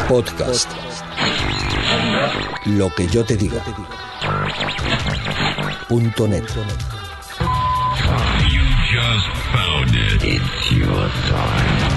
Podcast. Lo que yo te diga. .net. You just found it. It's your time.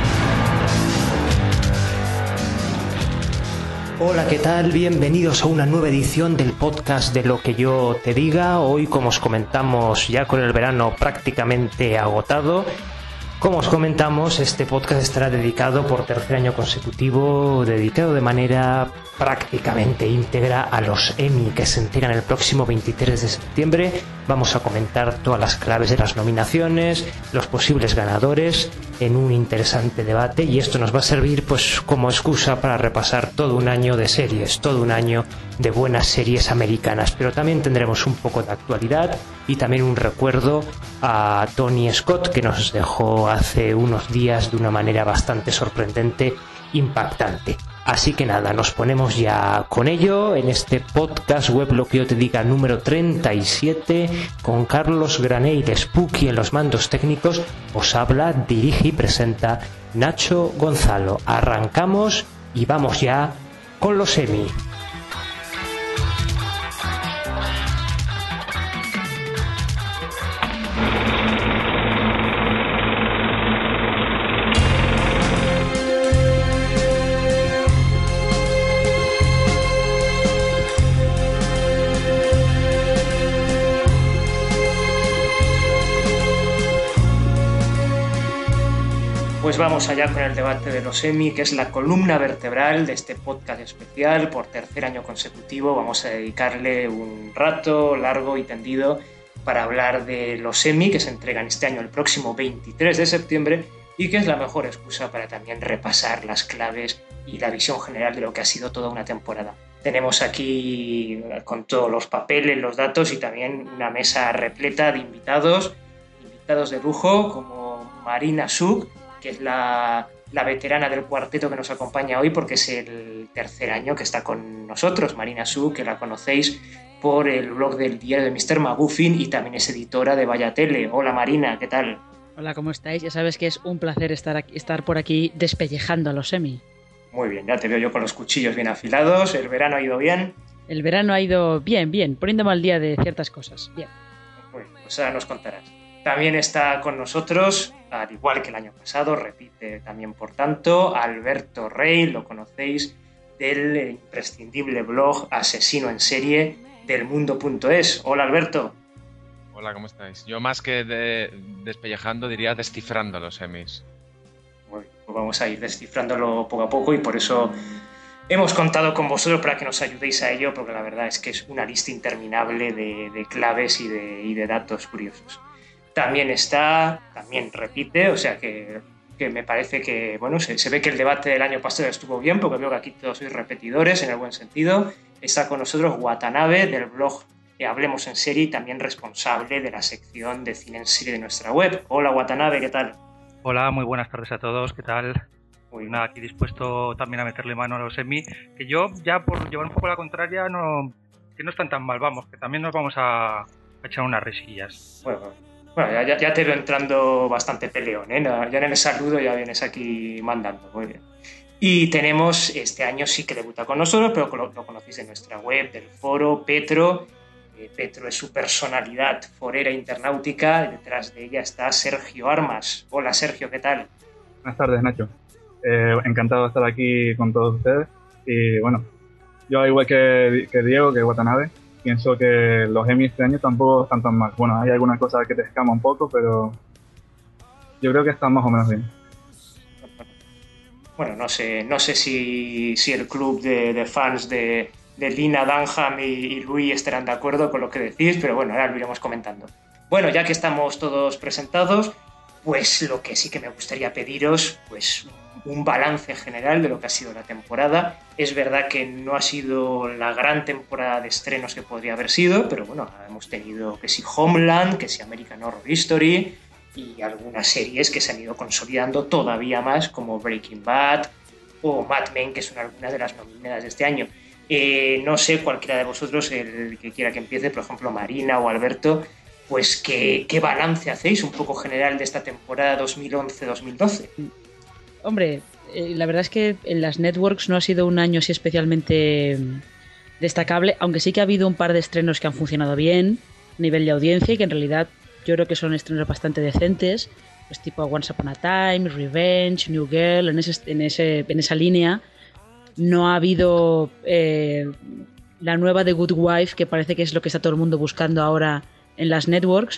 Hola, ¿qué tal? Bienvenidos a una nueva edición del podcast de Lo que yo te diga. Hoy, como os comentamos, ya con el verano prácticamente agotado, como os comentamos, este podcast estará dedicado por tercer año consecutivo, dedicado de manera prácticamente íntegra a los Emmy, que se entregan el próximo 23 de septiembre. Vamos a comentar todas las claves de las nominaciones, los posibles ganadores, en un interesante debate, y esto nos va a servir pues como excusa para repasar todo un año de series, todo un año de buenas series americanas, pero también tendremos un poco de actualidad y también un recuerdo a Tony Scott, que nos dejó hace unos días de una manera bastante sorprendente, impactante. Así que nada, nos ponemos ya con ello en este podcast web Lo que yo te diga número 37, con Carlos Granell de Spooky en los mandos técnicos. Os habla, dirige y presenta Nacho Gonzalo. Arrancamos y vamos ya con los Emmy. Pues vamos allá con el debate de los Emmy, que es la columna vertebral de este podcast especial. Por tercer año consecutivo vamos a dedicarle un rato largo y tendido para hablar de los Emmy, que se entregan este año el próximo 23 de septiembre, y que es la mejor excusa para también repasar las claves y la visión general de lo que ha sido toda una temporada. Tenemos aquí con todos los papeles, los datos y también una mesa repleta de invitados de lujo como Marina Sug, que es la veterana del cuarteto que nos acompaña hoy, porque es el tercer año que está con nosotros. Marina Sug, que la conocéis por el blog del diario de Mr. McGuffin y también es editora de Vaya Tele. Hola Marina, ¿qué tal? Hola, ¿cómo estáis? Ya sabes que es un placer estar por aquí despellejando a los Emmy. Muy bien, ya te veo yo con los cuchillos bien afilados. ¿El verano ha ido bien? El verano ha ido bien, poniéndome al día de ciertas cosas. Bien. Muy bien, pues ahora nos contarás. También está con nosotros, al igual que el año pasado, repite también por tanto, Alberto Rey, lo conocéis del imprescindible blog Asesino en Serie del Mundo.es. Hola Alberto. Hola, ¿cómo estáis? Yo más que despellejando diría descifrando los Emmys. Bueno, pues vamos a ir descifrándolo poco a poco y por eso hemos contado con vosotros para que nos ayudéis a ello, porque la verdad es que es una lista interminable de claves y de datos curiosos. También repite, o sea que me parece que, bueno, se ve que el debate del año pasado estuvo bien, porque veo que aquí todos sois repetidores en el buen sentido. Está con nosotros Watanabe del blog Hablemos en Serie y también responsable de la sección de cine en serie de nuestra web. Hola Watanabe, ¿qué tal? Hola, muy buenas tardes a todos, ¿qué tal? Muy nada, aquí dispuesto también a meterle mano a los Emmy, que yo ya por llevar un poco la contraria que no están tan mal, vamos, que también nos vamos a echar unas risillas. Bueno, ya te veo entrando bastante peleón, ¿eh? Ya en el saludo ya vienes aquí mandando, muy bien. Y tenemos, este año sí que debuta con nosotros, pero lo conocéis en nuestra web, del foro, Petro. Petro es su personalidad forera internautica, detrás de ella está Sergio Armas. Hola Sergio, ¿qué tal? Buenas tardes, Nacho. Encantado de estar aquí con todos ustedes. Y bueno, yo al igual que Diego, que Watanabe, pienso que los Emmy este año tampoco están tan mal. Bueno, hay alguna cosa que te escama un poco, pero yo creo que están más o menos bien. Bueno, no sé si el club de fans de Lina Dunham y Louis estarán de acuerdo con lo que decís, pero bueno, ahora lo iremos comentando. Bueno, ya que estamos todos presentados, pues lo que sí que me gustaría pediros, pues un balance general de lo que ha sido la temporada. Es verdad que no ha sido la gran temporada de estrenos que podría haber sido, pero bueno, hemos tenido que si Homeland, que si American Horror Story y algunas series que se han ido consolidando todavía más, como Breaking Bad o Mad Men, que son algunas de las nominadas de este año. No sé, cualquiera de vosotros, el que quiera que empiece, por ejemplo Marina o Alberto, pues ¿qué balance hacéis un poco general de esta temporada 2011-2012? Hombre, la verdad es que en las networks no ha sido un año así especialmente destacable, aunque sí que ha habido un par de estrenos que han funcionado bien a nivel de audiencia y que en realidad yo creo que son estrenos bastante decentes, pues tipo Once Upon a Time, Revenge, New Girl, en esa línea. No ha habido la nueva The Good Wife, que parece que es lo que está todo el mundo buscando ahora en las networks.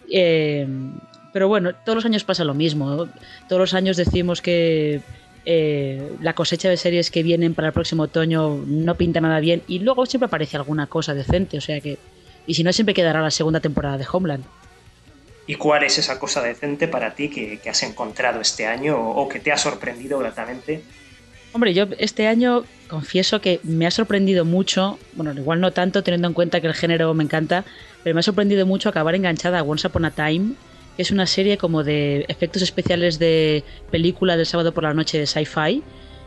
Pero bueno, todos los años pasa lo mismo, ¿no? Todos los años decimos que la cosecha de series que vienen para el próximo otoño no pinta nada bien y luego siempre aparece alguna cosa decente, o sea que... Y si no, siempre quedará la segunda temporada de Homeland. ¿Y cuál es esa cosa decente para ti que has encontrado este año o que te ha sorprendido gratamente? Hombre, yo este año confieso que me ha sorprendido mucho, bueno, igual no tanto teniendo en cuenta que el género me encanta, pero me ha sorprendido mucho acabar enganchada a Once Upon a Time, que es una serie como de efectos especiales de película del sábado por la noche de sci-fi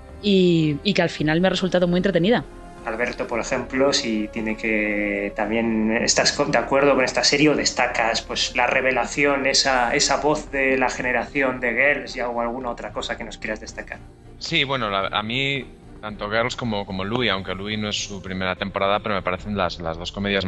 y que al final me ha resultado muy entretenida. Alberto, por ejemplo, si tiene que también estás de acuerdo con esta serie o destacas pues la revelación, esa voz de la generación de Girls o alguna otra cosa que nos quieras destacar. Sí, bueno, a mí tanto Girls como Louie, aunque Louie no es su primera temporada, pero me parecen las dos comedias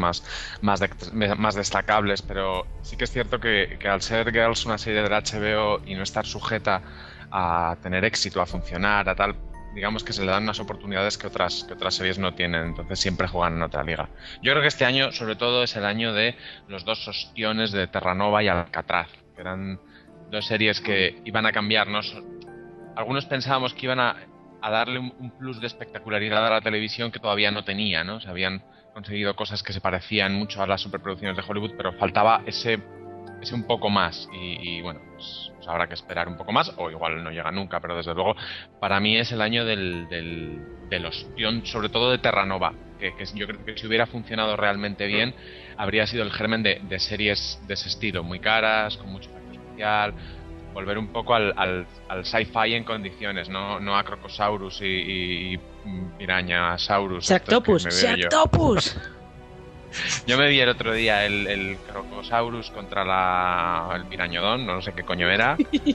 más destacables, pero sí que es cierto que al ser Girls una serie del HBO y no estar sujeta a tener éxito, a funcionar, a tal, digamos que se le dan unas oportunidades que otras series no tienen, entonces siempre juegan en otra liga. Yo creo que este año, sobre todo, es el año de los dos ostiones de Terranova y Alcatraz, que eran dos series que iban a cambiarnos. Algunos pensábamos que iban a darle un plus de espectacularidad a la televisión que todavía no tenía, ¿no? Se habían conseguido cosas que se parecían mucho a las superproducciones de Hollywood, pero faltaba ese un poco más y bueno, pues habrá que esperar un poco más, o igual no llega nunca, pero desde luego para mí es el año del ostión, sobre todo de Terranova, que yo creo que si hubiera funcionado realmente bien habría sido el germen de series de ese estilo, muy caras, con mucho efecto especial, volver un poco al sci-fi en condiciones, no a Crocosaurus y Pirañasaurus. ¡Seactopus! Yo me vi el otro día el Crocosaurus contra el Pirañodón, no sé qué coño era,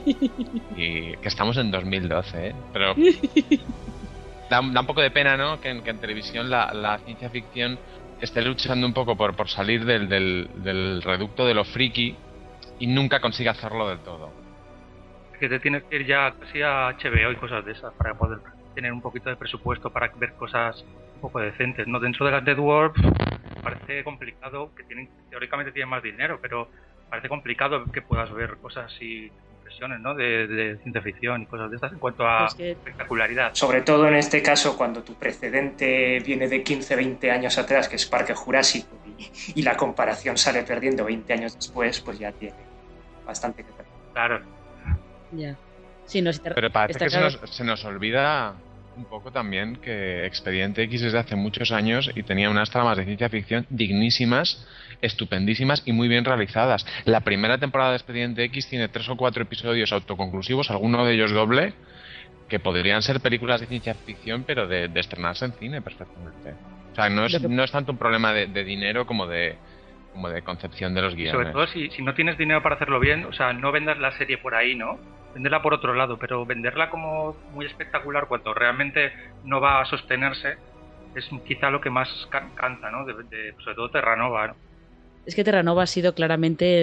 y que estamos en 2012, ¿eh? Pero da un poco de pena, ¿no? Que en televisión la ciencia ficción esté luchando un poco por salir del reducto de lo friki y nunca consiga hacerlo del todo. Que te tienes que ir ya casi a HBO y cosas de esas para poder tener un poquito de presupuesto para ver cosas un poco decentes, ¿no? Dentro de las networks parece complicado, teóricamente tienen más dinero, pero parece complicado que puedas ver cosas y impresiones, ¿no? De ciencia ficción y cosas de estas en cuanto a espectacularidad. Sobre todo en este caso cuando tu precedente viene de 15-20 años atrás, que es Parque Jurásico, y la comparación sale perdiendo 20 años después, pues ya tiene bastante que perder. Claro. Ya. Sí, no, pero parece que se nos olvida un poco también que Expediente X es de hace muchos años y tenía unas tramas de ciencia ficción dignísimas, estupendísimas y muy bien realizadas. La primera temporada de Expediente X tiene 3 o 4 episodios autoconclusivos, alguno de ellos doble, que podrían ser películas de ciencia ficción, pero de estrenarse en cine perfectamente. O sea, no es tanto un problema de dinero como de concepción de los guiones. Sobre todo si no tienes dinero para hacerlo bien, o sea, no vendas la serie por ahí, ¿no? Venderla por otro lado, pero venderla como muy espectacular cuando realmente no va a sostenerse es quizá lo que más canta, ¿no? Sobre todo Terranova, ¿no? Es que Terranova ha sido claramente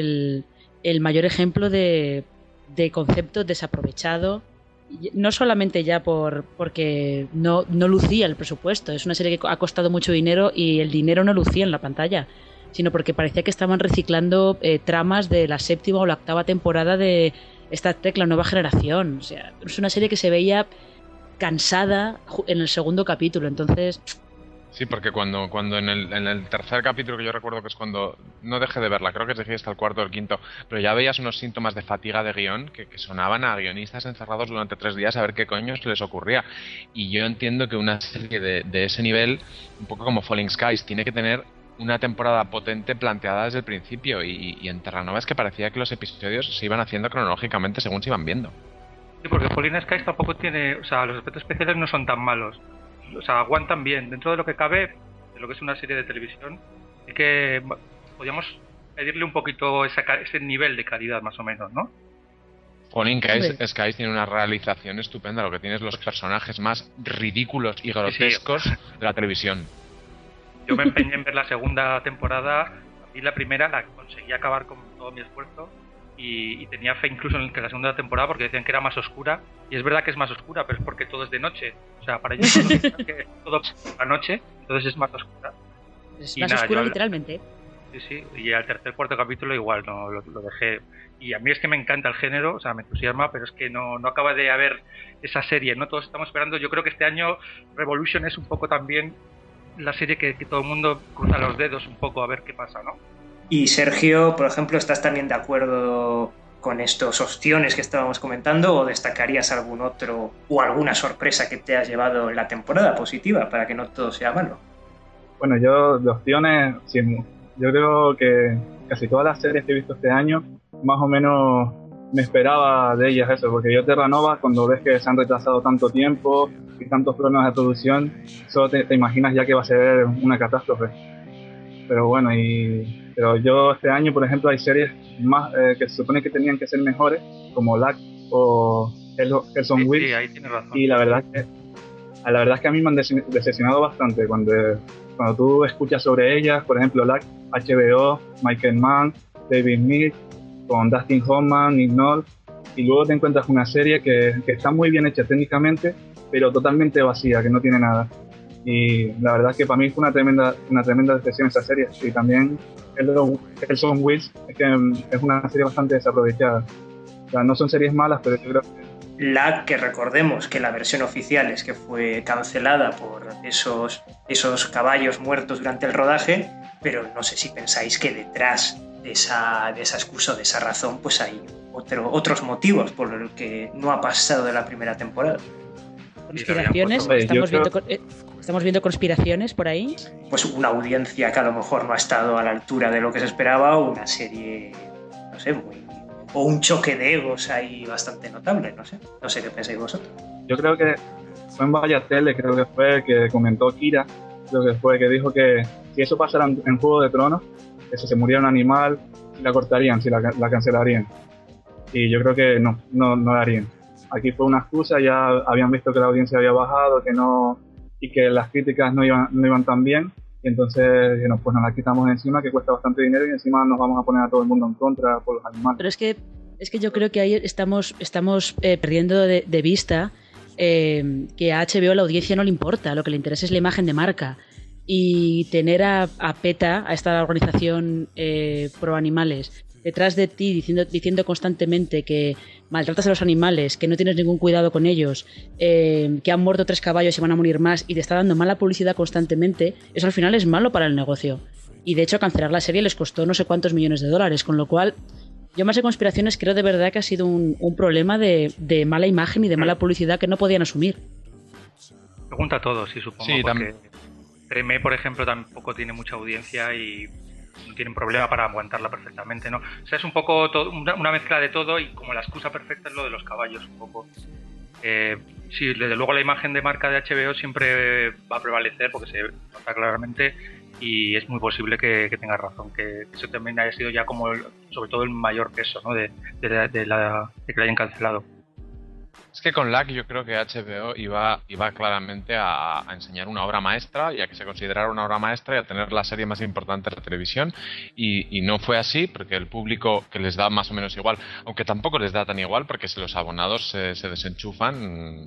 el mayor ejemplo de concepto desaprovechado, no solamente ya porque no lucía el presupuesto, es una serie que ha costado mucho dinero y el dinero no lucía en la pantalla, sino porque parecía que estaban reciclando tramas de la 7ª o la 8ª temporada de Star Trek, la nueva generación. O sea, es una serie que se veía cansada en el 2º capítulo, entonces... Sí, porque cuando en el 3er capítulo, que yo recuerdo que es cuando no dejé de verla, creo que dejé hasta el 4º o el 5º, pero ya veías unos síntomas de fatiga de guión que sonaban a guionistas encerrados durante 3 días a ver qué coño les ocurría. Y yo entiendo que una serie de ese nivel, un poco como Falling Skies, tiene que tener una temporada potente planteada desde el principio, y en Terranova es que parecía que los episodios se iban haciendo cronológicamente según se iban viendo. Sí, porque Falling Skies tampoco tiene, o sea, los efectos especiales no son tan malos, o sea, aguantan bien dentro de lo que cabe, de lo que es una serie de televisión, y que podríamos pedirle un poquito ese nivel de calidad más o menos, ¿no? Falling Skies tiene una realización estupenda, lo que tiene es los personajes más ridículos y grotescos de la televisión. Yo me empeñé en ver la segunda temporada, y la primera la conseguí acabar con todo mi esfuerzo y tenía fe incluso en que la segunda temporada porque decían que era más oscura, y es verdad que es más oscura, pero es porque todo es de noche. O sea, para ellos que todo es la noche, entonces es más oscura. Es más oscura literalmente. Sí, y al tercer, cuarto capítulo igual no lo dejé. Y a mí es que me encanta el género, o sea, me entusiasma, pero es que no acaba de haber esa serie, ¿no? Todos estamos esperando, yo creo que este año Revolution es un poco también la serie que todo el mundo cruza los dedos un poco a ver qué pasa, ¿no? Y Sergio, por ejemplo, ¿estás también de acuerdo con estos opciones que estábamos comentando o destacarías algún otro o alguna sorpresa que te has llevado en la temporada positiva para que no todo sea malo? Bueno, yo de opciones, sí, yo creo que casi todas las series que he visto este año, más o menos me esperaba de ellas eso, porque yo Terranova, cuando ves que se han retrasado tanto tiempo y tantos problemas de producción, solo te imaginas ya que va a ser una catástrofe. Pero bueno, pero yo este año, por ejemplo, hay series más que se supone que tenían que ser mejores, como LAC o Hell's on Wheels, sí, ahí tienes razón. Y la verdad es que a mí me han decepcionado bastante cuando tú escuchas sobre ellas, por ejemplo, LAC, HBO, Michael Mann, David Milch, con Dustin Hoffman, Nick Nolte, y luego te encuentras una serie que está muy bien hecha técnicamente, pero totalmente vacía, que no tiene nada. Y la verdad es que para mí fue una tremenda decepción esa serie. Y también Hell's on Wheels es una serie bastante desaprovechada. O sea, no son series malas, pero yo creo que recordemos que la versión oficial es que fue cancelada por esos caballos muertos durante el rodaje, pero no sé si pensáis que detrás de esa excusa, de esa razón, pues hay otros motivos por los que no ha pasado de la primera temporada. ¿Conspiraciones? ¿Estamos viendo conspiraciones por ahí? Pues una audiencia que a lo mejor no ha estado a la altura de lo que se esperaba, o una serie, no sé, o un choque de egos ahí bastante notable, no sé qué pensáis vosotros. Yo creo que fue en Vaya Tele, creo que fue que comentó Kira, creo que fue que dijo que si eso pasara en Juego de Tronos, que si se muriera un animal, la cortarían, si la cancelarían. Y yo creo que no la harían. Aquí fue una excusa, ya habían visto que la audiencia había bajado, y que las críticas no iban tan bien, y entonces pues nos la quitamos encima, que cuesta bastante dinero, y encima nos vamos a poner a todo el mundo en contra por los animales. Pero es que yo creo que ahí estamos perdiendo de vista que a HBO la audiencia no le importa, lo que le interesa es la imagen de marca. Y tener a PETA, a esta organización pro animales, detrás de ti diciendo constantemente que maltratas a los animales, que no tienes ningún cuidado con ellos, que han muerto 3 caballos y van a morir más, y te está dando mala publicidad constantemente, eso al final es malo para el negocio. Y de hecho cancelar la serie les costó no sé cuántos millones de dólares, con lo cual yo más de conspiraciones creo de verdad que ha sido un problema de mala imagen y de mala publicidad que no podían asumir. Pregunta a todos, sí, supongo, sí, porque Tremé, por ejemplo, tampoco tiene mucha audiencia y no tienen problema para aguantarla perfectamente, ¿no? O sea, es un poco una mezcla de todo, y como la excusa perfecta es lo de los caballos, un poco. Sí, desde luego la imagen de marca de HBO siempre va a prevalecer porque se nota claramente, y es muy posible que tenga razón, que eso también haya sido ya como sobre todo el mayor peso, ¿no? de que la hayan cancelado. Es que con LAC yo creo que HBO iba claramente a enseñar una obra maestra y a que se considerara una obra maestra y a tener la serie más importante de la televisión, y no fue así, porque el público, que les da más o menos igual, aunque tampoco les da tan igual, porque si los abonados se desenchufan,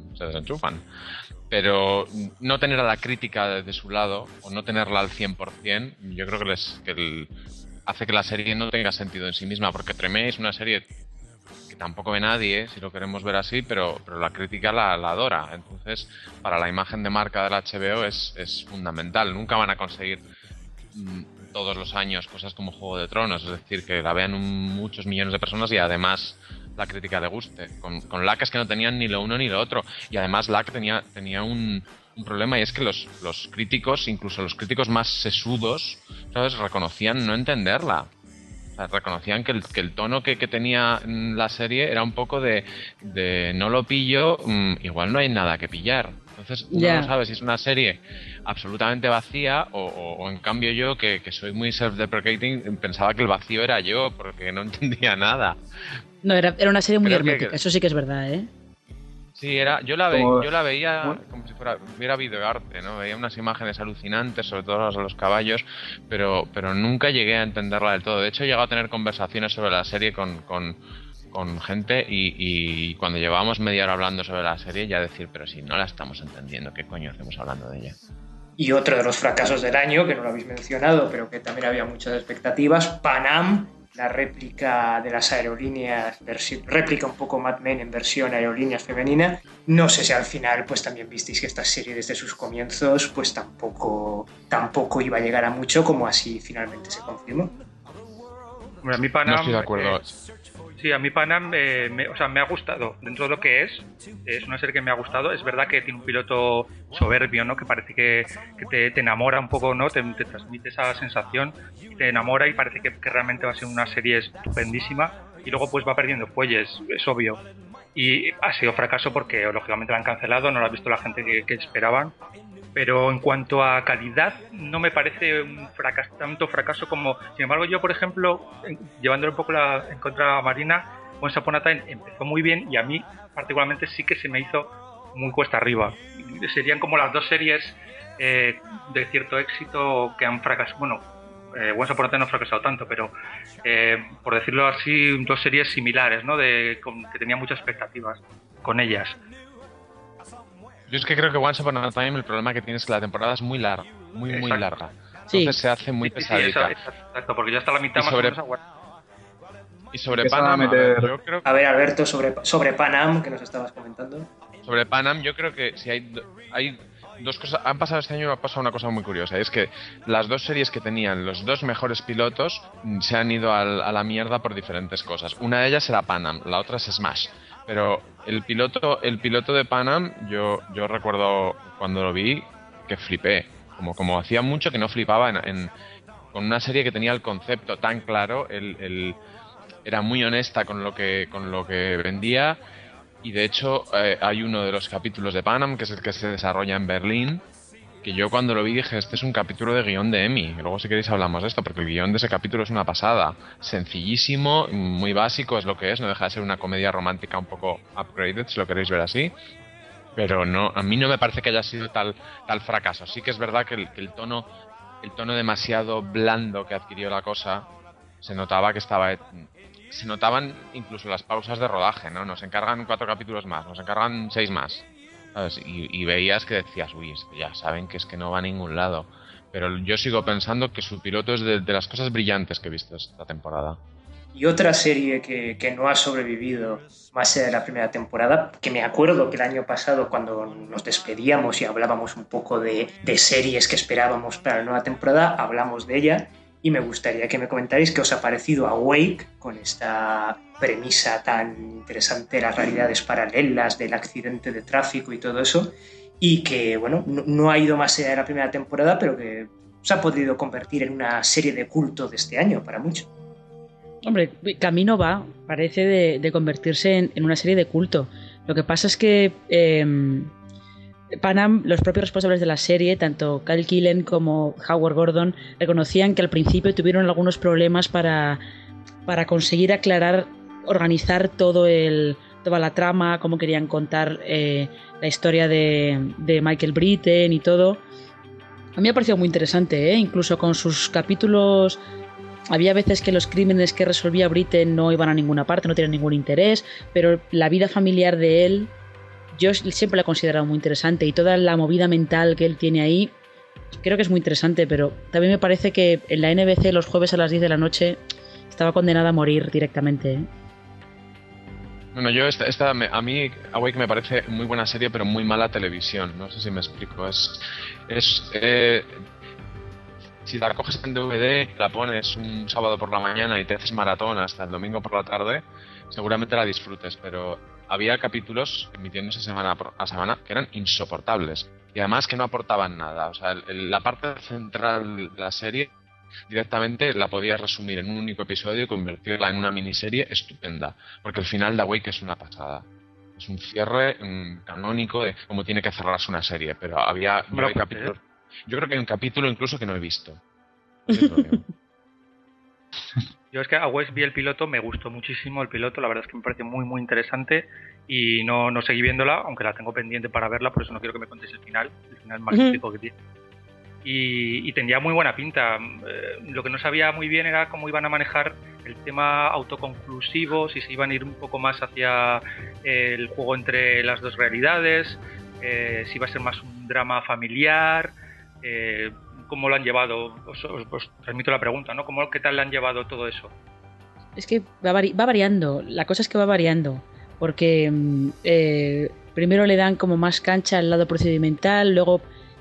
pero no tener a la crítica de su lado o no tenerla al 100%, yo creo que hace que la serie no tenga sentido en sí misma, porque Tremé es una serie que tampoco ve nadie, si lo queremos ver así, pero la crítica la adora. Entonces, para la imagen de marca del HBO es fundamental. Nunca van a conseguir todos los años cosas como Juego de Tronos, es decir, que la vean muchos millones de personas y además la crítica le guste. Con LAC es que no tenían ni lo uno ni lo otro, y además LAC tenía un problema, y es que los críticos, incluso los críticos más sesudos, ¿sabes?, reconocían no entenderla. O sea, reconocían que el tono que tenía la serie era un poco de no lo pillo, igual no hay nada que pillar. Entonces uno Ya. no sabe si es una serie absolutamente vacía o en cambio yo, que soy muy self-deprecating, pensaba que el vacío era yo porque no entendía nada. No, era una serie muy Creo que- hermética, eso sí que es verdad, ¿eh? Sí, yo la veía como si hubiera videoarte, ¿no? Veía unas imágenes alucinantes, sobre todo las de los caballos, pero nunca llegué a entenderla del todo. De hecho, he llegado a tener conversaciones sobre la serie con gente y cuando llevábamos media hora hablando sobre la serie ya decir, pero si no la estamos entendiendo, ¿qué coño hacemos hablando de ella? Y otro de los fracasos del año, que no lo habéis mencionado, pero que también había muchas expectativas, Pan Am, la réplica de las aerolíneas, réplica un poco Mad Men en versión aerolíneas femenina. No sé si al final pues también visteis que esta serie desde sus comienzos pues tampoco iba a llegar a mucho, como así finalmente se confirmó. Hombre, a mí Pan No Am, estoy de acuerdo. sí, a mí Pan Am me ha gustado. Dentro de lo que es una serie que me ha gustado. Es verdad que tiene un piloto soberbio, ¿no? Que parece que te enamora un poco, ¿no? Te transmite esa sensación, te enamora y parece que realmente va a ser una serie estupendísima. Y luego pues va perdiendo fuelles, es obvio. Y ha sido fracaso porque lógicamente la han cancelado, no la ha visto la gente que esperaban. Pero en cuanto a calidad, no me parece un tanto fracaso como... Sin embargo, yo, por ejemplo, llevándole un poco en contra a Marina, Once Upon a Time empezó muy bien y a mí, particularmente, sí que se me hizo muy cuesta arriba. Serían como las dos series de cierto éxito que han fracasado. Bueno, Once Upon a Time no ha fracasado tanto, pero por decirlo así, dos series similares, ¿no? Que tenía muchas expectativas con ellas. Yo es que creo que Once Upon a Time el problema que tiene es que la temporada es muy larga, muy Exacto. larga. Sí. Entonces se hace muy Sí, pesadita. exacto, porque ya hasta la mitad Y más sobre- o menos aguanta. Y sobre Empiezan a Panam, a ver, meter- yo creo A ver, Alberto, sobre Pan Am, que nos estabas comentando. sobre Panam, yo creo que si hay dos cosas. Han pasado este año, ha pasado una cosa muy curiosa. Y es que las dos series que tenían los dos mejores pilotos se han ido a la mierda por diferentes cosas. Una de ellas era Panam, la otra es Smash. Pero el piloto de Panam, yo recuerdo cuando lo vi que flipé. Como hacía mucho que no flipaba con una serie que tenía el concepto tan claro, era muy honesta con lo que vendía. Y de hecho hay uno de los capítulos de Panam, que es el que se desarrolla en Berlín, que yo cuando lo vi dije, este es un capítulo de guión de Emmy. Y luego si queréis hablamos de esto, porque el guión de ese capítulo es una pasada. Sencillísimo, muy básico es lo que es, no deja de ser una comedia romántica un poco upgraded, si lo queréis ver así. Pero no, a mí no me parece que haya sido tal fracaso. Sí que es verdad que el tono demasiado blando que adquirió la cosa, se notaba que se notaban incluso las pausas de rodaje, ¿no? Nos encargan 4 capítulos más, nos encargan 6 más, ¿sabes? Y veías que decías, uy, es que ya saben que es que no va a ningún lado. Pero yo sigo pensando que su piloto es de las cosas brillantes que he visto esta temporada. Y otra serie que no ha sobrevivido más allá de la primera temporada, que me acuerdo que el año pasado cuando nos despedíamos y hablábamos un poco de series que esperábamos para la nueva temporada, hablamos de ella y me gustaría que me comentarais qué os ha parecido Awake con esta premisa tan interesante de las realidades paralelas, del accidente de tráfico y todo eso, y que, bueno, no ha ido más allá de la primera temporada, pero que se ha podido convertir en una serie de culto de este año para muchos. Hombre, camino va, parece de convertirse en una serie de culto. Lo que pasa es que Panam, los propios responsables de la serie, tanto Kyle Killen como Howard Gordon, reconocían que al principio tuvieron algunos problemas para conseguir aclarar, organizar toda la trama, cómo querían contar la historia de Michael Britten y todo. A mí me ha parecido muy interesante, incluso con sus capítulos. Había veces que los crímenes que resolvía Britten no iban a ninguna parte, no tenían ningún interés, pero la vida familiar de él yo siempre la he considerado muy interesante y toda la movida mental que él tiene ahí creo que es muy interesante, pero también me parece que en la NBC los jueves a las 10 de la noche estaba condenada a morir directamente. Bueno, a mí Awake me parece muy buena serie, pero muy mala televisión. No sé si me explico. Si la coges en DVD, la pones un sábado por la mañana y te haces maratón hasta el domingo por la tarde, seguramente la disfrutes, pero había capítulos emitiéndose semana a semana que eran insoportables y además que no aportaban nada. O sea, la parte central de la serie directamente la podías resumir en un único episodio y convertirla en una miniserie estupenda, porque el final de Awake es una pasada. Es un cierre canónico de cómo tiene que cerrarse una serie, pero había capítulos. Yo creo que hay un capítulo incluso que no he visto. Así te lo digo. Yo es que a West vi el piloto, me gustó muchísimo el piloto, la verdad es que me pareció muy muy interesante y no seguí viéndola, aunque la tengo pendiente para verla, por eso no quiero que me contéis el final más épico que tiene. Y tenía muy buena pinta. Lo que no sabía muy bien era cómo iban a manejar el tema autoconclusivo, si se iban a ir un poco más hacia el juego entre las dos realidades, si iba a ser más un drama familiar, cómo lo han llevado. Os transmito la pregunta, ¿no? ¿Qué tal le han llevado todo eso? Es que va variando, la cosa es que va variando, porque primero le dan como más cancha al lado procedimental, luego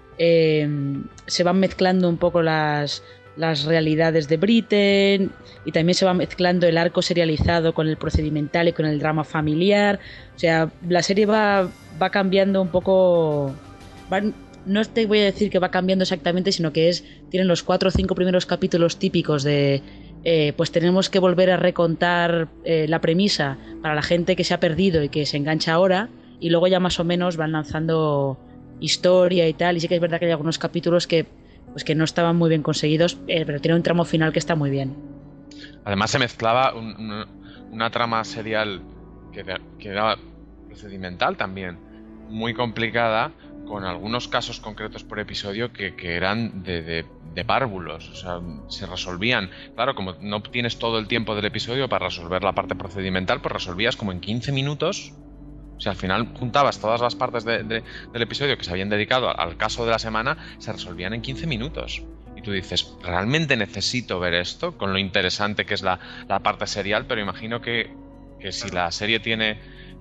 se van mezclando un poco las realidades de Britain y también se va mezclando el arco serializado con el procedimental y con el drama familiar. O sea, la serie va cambiando un poco. No te voy a decir que va cambiando exactamente, sino que tienen los 4 o 5 primeros capítulos típicos de pues tenemos que volver a recontar la premisa para la gente que se ha perdido y que se engancha ahora, y luego ya más o menos van lanzando historia y tal, y sí que es verdad que hay algunos capítulos que no estaban muy bien conseguidos, pero tiene un tramo final que está muy bien. Además se mezclaba una trama serial que era procedimental también, muy complicada, con algunos casos concretos por episodio que eran de párvulos, o sea, se resolvían. Claro, como no tienes todo el tiempo del episodio para resolver la parte procedimental, pues resolvías como en 15 minutos. O sea, al final juntabas todas las partes del episodio que se habían dedicado al caso de la semana, se resolvían en 15 minutos. Y tú dices, ¿realmente necesito ver esto? Con lo interesante que es la parte serial, pero imagino que si la serie tiene,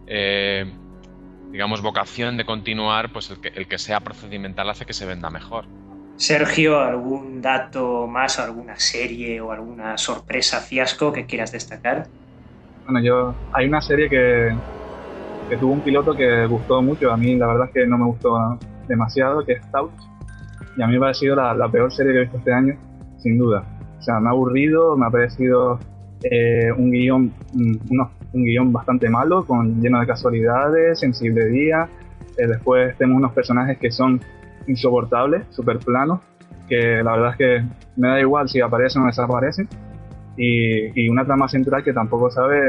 digamos, vocación de continuar, pues el que sea procedimental hace que se venda mejor. Sergio, ¿algún dato más, alguna serie o alguna sorpresa, fiasco que quieras destacar? Bueno, hay una serie que tuvo un piloto que gustó mucho. A mí la verdad es que no me gustó demasiado, que es Touch, y a mí me ha parecido la peor serie que he visto este año, sin duda. O sea, me ha aburrido, me ha parecido un guión bastante malo, lleno de casualidades, sensiblería. Después tenemos unos personajes que son insoportables, súper planos, que la verdad es que me da igual si aparecen o desaparecen, y una trama central que tampoco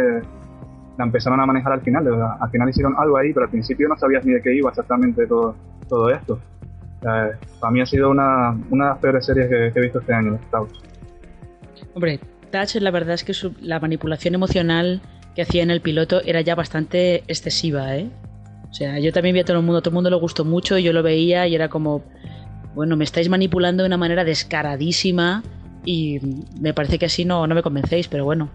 la empezaron a manejar al final. Al final hicieron algo ahí, pero al principio no sabías ni de qué iba exactamente todo esto. Para mí ha sido una de las peores series que he visto este año, Touch. Hombre, Touch, la verdad es que la manipulación emocional que hacía en el piloto era ya bastante excesiva, ¿eh? O sea, yo también vi a todo el mundo le gustó mucho, yo lo veía y era como, bueno, me estáis manipulando de una manera descaradísima y me parece que así no me convencéis, pero bueno.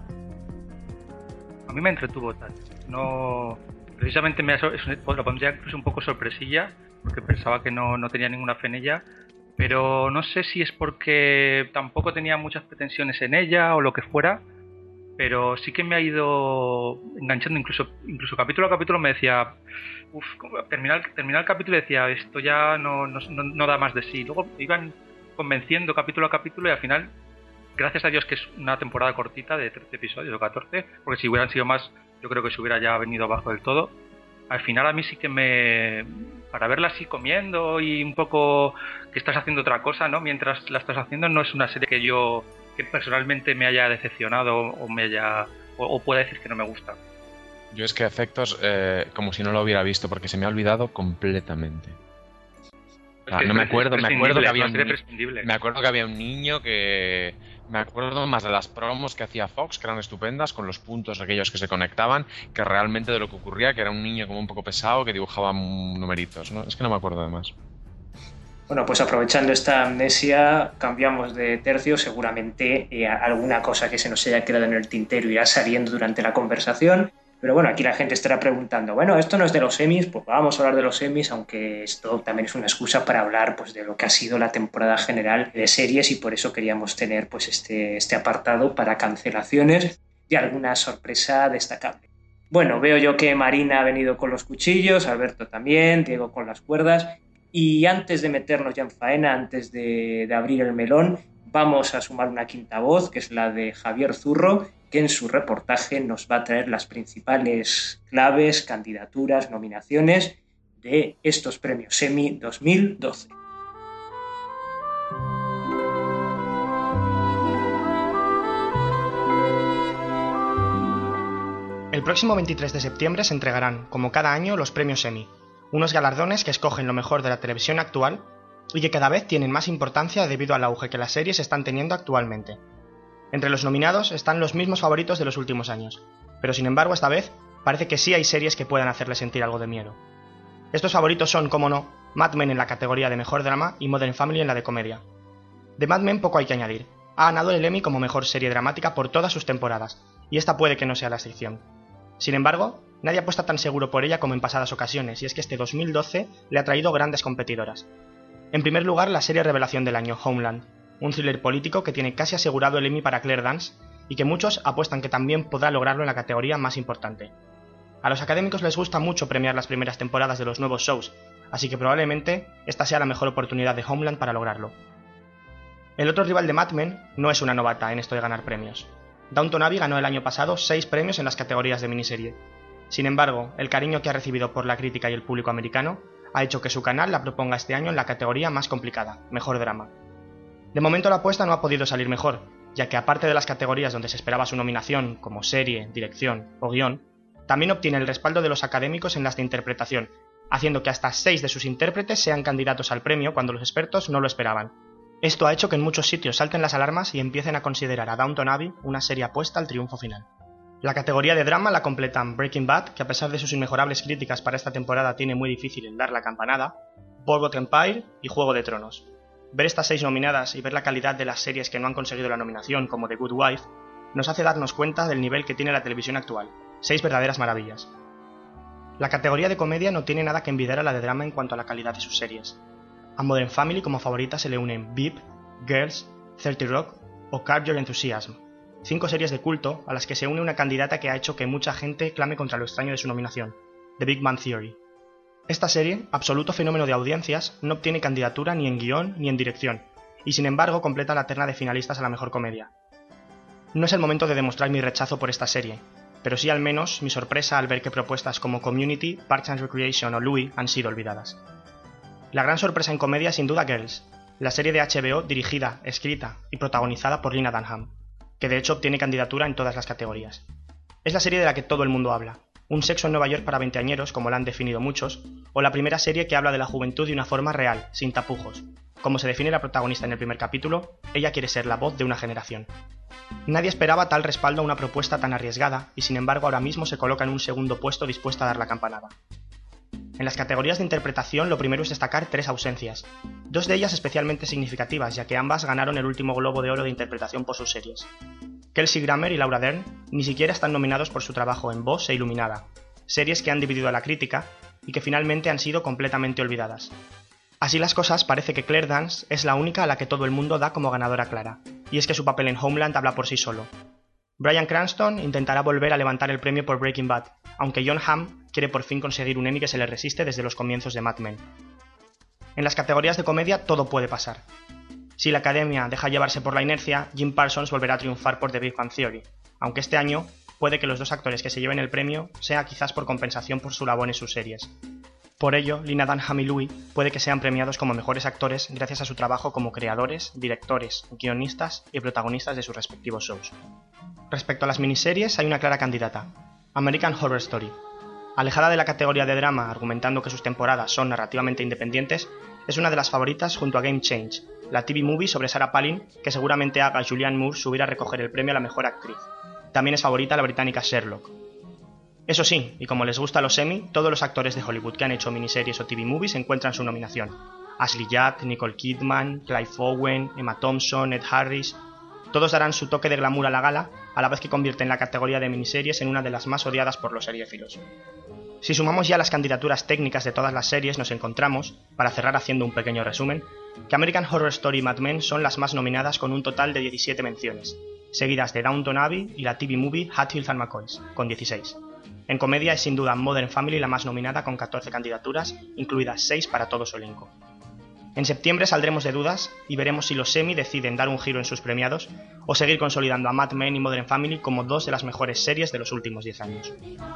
A mí me entretuvo tal. No, precisamente lo pondría incluso un poco sorpresilla, porque pensaba que no tenía ninguna fe en ella, pero no sé si es porque tampoco tenía muchas pretensiones en ella o lo que fuera, pero sí que me ha ido enganchando incluso capítulo a capítulo. Me decía, terminar el capítulo y decía, esto ya no da más de sí. Luego me iban convenciendo capítulo a capítulo y al final, gracias a Dios que es una temporada cortita de 13 episodios o 14, porque si hubieran sido más, yo creo que se hubiera ya venido abajo del todo. Al final a mí sí que para verla así comiendo y un poco que estás haciendo otra cosa, ¿no? Mientras la estás haciendo, no es una serie que personalmente me haya decepcionado o pueda decir que no me gusta. Yo es que efectos como si no lo hubiera visto, porque se me ha olvidado completamente. No me acuerdo que había un niño que... Me acuerdo más de las promos que hacía Fox, que eran estupendas, con los puntos aquellos que se conectaban, que realmente de lo que ocurría, que era un niño como un poco pesado que dibujaba numeritos, ¿no? Es que no me acuerdo de más. Bueno, pues aprovechando esta amnesia, cambiamos de tercio. Seguramente alguna cosa que se nos haya quedado en el tintero irá saliendo durante la conversación. Pero bueno, aquí la gente estará preguntando, bueno, esto no es de los Emmys, pues vamos a hablar de los Emmys, aunque esto también es una excusa para hablar pues, de lo que ha sido la temporada general de series, y por eso queríamos tener pues, este apartado para cancelaciones y alguna sorpresa destacable. Bueno, veo yo que Marina ha venido con los cuchillos, Alberto también, Diego con las cuerdas, y antes de meternos ya en faena, antes de abrir el melón, vamos a sumar una quinta voz, que es la de Javier Zurro, que en su reportaje nos va a traer las principales claves, candidaturas, nominaciones de estos premios Emmy 2012. El próximo 23 de septiembre se entregarán, como cada año, los premios Emmy, unos galardones que escogen lo mejor de la televisión actual y que cada vez tienen más importancia debido al auge que las series están teniendo actualmente. Entre los nominados están los mismos favoritos de los últimos años, pero sin embargo esta vez parece que sí hay series que puedan hacerle sentir algo de miedo. Estos favoritos son, como no, Mad Men en la categoría de Mejor Drama y Modern Family en la de Comedia. De Mad Men poco hay que añadir, ha ganado el Emmy como Mejor Serie Dramática por todas sus temporadas, y esta puede que no sea la excepción. Sin embargo, nadie apuesta tan seguro por ella como en pasadas ocasiones, y es que este 2012 le ha traído grandes competidoras. En primer lugar, la serie revelación del año, Homeland, un thriller político que tiene casi asegurado el Emmy para Claire Danes, y que muchos apuestan que también podrá lograrlo en la categoría más importante. A los académicos les gusta mucho premiar las primeras temporadas de los nuevos shows, así que probablemente esta sea la mejor oportunidad de Homeland para lograrlo. El otro rival de Mad Men no es una novata en esto de ganar premios. Downton Abbey ganó el año pasado 6 premios en las categorías de miniserie. Sin embargo, el cariño que ha recibido por la crítica y el público americano ha hecho que su canal la proponga este año en la categoría más complicada, Mejor Drama. De momento la apuesta no ha podido salir mejor, ya que aparte de las categorías donde se esperaba su nominación, como serie, dirección o guión, también obtiene el respaldo de los académicos en las de interpretación, haciendo que hasta 6 de sus intérpretes sean candidatos al premio cuando los expertos no lo esperaban. Esto ha hecho que en muchos sitios salten las alarmas y empiecen a considerar a Downton Abbey una serie apuesta al triunfo final. La categoría de drama la completan Breaking Bad, que a pesar de sus inmejorables críticas para esta temporada tiene muy difícil el dar la campanada, Boardwalk Empire y Juego de Tronos. Ver estas 6 nominadas y ver la calidad de las series que no han conseguido la nominación, como The Good Wife, nos hace darnos cuenta del nivel que tiene la televisión actual. 6 verdaderas maravillas. La categoría de comedia no tiene nada que envidiar a la de drama en cuanto a la calidad de sus series. A Modern Family como favorita se le unen VIP, Girls, 30 Rock o Curb Your Enthusiasm, 5 series de culto a las que se une una candidata que ha hecho que mucha gente clame contra lo extraño de su nominación, The Big Bang Theory. Esta serie, absoluto fenómeno de audiencias, no obtiene candidatura ni en guión ni en dirección, y sin embargo completa la terna de finalistas a la mejor comedia. No es el momento de demostrar mi rechazo por esta serie, pero sí al menos mi sorpresa al ver que propuestas como Community, Parks and Recreation o Louis han sido olvidadas. La gran sorpresa en comedia es sin duda Girls, la serie de HBO dirigida, escrita y protagonizada por Lena Dunham, que de hecho obtiene candidatura en todas las categorías. Es la serie de la que todo el mundo habla, un sexo en Nueva York para veinteañeros, como la han definido muchos, o la primera serie que habla de la juventud de una forma real, sin tapujos. Como se define la protagonista en el primer capítulo, ella quiere ser la voz de una generación. Nadie esperaba tal respaldo a una propuesta tan arriesgada, y sin embargo ahora mismo se coloca en un segundo puesto dispuesta a dar la campanada. En las categorías de interpretación lo primero es destacar 3 ausencias, 2 de ellas especialmente significativas, ya que ambas ganaron el último Globo de Oro de interpretación por sus series. Kelsey Grammer y Laura Dern ni siquiera están nominados por su trabajo en Boss e Iluminada, series que han dividido a la crítica y que finalmente han sido completamente olvidadas. Así las cosas, parece que Claire Danes es la única a la que todo el mundo da como ganadora clara, y es que su papel en Homeland habla por sí solo. Bryan Cranston intentará volver a levantar el premio por Breaking Bad, aunque Jon Hamm quiere por fin conseguir un Emmy que se le resiste desde los comienzos de Mad Men. En las categorías de comedia todo puede pasar. Si la academia deja llevarse por la inercia, Jim Parsons volverá a triunfar por The Big Bang Theory, aunque este año puede que los 2 actores que se lleven el premio sea quizás por compensación por su labor en sus series. Por ello, Lena Dunham y Louis puede que sean premiados como mejores actores gracias a su trabajo como creadores, directores, guionistas y protagonistas de sus respectivos shows. Respecto a las miniseries, hay una clara candidata, American Horror Story. Alejada de la categoría de drama, argumentando que sus temporadas son narrativamente independientes, es una de las favoritas junto a Game Change, la TV movie sobre Sarah Palin que seguramente haga a Julianne Moore subir a recoger el premio a la mejor actriz. También es favorita la británica Sherlock. Eso sí, y como les gusta a los Emmy, todos los actores de Hollywood que han hecho miniseries o TV movies encuentran su nominación. Ashley Judd, Nicole Kidman, Clive Owen, Emma Thompson, Ed Harris... Todos darán su toque de glamour a la gala, a la vez que convierten la categoría de miniseries en una de las más odiadas por los seriéfilos. Si sumamos ya las candidaturas técnicas de todas las series, nos encontramos, para cerrar haciendo un pequeño resumen, que American Horror Story y Mad Men son las más nominadas con un total de 17 menciones, seguidas de Downton Abbey y la TV movie Hatfield & McCoys, con 16. En comedia es sin duda Modern Family la más nominada con 14 candidaturas, incluidas 6 para todo su elenco. En septiembre saldremos de dudas y veremos si los Emmy deciden dar un giro en sus premiados o seguir consolidando a Mad Men y Modern Family como dos de las mejores series de los últimos 10 años.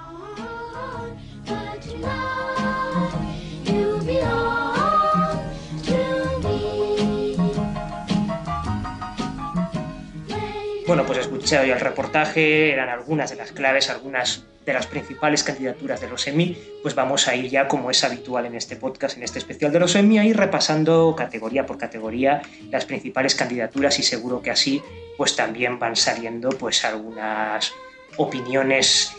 Bueno, pues escuché el reportaje, eran algunas de las claves, algunas de las principales candidaturas de los Emmy, pues vamos a ir ya, como es habitual en este podcast, en este especial de los Emmy, a ir repasando categoría por categoría las principales candidaturas y seguro que así pues también van saliendo pues algunas opiniones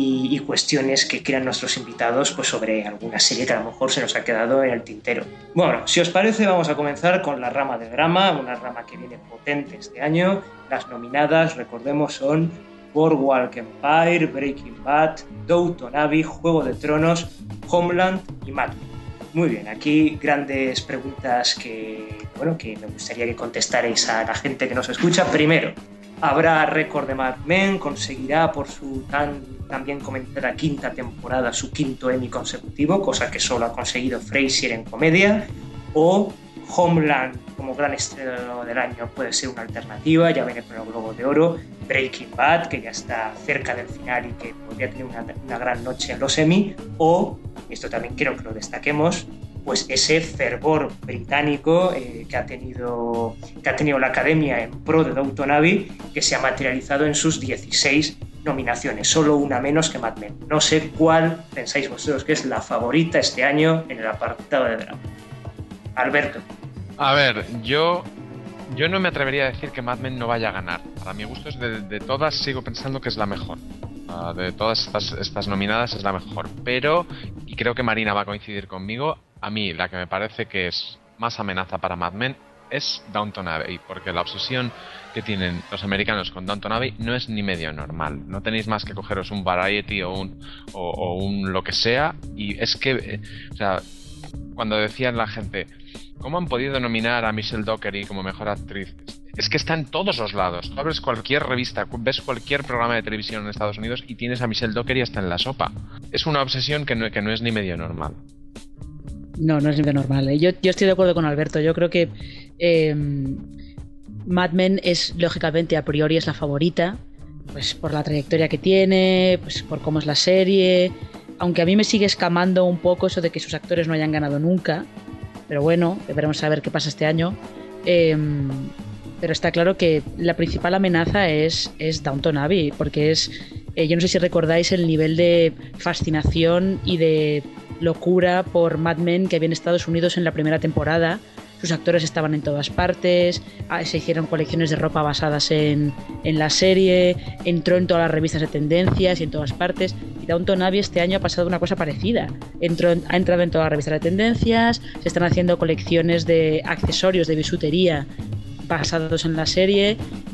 y cuestiones que quieran nuestros invitados pues sobre alguna serie que a lo mejor se nos ha quedado en el tintero. Bueno, si os parece vamos a comenzar con la rama del drama, una rama que viene potente este año. Las nominadas, recordemos, son Boardwalk Empire, Breaking Bad, Downton Abbey, Juego de Tronos, Homeland y Mad Men. Muy bien, aquí grandes preguntas que me gustaría que contestarais a la gente que nos escucha. Primero, ¿habrá récord de Mad Men? ¿Conseguirá por su también comentada quinta temporada su quinto Emmy consecutivo, cosa que solo ha conseguido Frasier en comedia? ¿O Homeland como gran estreno del año puede ser una alternativa? Ya viene con el Globo de Oro. Breaking Bad, que ya está cerca del final y que podría tener una gran noche en los Emmy. O, esto también quiero que lo destaquemos, pues ese fervor británico que ha tenido la Academia en pro de Downton Abbey, que se ha materializado en sus 16 nominaciones, solo una menos que Mad Men. No sé cuál pensáis vosotros que es la favorita este año en el apartado de drama. Alberto. A ver, yo no me atrevería a decir que Mad Men no vaya a ganar. Para mi gusto, de todas sigo pensando que es la mejor. De todas estas nominadas es la mejor. Pero, y creo que Marina va a coincidir conmigo, a mí la que me parece que es más amenaza para Mad Men es Downton Abbey, porque la obsesión que tienen los americanos con Downton Abbey no es ni medio normal. No tenéis más que cogeros un Variety o un lo que sea, y es que, o sea, cuando decían la gente, ¿cómo han podido nominar a Michelle Dockery como mejor actriz? Es que está en todos los lados. Tú abres cualquier revista, ves cualquier programa de televisión en Estados Unidos y tienes a Michelle Dockery hasta en la sopa. Es una obsesión que no es ni medio normal. No es ni normal. Yo estoy de acuerdo con Alberto. Yo creo que Mad Men es, lógicamente, a priori es la favorita, pues por la trayectoria que tiene, pues por cómo es la serie. Aunque a mí me sigue escamando un poco eso de que sus actores no hayan ganado nunca. Pero bueno, veremos a ver qué pasa este año. Pero está claro que la principal amenaza es Downton Abbey, porque yo no sé si recordáis el nivel de fascinación y de locura por Mad Men que había en Estados Unidos en la primera temporada. Sus actores estaban en todas partes, se hicieron colecciones de ropa basadas en la serie, entró en todas las revistas de tendencias y en todas partes. Y Downton Abbey este año ha pasado una cosa parecida. Ha entrado en todas las revistas de tendencias, se están haciendo colecciones de accesorios de bisutería basados en la serie,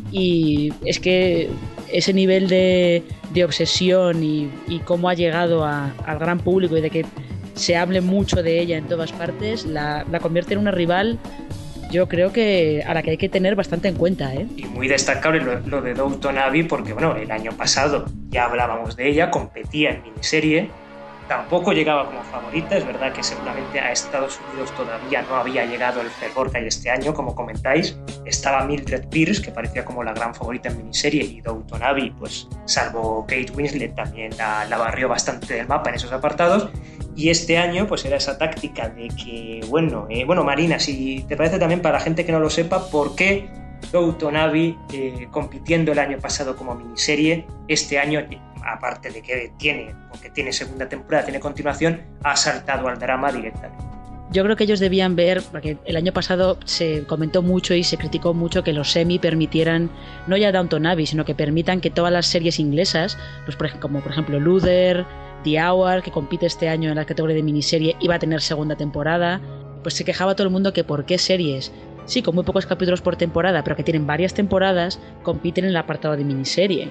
y es que ese nivel de obsesión y cómo ha llegado al gran público y de que se hable mucho de ella en todas partes, la convierte en una rival, yo creo que a la que hay que tener bastante en cuenta, ¿eh? Y muy destacable lo de Downton Abbey, porque bueno, el año pasado ya hablábamos de ella, competía en miniserie, tampoco llegaba como favorita. Es verdad que seguramente a Estados Unidos todavía no había llegado el fervor que hay este año, como comentáis. Estaba Mildred Pierce, que parecía como la gran favorita en miniserie, y Downton Abbey, pues salvo Kate Winslet, también la barrió bastante del mapa en esos apartados. Y este año pues era esa táctica de que, bueno, Marina, si te parece también para la gente que no lo sepa, ¿por qué Downton Abbey, compitiendo el año pasado como miniserie, este año, aparte de que tiene segunda temporada, tiene continuación, ha saltado al drama directamente? Yo creo que ellos debían ver, porque el año pasado se comentó mucho y se criticó mucho que los Emmy permitieran, no ya Downton Abbey, sino que permitan que todas las series inglesas, pues como por ejemplo Luther, The Hour, que compite este año en la categoría de miniserie, iba a tener segunda temporada. Pues se quejaba todo el mundo que por qué series, sí, con muy pocos capítulos por temporada, pero que tienen varias temporadas, compiten en el apartado de miniserie.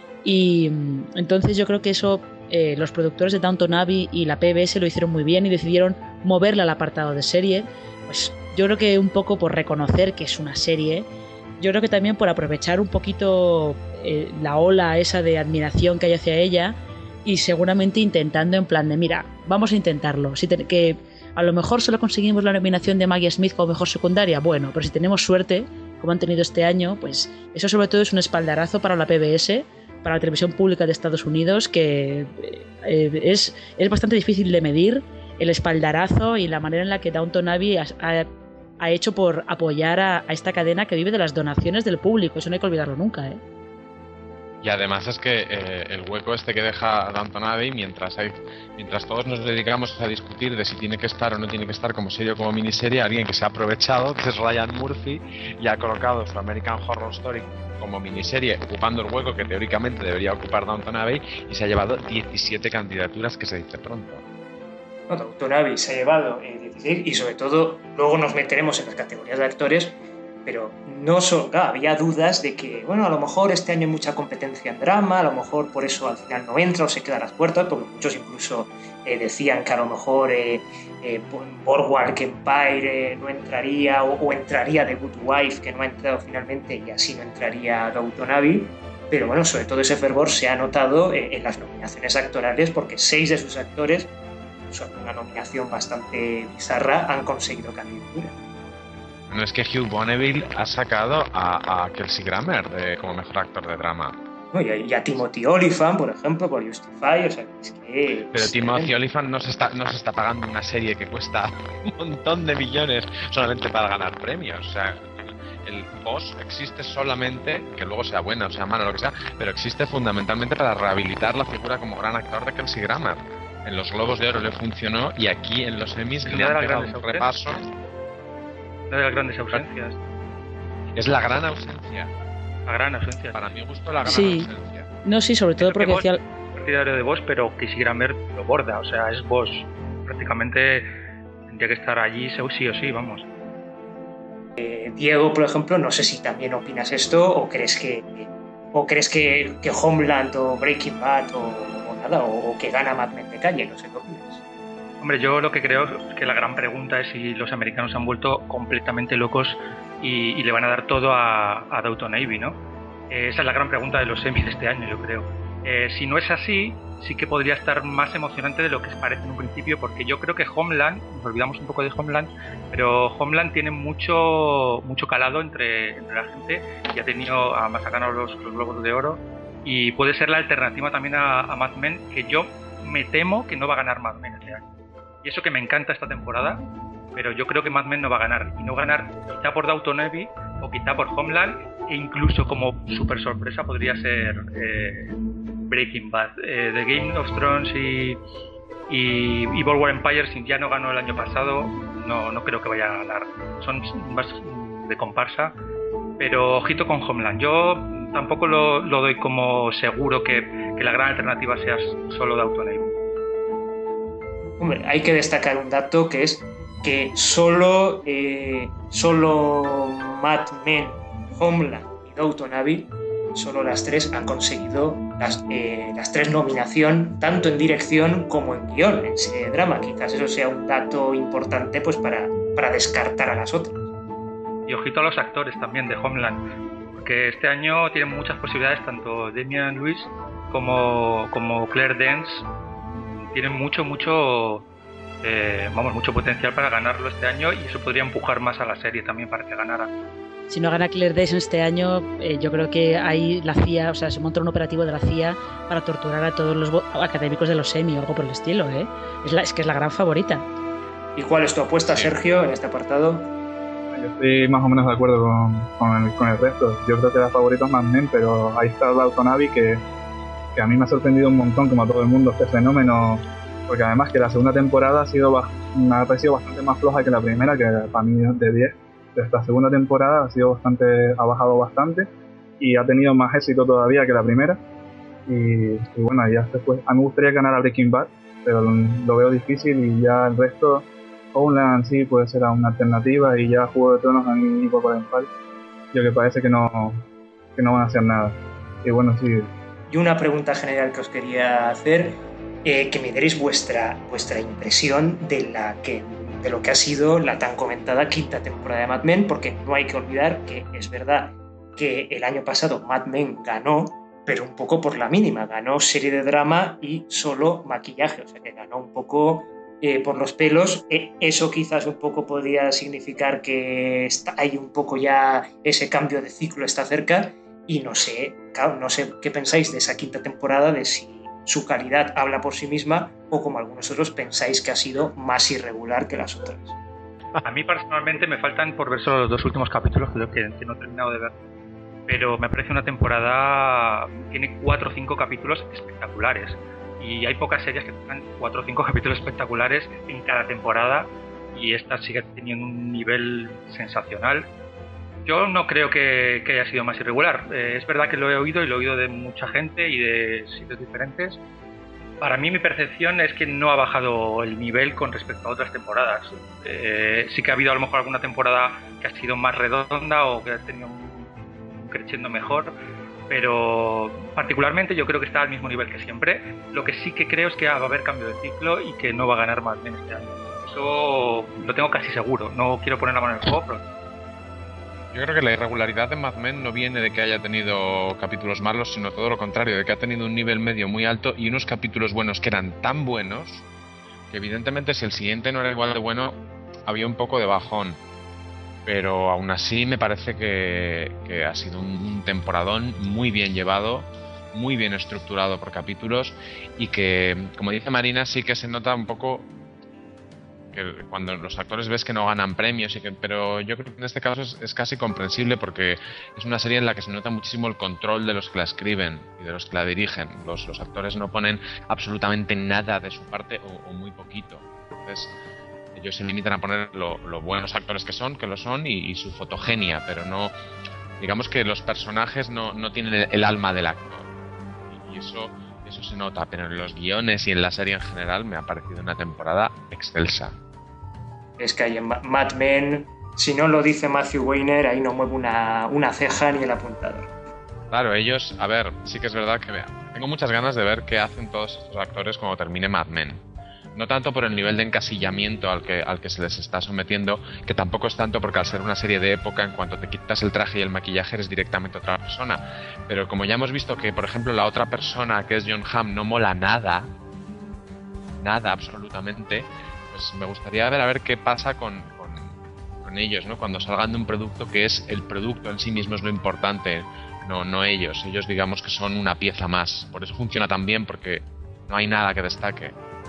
Y entonces yo creo que eso, los productores de Downton Abbey y la PBS lo hicieron muy bien y decidieron moverla al apartado de serie. Pues yo creo que un poco por reconocer que es una serie, yo creo que también por aprovechar un poquito la ola esa de admiración que hay hacia ella, y seguramente intentando en plan de, mira, vamos a intentarlo, que A lo mejor solo conseguimos la nominación de Maggie Smith como mejor secundaria, bueno, pero si tenemos suerte, como han tenido este año, pues eso sobre todo es un espaldarazo para la PBS, para la televisión pública de Estados Unidos, que es bastante difícil de medir el espaldarazo y la manera en la que Downton Abbey ha hecho por apoyar a esta cadena que vive de las donaciones del público. Eso no hay que olvidarlo nunca, ¿eh? Y además es que el hueco este que deja Downton Abbey, mientras todos nos dedicamos a discutir de si tiene que estar o no tiene que estar como serie o como miniserie, alguien que se ha aprovechado, que es Ryan Murphy, y ha colocado su American Horror Story como miniserie, ocupando el hueco que teóricamente debería ocupar Downton Abbey, y se ha llevado 17 candidaturas, que se dice pronto. No, Downton Abbey se ha llevado 16, y sobre todo luego nos meteremos en las categorías de actores, pero no solo, claro, había dudas de que, bueno, a lo mejor este año hay mucha competencia en drama, a lo mejor por eso al final no entra o se queda a las puertas, porque muchos incluso decían que a lo mejor Boardwalk Empire no entraría, o entraría The Good Wife, que no ha entrado finalmente, y así no entraría Downton Abbey. Pero bueno, sobre todo ese fervor se ha notado en las nominaciones actorales, porque 6 de sus actores, son una nominación bastante bizarra, han conseguido candidatura. No, es que Hugh Bonneville ha sacado a Kelsey Grammer como mejor actor de drama. No, y a Timothy Olyphant, por ejemplo, por Justify, o sea, es que... Pero Timothy Olyphant no se está pagando una serie que cuesta un montón de millones solamente para ganar premios. O sea, el Boss existe solamente, que luego sea buena o sea mala o lo que sea, pero existe fundamentalmente para rehabilitar la figura como gran actor de Kelsey Grammer. En los Globos de Oro le funcionó, y aquí en los Emmys le han pegado un repaso. Una de las grandes ausencias. Es la gran ausencia. La gran ausencia. Para mi gusto, la gran ausencia. No, sí, sobre todo porque decía... partidario de Boss, pero que si Grammer lo borda, o sea, es Boss. Prácticamente tendría que estar allí sí o sí, vamos. Diego, por ejemplo, no sé si también opinas esto, o crees que Homeland o Breaking Bad o nada, o que gana Mad Men de calle, no sé qué opinas. Hombre, yo lo que creo es que la gran pregunta es si los americanos se han vuelto completamente locos y le van a dar todo a Downton Abbey, ¿no? Esa es la gran pregunta de los Emmys de este año, yo creo. Si no es así, sí que podría estar más emocionante de lo que parece en un principio, porque yo creo que Homeland, nos olvidamos un poco de Homeland, pero Homeland tiene mucho calado entre la gente, y ha tenido, además ha ganado los Globos de Oro, y puede ser la alternativa también a Mad Men, que yo me temo que no va a ganar Mad Men este año. Y eso que me encanta esta temporada, pero yo creo que Mad Men no va a ganar. Y no ganar quizá por Downton Abbey o quizá por Homeland, e incluso como super sorpresa podría ser Breaking Bad. The Game of Thrones y Boardwalk Empire, si ya no ganó el año pasado, no creo que vaya a ganar. Son más de comparsa, pero ojito con Homeland. Yo tampoco lo doy como seguro que la gran alternativa sea solo Downton Abbey. Hombre, hay que destacar un dato, que es que solo Mad Men, Homeland y Downton Abbey, solo las 3 han conseguido las 3 nominación, tanto en dirección como en guión, en serie de drama. Quizás eso sea un dato importante, pues para descartar a las otras. Y ojito a los actores también de Homeland, porque este año tienen muchas posibilidades, tanto Damian Lewis como Claire Danes. Tienen mucho potencial para ganarlo este año, y eso podría empujar más a la serie también para que ganara. Si no gana Claire Danes este año, yo creo que hay la CIA, o sea, se monta un operativo de la CIA para torturar a todos los académicos de los Emmy o algo por el estilo, ¿eh? Es que es la gran favorita. ¿Y cuál es tu apuesta, Sergio, en este apartado? Yo estoy más o menos de acuerdo con el resto. Yo creo que la favorita es Mad Men, pero ahí está Downton Abbey, que a mí me ha sorprendido un montón, como a todo el mundo, este fenómeno, porque además que la segunda temporada me ha parecido bastante más floja que la primera, que para mí de 10. Esta segunda temporada ha bajado bastante, y ha tenido más éxito todavía que la primera, y bueno, ya después, a mí me gustaría ganar a Breaking Bad, pero lo veo difícil, y ya el resto, Homeland sí puede ser una alternativa, y ya Juego de Tronos a mí por Empire, yo que parece que no van a hacer nada. Y bueno, sí. Y una pregunta general que os quería hacer, que me deis vuestra impresión de lo que ha sido la tan comentada quinta temporada de Mad Men, porque no hay que olvidar que es verdad que el año pasado Mad Men ganó, pero un poco por la mínima, ganó serie de drama y solo maquillaje, o sea que ganó un poco por los pelos. Eso quizás un poco podría significar que hay un poco ya ese cambio de ciclo está cerca, y no sé qué pensáis de esa quinta temporada, de si su calidad habla por sí misma o como algunos otros pensáis que ha sido más irregular que las otras. A mí personalmente me faltan por ver solo los 2 últimos capítulos, creo que no he terminado de ver, pero me parece una temporada, tiene 4 o 5 capítulos espectaculares, y hay pocas series que tengan 4 o 5 capítulos espectaculares en cada temporada, y esta sigue teniendo un nivel sensacional. Yo no creo que haya sido más irregular. Es verdad que lo he oído, y lo he oído de mucha gente y de sitios diferentes. Para mí, mi percepción es que no ha bajado el nivel con respecto a otras temporadas. Sí que ha habido a lo mejor alguna temporada que ha sido más redonda o que ha tenido un crescendo mejor, pero particularmente yo creo que está al mismo nivel que siempre. Lo que sí que creo es que va a haber cambio de ciclo y que no va a ganar Mad Men este año. Eso lo tengo casi seguro. No quiero poner la mano en el fuego, pero... Yo creo que la irregularidad de Mad Men no viene de que haya tenido capítulos malos, sino todo lo contrario, de que ha tenido un nivel medio muy alto y unos capítulos buenos que eran tan buenos que evidentemente si el siguiente no era igual de bueno, había un poco de bajón. Pero aún así me parece que ha sido un temporadón muy bien llevado, muy bien estructurado por capítulos, y que, como dice Marina, sí que se nota un poco que cuando los actores ves que no ganan premios, pero yo creo que en este caso es casi comprensible, porque es una serie en la que se nota muchísimo el control de los que la escriben y de los que la dirigen. Los actores no ponen absolutamente nada de su parte o muy poquito. Entonces ellos se limitan a poner lo buenos actores que lo son y su fotogenia, pero no, digamos que los personajes no tienen el alma del actor, y eso se nota, pero en los guiones y en la serie en general me ha parecido una temporada excelsa. Es que hay en Mad Men, si no lo dice Matthew Weiner, ahí no mueve una ceja ni el apuntador. Claro, ellos, a ver, sí que es verdad que tengo muchas ganas de ver qué hacen todos estos actores cuando termine Mad Men. No tanto por el nivel de encasillamiento al que se les está sometiendo, que tampoco es tanto, porque al ser una serie de época, en cuanto te quitas el traje y el maquillaje eres directamente otra persona. Pero como ya hemos visto que, por ejemplo, la otra persona, que es Jon Hamm, no mola nada absolutamente, pues me gustaría ver a ver qué pasa con ellos, ¿no? Cuando salgan de un producto que es el producto en sí mismo es lo importante, no ellos. Ellos, digamos que son una pieza más. Por eso funciona tan bien, porque no hay nada que destaque.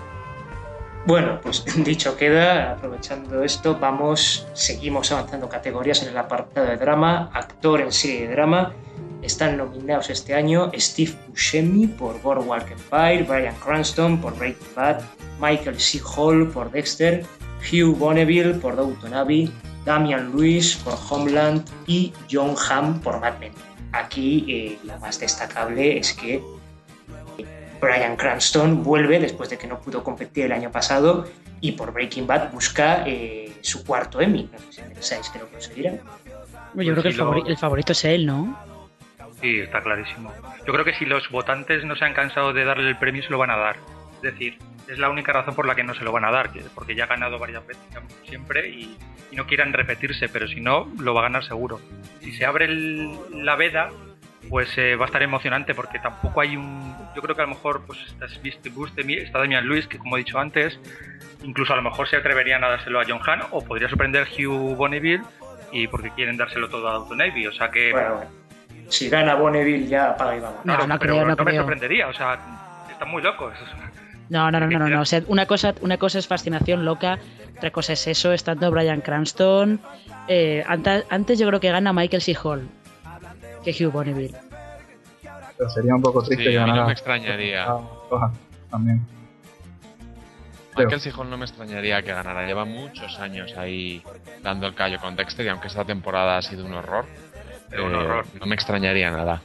Bueno, pues dicho queda, aprovechando esto, seguimos avanzando categorías en el apartado de drama. Actor en serie de drama. Están nominados este año Steve Buscemi por Boardwalk Empire, Bryan Cranston por Breaking Bad, Michael C. Hall por Dexter, Hugh Bonneville por Downton Abbey, Damian Lewis por Homeland y Jon Hamm por Mad Men. Aquí la más destacable es que Bryan Cranston vuelve después de que no pudo competir el año pasado, y por Breaking Bad busca su cuarto Emmy. No sé si pensáis que lo conseguirá. Yo creo que el favorito es él, ¿no? Sí, está clarísimo. Yo creo que si los votantes no se han cansado de darle el premio, se lo van a dar. Es decir, es la única razón por la que no se lo van a dar, porque ya ha ganado varias veces siempre y no quieran repetirse, pero si no, lo va a ganar seguro. Si se abre la veda, pues va a estar emocionante, porque tampoco hay yo creo que a lo mejor pues está Damian Lewis, que como he dicho antes, incluso a lo mejor se atreverían a dárselo a Jon Hamm, o podría sorprender Hugh Bonneville, y porque quieren dárselo todo a Downton Abbey, o sea que... Bueno, si gana Bonneville ya apaga y vamos. Claro, no creo. Me sorprendería, o sea, están muy locos. No. O sea, una cosa es fascinación loca, otra cosa es eso, estando Bryan Cranston. Antes yo creo que gana Michael C. Hall que Hugh Bonneville. Pero sería un poco triste que ganara. No me extrañaría. También. Michael C. Hall no me extrañaría que ganara. Lleva muchos años ahí dando el callo con Dexter, y aunque esta temporada ha sido un horror, no me extrañaría nada.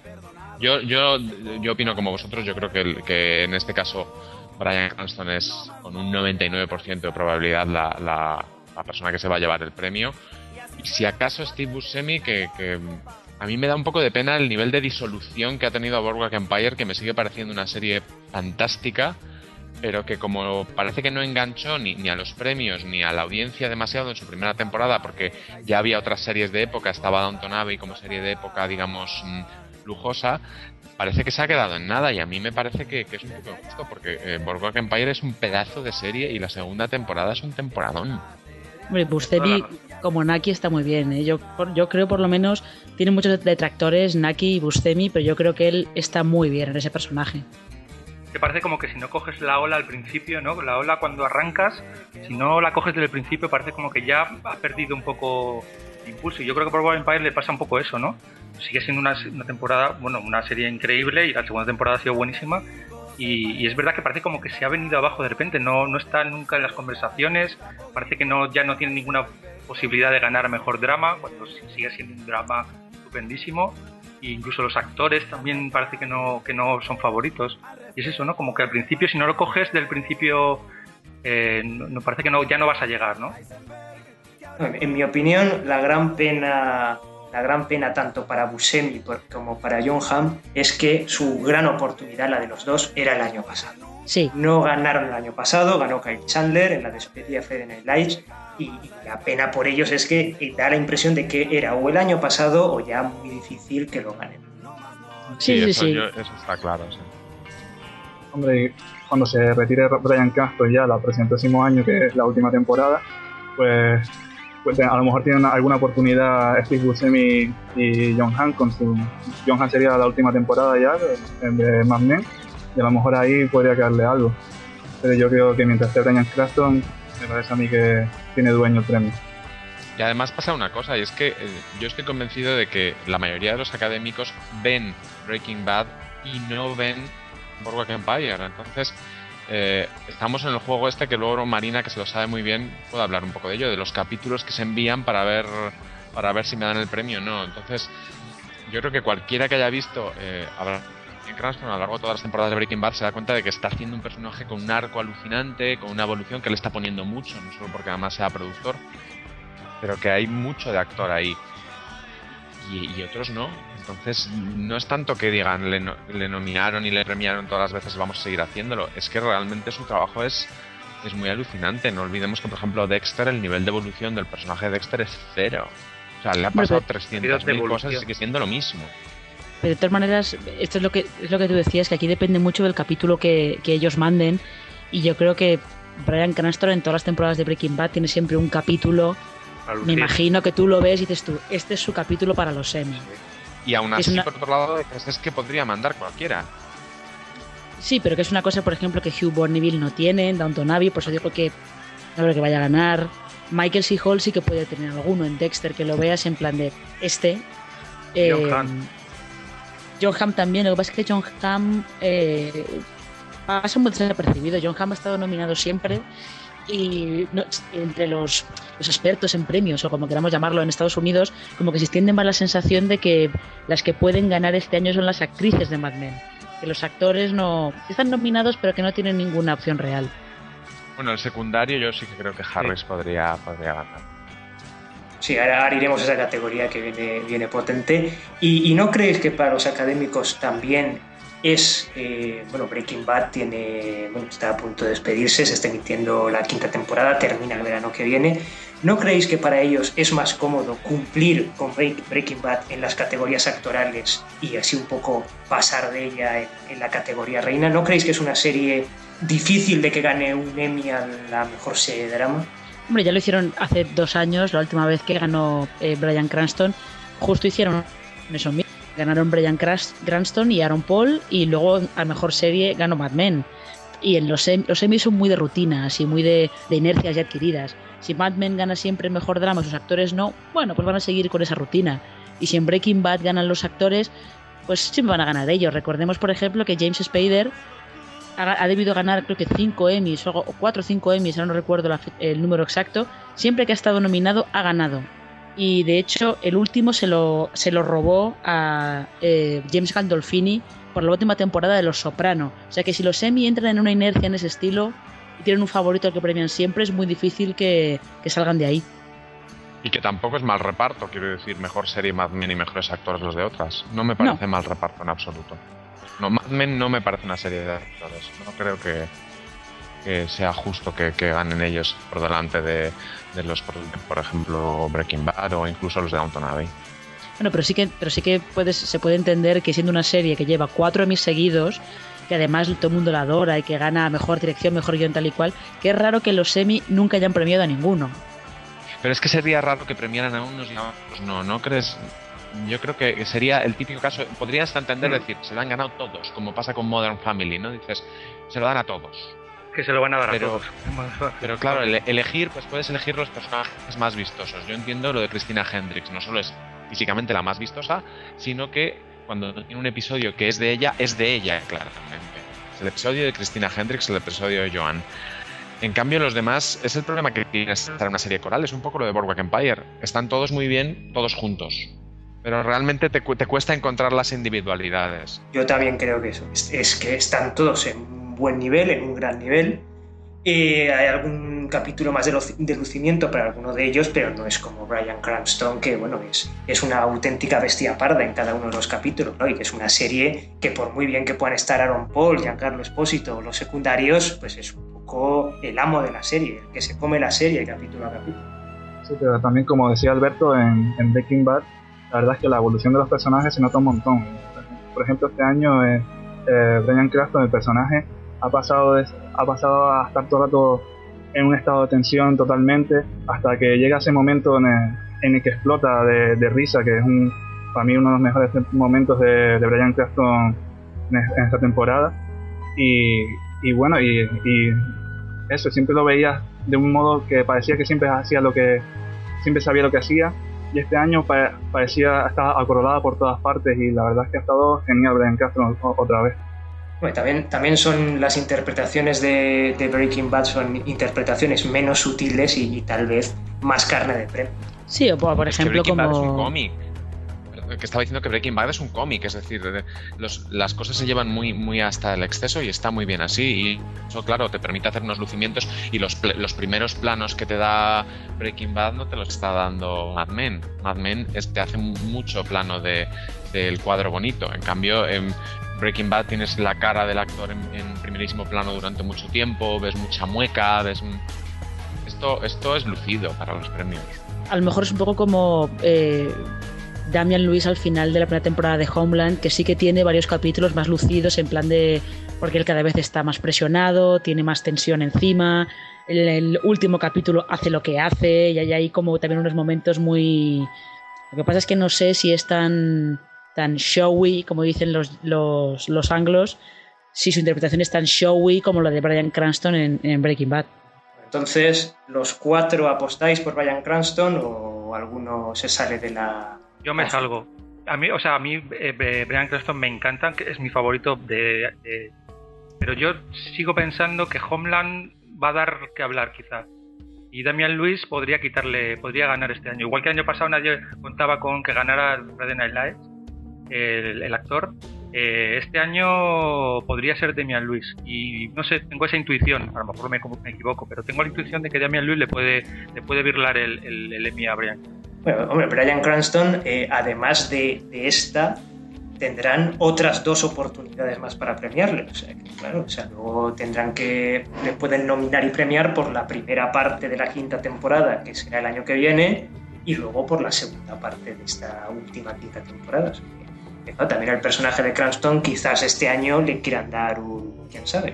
Yo opino como vosotros. Yo creo que en este caso Bryan Cranston es con un 99% de probabilidad la persona que se va a llevar el premio. Y si acaso Steve Buscemi, que a mí me da un poco de pena el nivel de disolución que ha tenido a Boardwalk Empire, que me sigue pareciendo una serie fantástica, pero que como parece que no enganchó ni a los premios ni a la audiencia demasiado en su primera temporada, porque ya había otras series de época, estaba Downton Abbey como serie de época, digamos, lujosa, parece que se ha quedado en nada, y a mí me parece que es un poco injusto, porque Boardwalk Empire es un pedazo de serie y la segunda temporada es un temporadón. Hombre, Buscemi como Naki está muy bien, ¿eh? Yo creo, por lo menos, tiene muchos detractores Naki y Buscemi, pero yo creo que él está muy bien en ese personaje. Te parece como que si no coges la ola al principio, ¿no? La ola cuando arrancas, si no la coges desde el principio, parece como que ya has perdido un poco de impulso. Y yo creo que por Boardwalk Empire le pasa un poco eso, ¿no? Sigue siendo una temporada, bueno, una serie increíble, y la segunda temporada ha sido buenísima. Y es verdad que parece como que se ha venido abajo de repente, no está nunca en las conversaciones, parece que ya no tiene ninguna posibilidad de ganar mejor drama, cuando sigue siendo un drama estupendísimo. E incluso los actores también parece que no son favoritos. Y es eso, ¿no? Como que al principio, si no lo coges del principio, no parece que ya no vas a llegar, ¿no? En mi opinión, la gran pena tanto para Buscemi como para Jon Hamm es que su gran oportunidad, la de los dos, era el año pasado. Sí. No ganaron el año pasado, ganó Kyle Chandler en la despedida de Friday Night Lights, y la pena por ellos es que da la impresión de que era o el año pasado o ya muy difícil que lo ganen. Sí. Eso está claro, sí. Hombre, cuando se retire Bryan Cranston ya el próximo año, que es la última temporada, pues a lo mejor tienen alguna oportunidad Steve Buscemi y Jon Hamm Jon Hamm sería la última temporada ya de Mad Men, y a lo mejor ahí podría quedarle algo. Pero yo creo que mientras esté Bryan Cranston, me parece a mí que tiene dueño el premio. Y además pasa una cosa, y es que yo estoy convencido de que la mayoría de los académicos ven Breaking Bad y no ven Boardwalk Empire. Entonces estamos en el juego este, que luego Marina, que se lo sabe muy bien, puede hablar un poco de ello, de los capítulos que se envían para ver si me dan el premio o no. Entonces yo creo que cualquiera que haya visto Bryan Cranston a lo largo de todas las temporadas de Breaking Bad se da cuenta de que está haciendo un personaje con un arco alucinante, con una evolución que le está poniendo mucho, no solo porque además sea productor, pero que hay mucho de actor ahí y otros no. Entonces no es tanto que digan le nominaron y le premiaron todas las veces, vamos a seguir haciéndolo, es que realmente su trabajo es muy alucinante. No olvidemos que, por ejemplo, Dexter, el nivel de evolución del personaje de Dexter es cero. O sea, le ha pasado 300.000 cosas y sigue siendo lo mismo. Pero de todas maneras, esto es lo que tú decías, que aquí depende mucho del capítulo que ellos manden, y yo creo que Bryan Cranston en todas las temporadas de Breaking Bad tiene siempre un capítulo. Me imagino que tú lo ves y dices tú, este es su capítulo para los Emmy. Y aún así, por otro lado, es que podría mandar cualquiera. Sí, pero que es una cosa, por ejemplo, que Hugh Bonneville no tiene, Downton Abbey, por eso digo que no creo que vaya a ganar. Michael C. Hall sí que puede tener alguno en Dexter, que lo veas en plan de Jon Hamm también. Lo que pasa es que Jon Hamm pasa muy desapercibido. Jon Hamm ha estado nominado siempre, y entre los expertos en premios, o como queramos llamarlo en Estados Unidos, como que se extiende más la sensación de que las que pueden ganar este año son las actrices de Mad Men, que los actores no están nominados pero que no tienen ninguna opción real. Bueno, el secundario yo sí que creo que Harris podría ganar. Sí, ahora iremos a esa categoría que viene potente. ¿Y no creéis que para los académicos también Breaking Bad está a punto de despedirse, se está emitiendo la 5ª temporada, termina el verano que viene? ¿No creéis que para ellos es más cómodo cumplir con Breaking Bad en las categorías actorales y así un poco pasar de ella en la categoría reina? ¿No creéis que es una serie difícil de que gane un Emmy a la mejor serie de drama? Hombre, ya lo hicieron hace 2 años, la última vez que ganó Bryan Cranston, justo hicieron eso mismo. Ganaron Bryan Cranston y Aaron Paul, y luego a mejor serie ganó Mad Men. Y en los Emmy son muy de rutinas y muy de inercias ya adquiridas. Si Mad Men gana siempre mejor drama y sus actores no, bueno, pues van a seguir con esa rutina. Y si en Breaking Bad ganan los actores, pues siempre van a ganar ellos. Recordemos, por ejemplo, que James Spader ha debido ganar, creo que 5 Emmys o 4 o 5 Emmys, ahora no recuerdo el número exacto. Siempre que ha estado nominado ha ganado. Y de hecho el último se lo robó a James Gandolfini por la última temporada de Los Soprano. O sea que si los Emmy entran en una inercia en ese estilo y tienen un favorito al que premian siempre, es muy difícil que salgan de ahí. Y que tampoco es mal reparto, quiero decir, mejor serie Mad Men y mejores actores los de otras. No me parece mal reparto en absoluto. No, Mad Men no me parece una serie de actores. No creo que sea justo que ganen ellos por delante de los, por ejemplo, Breaking Bad o incluso los de Downton Abbey. Bueno, pero sí que se puede entender que siendo una serie que lleva 4 Emmys seguidos, que además todo el mundo la adora y que gana mejor dirección, mejor guión, tal y cual, que es raro que los Emmy nunca hayan premiado a ninguno. Pero es que sería raro que premiaran a unos y a otros. ¿No crees? Yo creo que sería el típico caso. Podrías entender decir, se lo han ganado todos, como pasa con Modern Family, ¿no? Dices, se lo dan a todos. Que se lo van a dar a todos. Pero claro, elegir, pues puedes elegir los personajes más vistosos. Yo entiendo lo de Christina Hendricks, no solo es físicamente la más vistosa, sino que cuando tiene un episodio que es de ella, claramente. Es el episodio de Christina Hendricks, el episodio de Joan. En cambio, los demás, es el problema que tiene estar en una serie coral, es un poco lo de Boardwalk Empire. Están todos muy bien, todos juntos. Pero realmente te cuesta encontrar las individualidades. Yo también creo que eso. Es que están todos en un buen nivel, en un gran nivel. Hay algún capítulo más de lucimiento para alguno de ellos, pero no es como Bryan Cranston, que bueno, es una auténtica bestia parda en cada uno de los capítulos, ¿no? Y que es una serie que por muy bien que puedan estar Aaron Paul, Giancarlo Esposito o los secundarios, pues es un poco el amo de la serie, el que se come la serie capítulo a capítulo. Sí, pero también como decía Alberto en Breaking Bad, la verdad es que la evolución de los personajes se nota un montón. Por ejemplo, este año Bryan Cranston, el personaje, ha pasado a estar todo el rato en un estado de tensión totalmente, hasta que llega ese momento en el que explota de risa, que es para mí uno de los mejores momentos de Bryan Cranston en esta temporada. Y bueno, y eso, siempre lo veías de un modo que parecía que siempre sabía lo que hacía, y este año parecía estar acorralada por todas partes, y la verdad es que ha estado genial Bryan Cranston otra vez. Bueno, también son las interpretaciones de Breaking Bad, son interpretaciones menos sutiles y tal vez más carne de premio. Sí, o por ejemplo, Breaking como... Bad es un cómic. Que estaba diciendo que Breaking Bad es un cómic, es decir, las cosas se llevan muy hasta el exceso y está muy bien así, y eso claro te permite hacer unos lucimientos, y los primeros planos que te da Breaking Bad no te los está dando Mad Men. Mad Men te hace mucho plano del cuadro bonito, en cambio en Breaking Bad tienes la cara del actor en primerísimo plano durante mucho tiempo, ves mucha mueca, esto es lucido para los premios. A lo mejor es un poco como Damian Lewis al final de la primera temporada de Homeland, que sí que tiene varios capítulos más lucidos, en plan de... porque él cada vez está más presionado, tiene más tensión encima, el último capítulo hace lo que hace, y hay ahí como también unos momentos muy... Lo que pasa es que no sé si es tan showy, como dicen los anglos, si su interpretación es tan showy como la de Bryan Cranston en Breaking Bad. Entonces, ¿los 4 apostáis por Bryan Cranston o alguno se sale de la...? Yo me salgo. A mí Bryan Cranston me encanta, que es mi favorito pero yo sigo pensando que Homeland va a dar que hablar quizá. Y Damian Lewis podría ganar este año. Igual que el año pasado nadie contaba con que ganara Friday Night Lights, el actor. Este año podría ser Damian Lewis, y no sé, tengo esa intuición, a lo mejor me equivoco, pero tengo la intuición de que Damian Lewis le puede birlar el Emmy a Bryan. Bueno, hombre, Bryan Cranston, además de esta, tendrán otras 2 oportunidades más para premiarle. O sea, que, claro, luego le pueden nominar y premiar por la primera parte de la 5ª temporada, que será el año que viene, y luego por la segunda parte de esta última 5ª temporada. O sea, que, también al personaje de Cranston quizás este año le quieran dar quién sabe.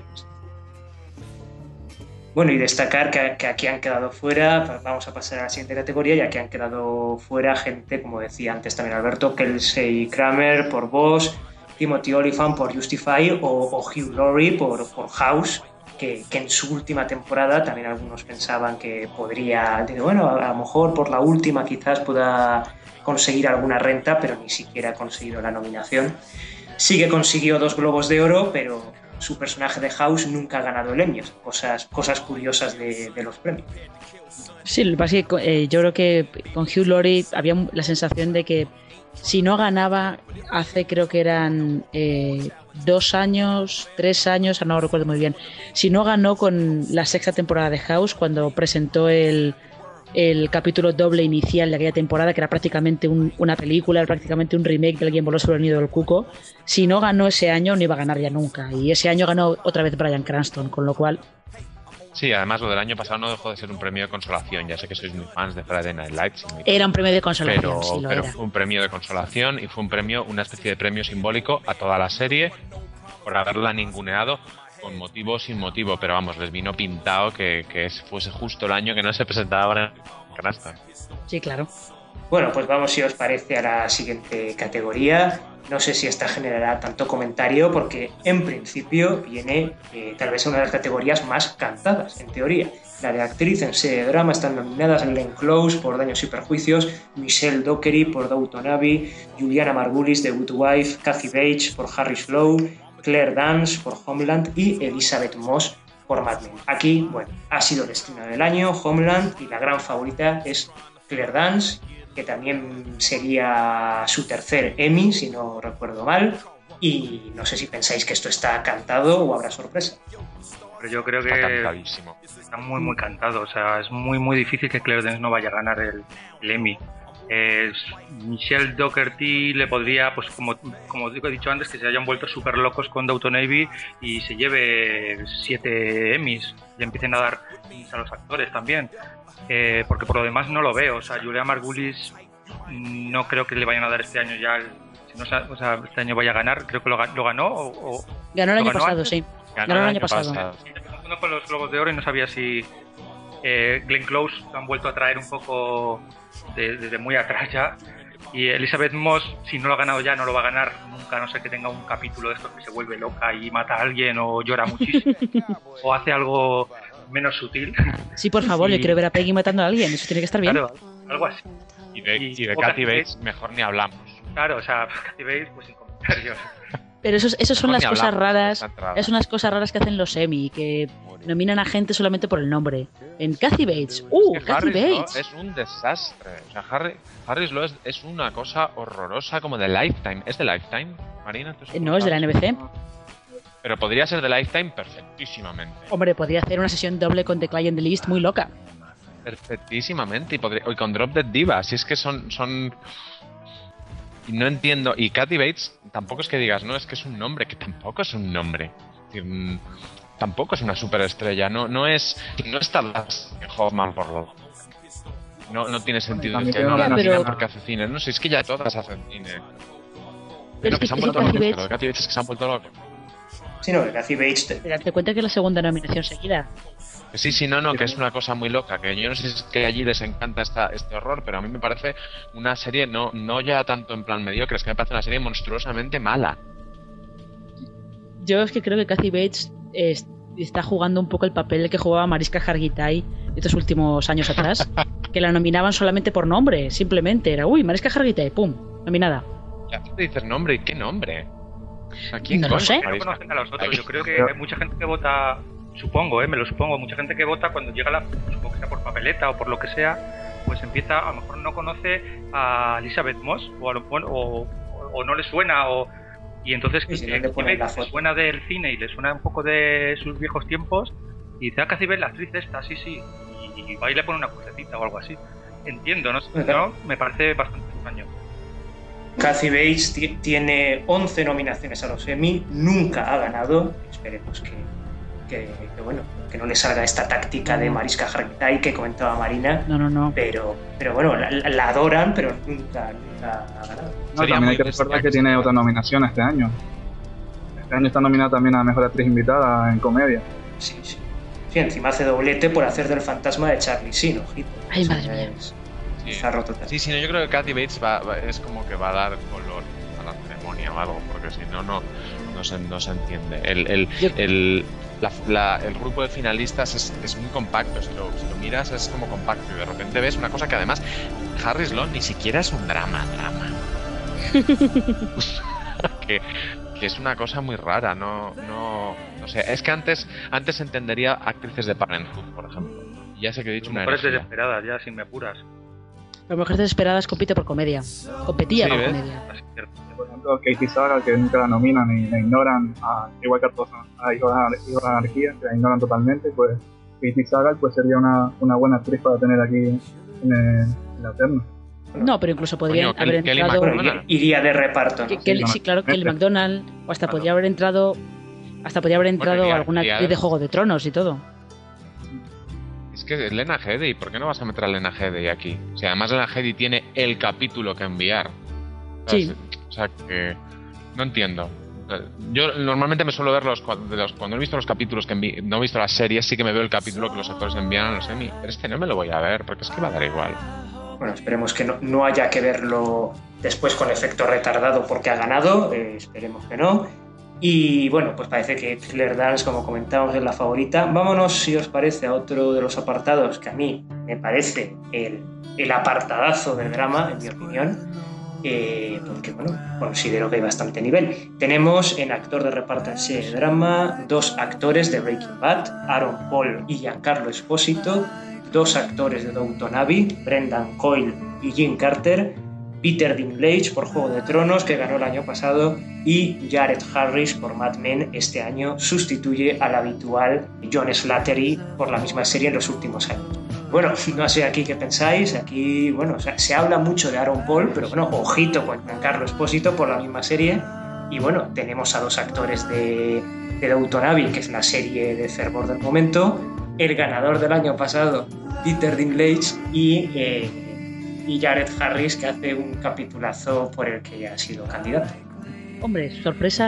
Bueno, y destacar que aquí han quedado fuera, vamos a pasar a la siguiente categoría, ya que han quedado fuera gente, como decía antes también Alberto, Kelsey Grammer por Boss, Timothy Olyphant por Justify o Hugh Laurie por House, que en su última temporada también algunos pensaban que podría, bueno, a lo mejor por la última quizás pueda conseguir alguna renta, pero ni siquiera ha conseguido la nominación. Sí que consiguió 2 Globos de Oro, pero su personaje de House nunca ha ganado el Emmy. Cosas curiosas de los premios. Sí, lo que pasa es que yo creo que con Hugh Laurie había la sensación de que si no ganaba creo que eran 2 años, 3 años, no recuerdo muy bien, si no ganó con la 6ª temporada de House, cuando presentó el capítulo doble inicial de aquella temporada, que era prácticamente una película, era prácticamente un remake de Alguien voló sobre el nido del cuco. Si no ganó ese año, no iba a ganar ya nunca, y ese año ganó otra vez Bryan Cranston, con lo cual Sí, además lo del año pasado no dejó de ser un premio de consolación. Ya sé que sois muy fans de Friday Night Lights. Era un premio de consolación, pero, sí lo pero era. fue un premio de consolación y fue un premio, una especie de premio simbólico a toda la serie por haberla ninguneado con motivo o sin motivo. Pero vamos, les vino pintado que fuese justo el año que no se presentaba en Cranston. Sí, claro. Bueno, pues vamos, si os parece, a la siguiente categoría. No sé si esta generará tanto comentario porque en principio viene tal vez una de las categorías más cantadas, en teoría. La de actriz en serie de drama están nominadas Glenn Close por Daños y Perjuicios, Michelle Dockery por Downton Abbey, Juliana Margulies de Good Wife, Kathy Bates por Harris Law, Claire Danes por Homeland y Elizabeth Moss por Mad Men. Aquí, bueno, ha sido el estreno del año, Homeland, y la gran favorita es Claire Danes, que también sería su tercer Emmy, si no recuerdo mal, y no sé si pensáis que esto está cantado o habrá sorpresa. Pero yo creo que Está cantadísimo. está muy cantado, o sea, es muy difícil que Claire Danes no vaya a ganar el Emmy. Michelle Dockery le podría, pues como he dicho antes, que se hayan vuelto súper locos con Downton Abbey y se lleve 7 Emmys y empiecen a dar Emmys a los actores también. Porque por lo demás no lo veo. O sea, Julia Margulies no creo que le vayan a dar este año ya. O sea, este año vaya a ganar. Creo que lo ganó. Ganó el año ganó pasado, antes. sí. Ganó el año pasado. Sí, me confundo con los Globos de Oro y no sabía si Glenn Close lo han vuelto a traer un poco desde muy atrás ya. Y Elizabeth Moss, si no lo ha ganado ya, no lo va a ganar nunca, a no ser que tenga un capítulo de estos que se vuelve loca y mata a alguien o llora muchísimo o hace algo menos sutil. Sí, por favor, Sí. yo quiero ver a Peggy matando a alguien, eso tiene que estar bien. Claro, algo así. Y de o Kathy Bates mejor ni hablamos. Claro, o sea, Kathy Bates, pues sin comentarios. Pero esos son Mejor las ni cosas hablamos de raras, esa entrada. es unas cosas raras que hacen los Emmy, que nominan a gente solamente por el nombre. En Kathy Bates, Es que Kathy Harris Law Bates. es un desastre. O sea, Harris Law es una cosa horrorosa como de Lifetime. ¿Es de Lifetime, Marina? ¿Tú No, es de la NBC. Pero podría ser de Lifetime perfectísimamente. Hombre, podría hacer una sesión doble con The Client List muy loca. Perfectísimamente. Y con Drop Dead Diva. Si es que son... Y no entiendo. Y Kathy Bates tampoco es que digas, no, es que es un nombre, que tampoco es un nombre. Es decir, tampoco es una superestrella. No es Talas Hoffman por lo... No tiene sentido También que tiene no la una nominan pero- porque hace cine. No sé, es que ya todas hacen cine. Pero es que que se han ese vuelto Kathy locos. Bates, Pero de Kathy Bates es que se han vuelto locos. Sí, no, Kathy Bates pero date cuenta que es la segunda nominación seguida. Que sí, no, que es una cosa muy loca, que yo no sé si es que allí les encanta este horror, pero a mí me parece una serie, no ya tanto en plan mediocre, es que me parece una serie monstruosamente mala. Yo es que creo que Kathy Bates está jugando un poco el papel que jugaba Mariska Hargitay estos últimos años atrás, que la nominaban solamente por nombre, simplemente. Era, uy, Mariska Hargitay, pum, nominada. Ya tú te dices nombre, ¿y qué nombre? ¿A quién No lo coño, sé. Que no Mariska? conocen a los otros. Yo creo que Pero- hay mucha gente que vota, supongo, me lo supongo, mucha gente que vota cuando llega supongo que sea por papeleta o por lo que sea, pues empieza, a lo mejor no conoce a Elizabeth Moss o no le suena y entonces Y si no le ponen la le foto. suena del cine y le suena un poco de sus viejos tiempos y dice, Kathy Bates, la actriz esta, sí, y va y le pone una crucecita o algo así. Entiendo, no sé, Claro. ¿no? Me parece bastante extraño. Kathy Bates tiene 11 nominaciones a los Emmy, nunca ha ganado. Esperemos que bueno, que no le salga esta táctica de Mariska Hargitay que comentaba Marina, No. pero bueno, la adoran, pero nunca ha ganado. No, Sería también muy hay que bestia recordar que que tiene se- otra nominación este año. Este año está nominada también a Mejor Actriz Invitada en Comedia. Sí. Sí, encima hace doblete por hacer del fantasma de Charlie Sheen, ojito. Ay, O sea, madre mía. Sí. Está roto total. Sí, no, yo creo que Kathy Bates es como que va a dar color a la ceremonia o algo, porque si no se entiende. El grupo de finalistas es muy compacto, si lo miras es como compacto y de repente ves una cosa que además Harris Law ni siquiera es un drama. que es una cosa muy rara, no sé, es que antes entendería actrices de Parenthood, por ejemplo. Y ya sé que he dicho una Mujeres herejía. desesperadas, ya, sin me apuras. Las mujeres desesperadas compite por comedia. Competía Sí, por ¿ves? comedia. Así que, Por ejemplo, Katie Sagal, que nunca la nominan y la ignoran, igual que a todos a Hijos de la Anarquía, que la ignoran totalmente, pues Katie Sagal pues sería una buena actriz para tener aquí en la terna. No, pero incluso podrían Coño, haber Kelly entrado... McDonald. Bueno, iría de reparto, ¿no? Sí, claro, Kelly McDonald. O hasta Claro. podría haber entrado... Hasta podría haber entrado Bueno, alguna iría- actriz de Juego de Tronos y todo. Es que Lena Headey, ¿por qué no vas a meter a Lena Headey aquí? O sea, además Lena Headey tiene el capítulo que enviar. Sí. O sea, que no entiendo. Yo normalmente me suelo ver cuando he visto los capítulos no he visto las series, sí que me veo el capítulo que los actores envían a los Emmy. Pero este no me lo voy a ver, porque es que va a dar igual. Bueno, esperemos que no haya que verlo después con efecto retardado porque ha ganado, esperemos que no. Y bueno, pues parece que Thriller Dance, como comentábamos, es la favorita. Vámonos, si os parece, a otro de los apartados que a mí me parece el apartadazo del drama, en mi opinión, porque bueno, considero que hay bastante nivel. Tenemos en actor de reparto en serie de drama 2 actores de Breaking Bad, Aaron Paul y Giancarlo Esposito, 2 actores de Downton Abbey, Brendan Coyle y Jim Carter, Peter Dinklage por Juego de Tronos, que ganó el año pasado, y Jared Harris por Mad Men este año sustituye al habitual John Slattery por la misma serie en los últimos años. Bueno, no sé aquí qué pensáis, aquí, bueno, se habla mucho de Aaron Paul, pero bueno, ojito con Giancarlo Esposito por la misma serie, y bueno, tenemos a 2 actores de Downton Abbey, que es la serie de fervor del momento, el ganador del año pasado, Peter Dinklage, y Jared Harris, que hace un capitulazo por el que ya ha sido candidato. Hombre, sorpresa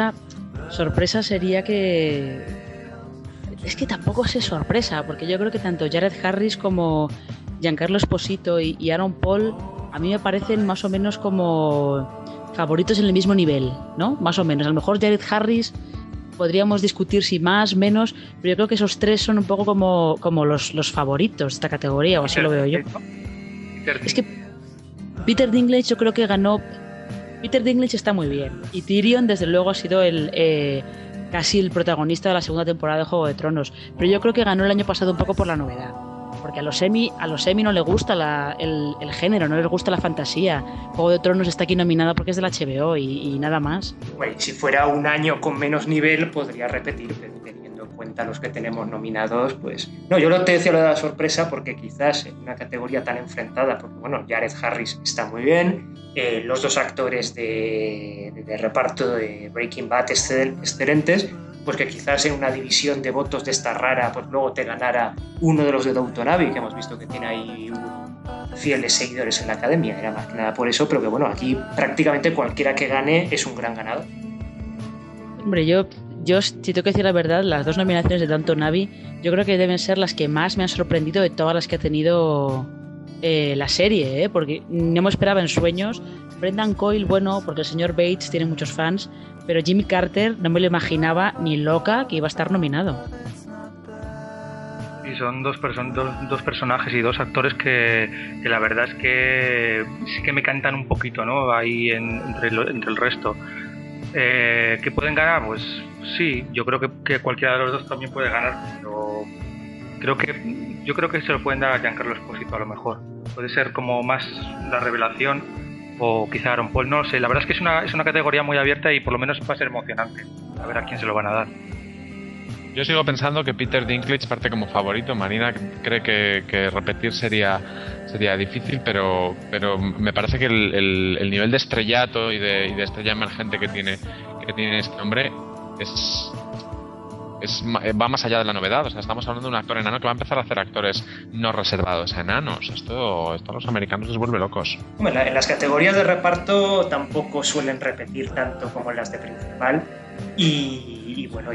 sería que... Es que tampoco es sorpresa, porque yo creo que tanto Jared Harris como Giancarlo Esposito y Aaron Paul a mí me parecen más o menos como favoritos en el mismo nivel, ¿no? Más o menos. A lo mejor Jared Harris podríamos discutir si más, menos, pero yo creo que esos 3 son un poco como los favoritos de esta categoría, o así lo veo yo. Es que Peter Dinklage yo creo que ganó. Peter Dinklage está muy bien y Tyrion desde luego ha sido casi el protagonista de la segunda temporada de Juego de Tronos, pero yo creo que ganó el año pasado un poco por la novedad, porque a los Emmy no le gusta el género, no les gusta la fantasía. Juego de Tronos está aquí nominada porque es de la HBO y nada más. Bueno, si fuera un año con menos nivel podría repetir, pero teniendo en cuenta los que tenemos nominados, pues... No, yo te decía lo de la sorpresa porque quizás en una categoría tan enfrentada, porque bueno, Jared Harris está muy bien, los 2 actores de reparto de Breaking Bad excelentes, pues que quizás en una división de votos de esta rara, pues luego te ganara uno de los de Downton Abbey, que hemos visto que tiene ahí fieles seguidores en la academia, era más que nada por eso, pero que bueno, aquí prácticamente cualquiera que gane es un gran ganador. Hombre, yo si tengo que decir la verdad, las 2 nominaciones de Downton Abbey yo creo que deben ser las que más me han sorprendido de todas las que ha tenido la serie, porque no me esperaba en sueños. Brendan Coyle, bueno, porque el señor Bates tiene muchos fans, pero Jimmy Carter no me lo imaginaba ni loca que iba a estar nominado. Y son dos personajes y 2 actores que la verdad es que sí que me cantan un poquito, ¿no? Ahí entre el resto. ¿Que pueden ganar? Pues sí, yo creo que cualquiera de los 2 también puede ganar, pero yo creo que se lo pueden dar a Giancarlo Esposito a lo mejor. Puede ser como más la revelación, o quizá Aaron Paul, no sé. La verdad es que es una categoría muy abierta y por lo menos va a ser emocionante. A ver a quién se lo van a dar. Yo sigo pensando que Peter Dinklage parte como favorito. Marina cree que repetir sería difícil, pero me parece que el nivel de estrellato y de estrella emergente que tiene este hombre va más allá de la novedad. O sea, estamos hablando de un actor enano que va a empezar a hacer actores no reservados a enanos. Esto a los americanos les vuelve locos. Bueno, en las categorías de reparto tampoco suelen repetir tanto como en las de principal y bueno,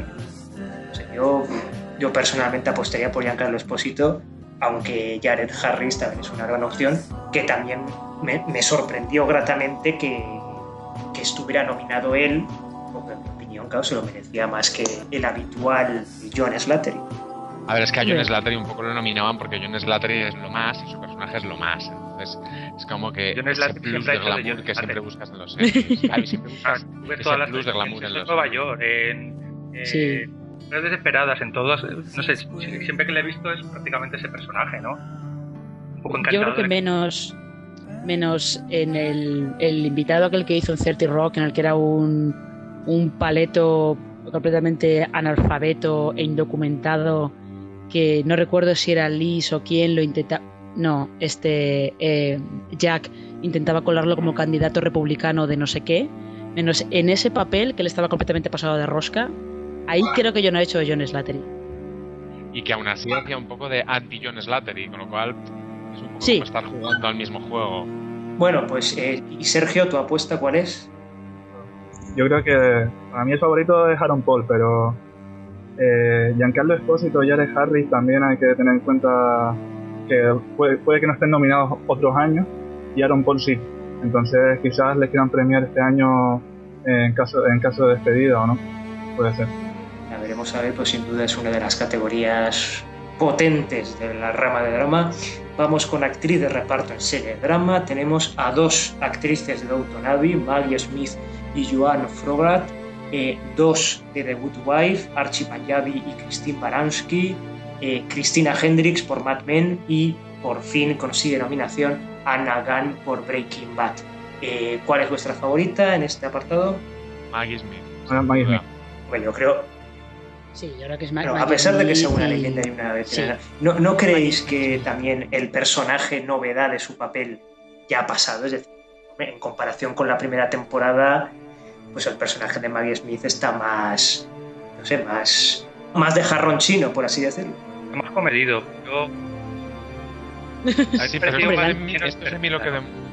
yo personalmente apostaría por Giancarlo Esposito, aunque Jared Harris también es una gran opción, que también me sorprendió gratamente que estuviera nominado él, porque en mi opinión, claro, se lo merecía más que el habitual John Slattery. A ver, es que a John Slattery un poco lo nominaban porque John Slattery es lo más y su personaje es lo más. Entonces, es como que John ese plus de glamour que siempre buscas en los Emmys. Claro, siempre buscas ese plus de glamour en los Nueva York, sí. Desesperadas, en todas, no sé, siempre que le he visto es prácticamente ese personaje, ¿no? Un poco encantador. Yo creo que menos en el invitado aquel que hizo en 30 Rock, en el que era un paleto completamente analfabeto e indocumentado, que no recuerdo si era Liz o quién lo intentaba. No, Jack intentaba colarlo como candidato republicano de no sé qué, menos en ese papel que él estaba completamente pasado de rosca. Ahí creo que yo no he hecho de John Slattery. y que aún así hacía un poco de anti-John Slattery, con lo cual es un poco Sí. como estar jugando al mismo juego. Bueno, pues, y Sergio, ¿tu apuesta cuál es? Yo creo que para mí el favorito es Aaron Paul, pero Giancarlo Esposito y Jared Harris también hay que tener en cuenta que puede que no estén nominados otros años y Aaron Paul sí. Entonces quizás les quieran premiar este año en caso de despedida o no. Puede ser. La veremos a ver, pues sin duda es una de las categorías potentes de la rama de drama. Vamos con actriz de reparto en serie de drama. Tenemos a 2 actrices de Downton Abbey, Maggie Smith y Joan Froggatt, 2 de The Good Wife, Archie Panjabi y Christine Baranski, Christina Hendricks por Mad Men y por fin consigue nominación Anna Gunn por Breaking Bad. ¿Cuál es vuestra favorita en este apartado? Maggie Smith. Maggie Smith. Bueno, yo creo... Sí, yo creo que es Bueno, a pesar de que sea una Smith leyenda y una veterana, Sí. ¿no creéis que también el personaje novedad de su papel ya ha pasado? Es decir, en comparación con la primera temporada, pues el personaje de Maggie Smith está más, no sé, más de jarrón chino, por así decirlo. Más comedido. Yo Sí, pero Hombre, esto es a mí lo que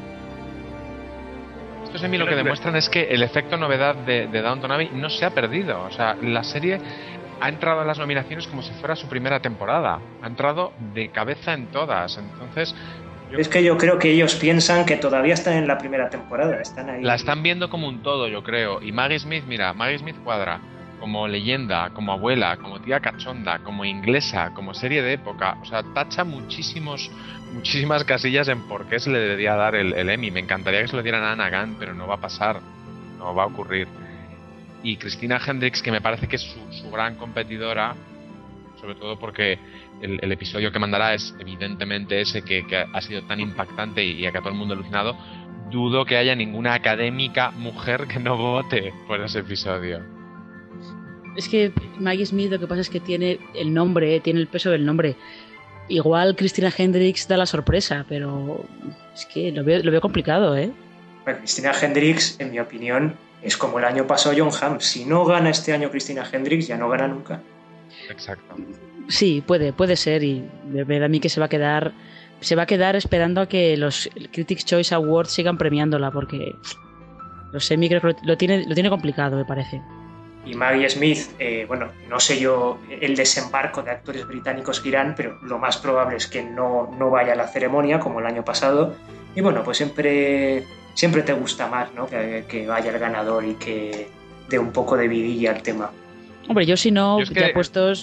lo que demuestran es que el efecto novedad de Downton Abbey no se ha perdido. O sea, la serie ha entrado en las nominaciones como si fuera su primera temporada. Ha entrado de cabeza en todas. Entonces, Es que yo creo que ellos piensan que todavía están en la primera temporada, están ahí. la están viendo como un todo, yo creo. Y Maggie Smith, mira, Maggie Smith cuadra como leyenda, como abuela, como tía cachonda, como inglesa, como serie de época. O sea, tacha muchísimas casillas en por qué se le debería dar el Emmy. Me encantaría que se lo dieran a Anna Gunn, pero no va a pasar, no va a ocurrir. Y Christina Hendricks, que me parece que es su gran competidora, sobre todo porque el episodio que mandará es evidentemente ese que ha sido tan impactante y a que a todo el mundo ha alucinado. Dudo que haya ninguna académica mujer que no vote por ese episodio. Es que Maggie Smith lo que pasa es que tiene el nombre, tiene el peso del nombre. Igual Christina Hendricks da la sorpresa, pero es que lo veo complicado, ¿eh? Bueno, Christina Hendricks, en mi opinión, es como el año pasado John Hamm. Si no gana este año Christina Hendricks, ya no gana nunca. Exacto. Sí, puede ser, y de verdad a mí que se va a quedar esperando a que los Critics' Choice Awards sigan premiándola, porque los Emmy creo que lo tiene complicado, me parece. Y Maggie Smith, bueno, no sé yo el desembarco de actores británicos que irán, pero lo más probable es que no vaya a la ceremonia como el año pasado. Y bueno, pues siempre te gusta más, ¿no? Que vaya el ganador y que dé un poco de vidilla al tema. Hombre, yo si no, Yo es que- ya puestos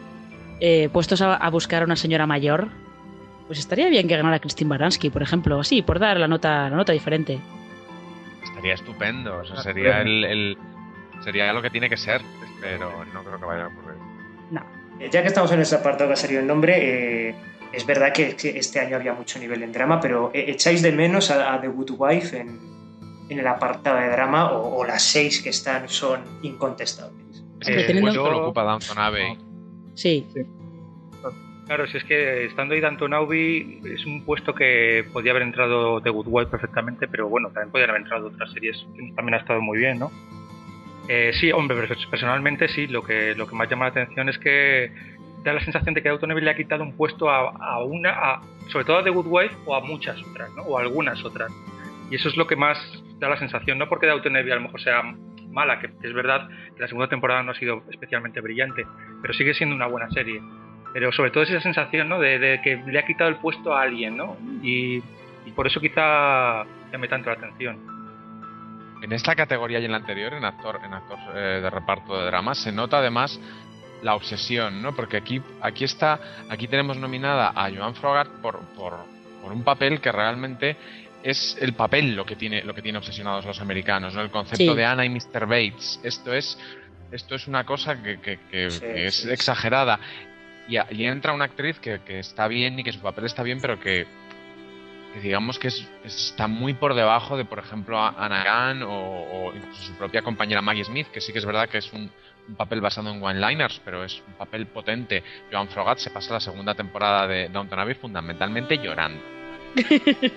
a buscar a una señora mayor, pues estaría bien que ganara Christine Baranski, por ejemplo, así, por dar la nota diferente. Estaría estupendo. O sea, sería sería lo que tiene que ser, pero no creo que vaya a ocurrir. No. Ya que estamos en este apartado que ha salido el nombre, es verdad que este año había mucho nivel en drama, pero ¿echáis de menos a The Good Wife en el apartado de drama o las 6 que están son incontestables? Hombre, teniendo- Puesto lo ocupa Downton Abbey. Sí, Claro, si es que estando ahí Downton Abbey es un puesto que podía haber entrado The Good Wife perfectamente, pero bueno, también podrían haber entrado otras series que también ha estado muy bien, ¿no? Sí, hombre, personalmente sí, lo que más llama la atención es que da la sensación de que Downton Abbey le ha quitado un puesto sobre todo a The Good Wife o a muchas otras, ¿no? O a algunas otras. Y eso es lo que más da la sensación, no porque Downton Abbey a lo mejor sea mala, que es verdad que la segunda temporada no ha sido especialmente brillante, pero sigue siendo una buena serie. Pero sobre todo es esa sensación, ¿no? De que le ha quitado el puesto a alguien, ¿no? Y por eso quizá llame tanto la atención. En esta categoría y en la anterior, en actor de reparto de drama, se nota además la obsesión, ¿no? Porque aquí tenemos nominada a Joan Froggatt por un papel que realmente es el papel lo que tiene obsesionados los americanos, ¿no? El concepto Sí. de Anna y Mr. Bates. Esto es una cosa que es exagerada. Y entra una actriz que está bien y que su papel está bien, pero que digamos que está muy por debajo de, por ejemplo, Anna Gunn o incluso su propia compañera Maggie Smith, que sí que es verdad que es un papel basado en one-liners, pero es un papel potente. Joan Froggatt se pasa la segunda temporada de Downton Abbey fundamentalmente llorando.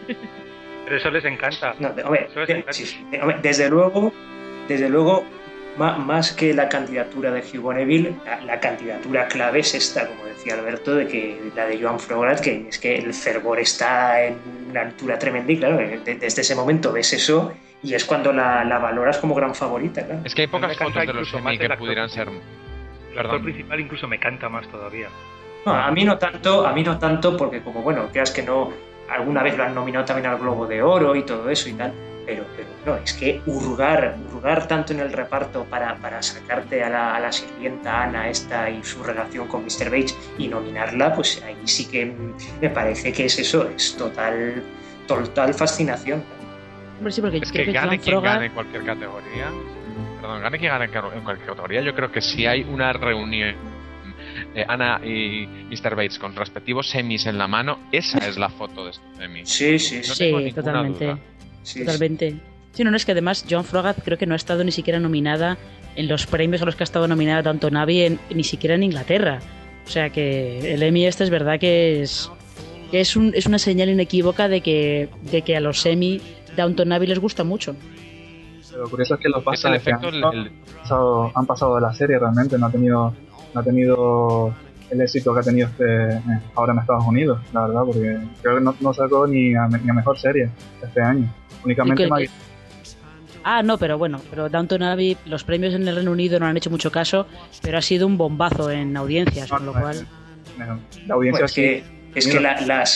Pero eso les encanta. No, hombre, Eso les encanta. sí, hombre, desde luego más que la candidatura de Hugh Bonneville, la candidatura clave es esta, como decía Alberto, de que la de Joan Frograt, que es que el fervor está en una altura tremenda y claro, desde ese momento ves eso y es cuando la valoras como gran favorita, claro. Es que hay pocas fotos de los incluso Emmy más que el actor. pudieran ser... El actor principal incluso me canta más todavía. No, a mí no tanto porque como bueno, creas que no, alguna vez lo han nominado también al Globo de Oro y todo eso y tal, pero no, es que hurgar tanto en el reparto para sacarte a la sirvienta Ana esta y su relación con Mr. Bates y nominarla, pues ahí sí que me parece que es eso, es total fascinación. Hombre, sí, porque Es creo que gane Joan quien Frograt- gane cualquier categoría. Perdón, gane quien gane en cualquier categoría. Yo creo que si hay una reunión Ana y Mr. Bates con respectivos semis en la mano, esa es la foto de estos semis. Sí, No Sí, tengo ninguna totalmente. duda. sí. Totalmente. Sí, no, es que además Joan Frograt creo que no ha estado ni siquiera nominada en los premios a los que ha estado nominada Downton Abbey, ni siquiera en Inglaterra. O sea que el Emmy este es verdad que es una señal inequívoca de que a los Emmy Downton Abbey les gusta mucho. Lo curioso es que los Es el BAFTA efecto... han pasado de la serie realmente, no ha tenido el éxito que ha tenido ahora en Estados Unidos, la verdad, porque creo que no sacó ni a mejor serie este año. Únicamente No, pero Downton Abbey, los premios en el Reino Unido no han hecho mucho caso, pero ha sido un bombazo en audiencias, con lo cual... la audiencia Es que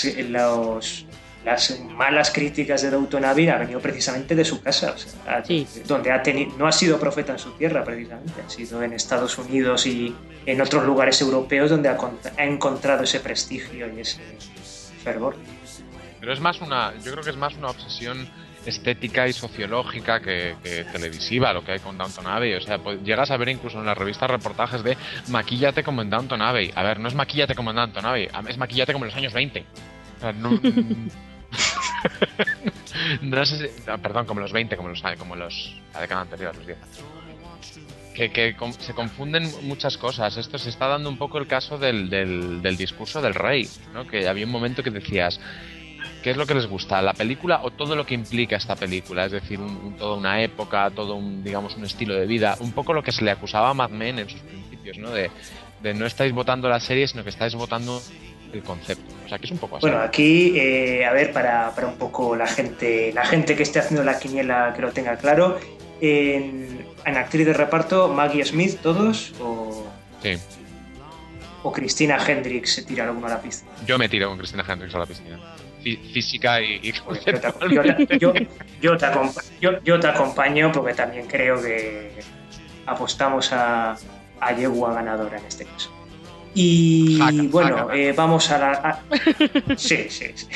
las malas críticas de Downton Abbey han venido precisamente de su casa, o sea, Sí. donde no ha sido profeta en su tierra precisamente, ha sido en Estados Unidos y en otros lugares europeos donde ha encontrado ese prestigio y ese fervor. Pero yo creo que es más una obsesión estética y sociológica que televisiva lo que hay con Downton Abbey. O sea, llegas a ver incluso en las revistas reportajes de maquíllate como en Downton Abbey. A ver, no es maquíllate como en Downton Abbey, es maquíllate como en los años 20. O sea, no... no sé si, perdón, como los 20, como la década anterior, los 10. Se confunden muchas cosas. Esto se está dando un poco el caso del discurso del rey, ¿no? Que había un momento que decías, ¿qué es lo que les gusta? ¿La película o todo lo que implica esta película? Es decir, toda una época, todo un estilo de vida. Un poco lo que se le acusaba a Mad Men en sus principios, ¿no? De no estáis votando la serie, sino que estáis votando el concepto. O sea, que es un poco así. Bueno, aquí, a ver, para un poco la gente que esté haciendo la quiniela que lo tenga claro, en actriz de reparto, Maggie Smith, ¿todos? Sí. ¿O Christina Hendricks se tira alguno a la piscina? Yo me tiro con Christina Hendricks a la piscina. Física y yo te acompaño porque también creo que apostamos a yegua ganadora en este caso. Y bueno, vamos a la... Sí.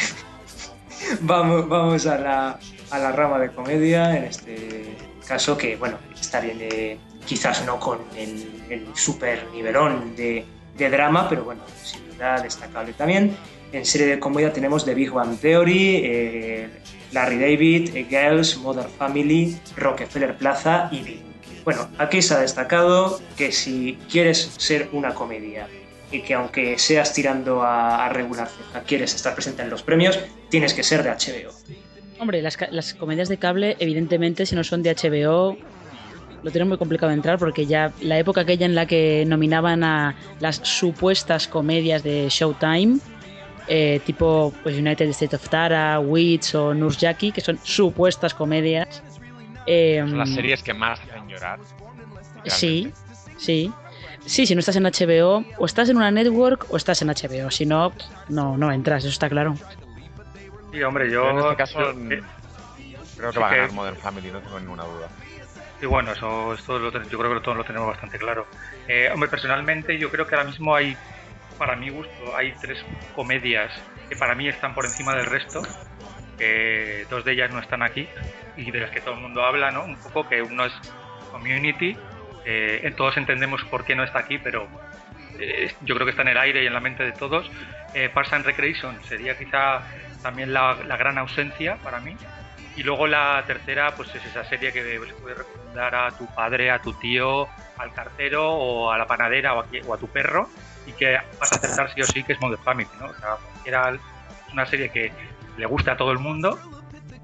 Vamos a la rama de comedia, en este caso, que bueno, está bien, quizás no con el super nivelón de drama, pero bueno, sin duda destacable también. En serie de comedia tenemos The Big Bang Theory, Larry David, Girls, Modern Family, Rockefeller Plaza y Big. Bueno, aquí se ha destacado que si quieres ser una comedia y que aunque seas tirando a regular ceja, quieres estar presente en los premios, tienes que ser de HBO. Hombre, las comedias de cable, evidentemente, si no son de HBO, lo tienen muy complicado de entrar, porque ya la época aquella en la que nominaban a las supuestas comedias de Showtime, tipo pues United States of Tara, Wits o Nurjaki, que son supuestas comedias. Son las series que más hacen llorar. Sí. Si no estás en HBO, o estás en una network o estás en HBO. Si no, no entras, eso está claro. Sí, hombre, Pero en este caso creo que va a ganar que... Modern Family, no tengo ninguna duda. Y bueno, yo creo que todos lo tenemos bastante claro. Hombre, personalmente yo creo que ahora mismo para mi gusto, hay 3 comedias que para mí están por encima del resto. 2 de ellas no están aquí y de las que todo el mundo habla, ¿no? Un poco, que uno es Community. Todos entendemos por qué no está aquí, pero yo creo que está en el aire y en la mente de todos. Parks and Recreation sería quizá también la gran ausencia para mí. Y luego la tercera, pues es esa serie que le puedes recomendar a tu padre, a tu tío, al cartero o a la panadera o a tu perro, y que vas a acertar sí o sí, que es Modern Family, ¿no? O sea, es una serie que le gusta a todo el mundo,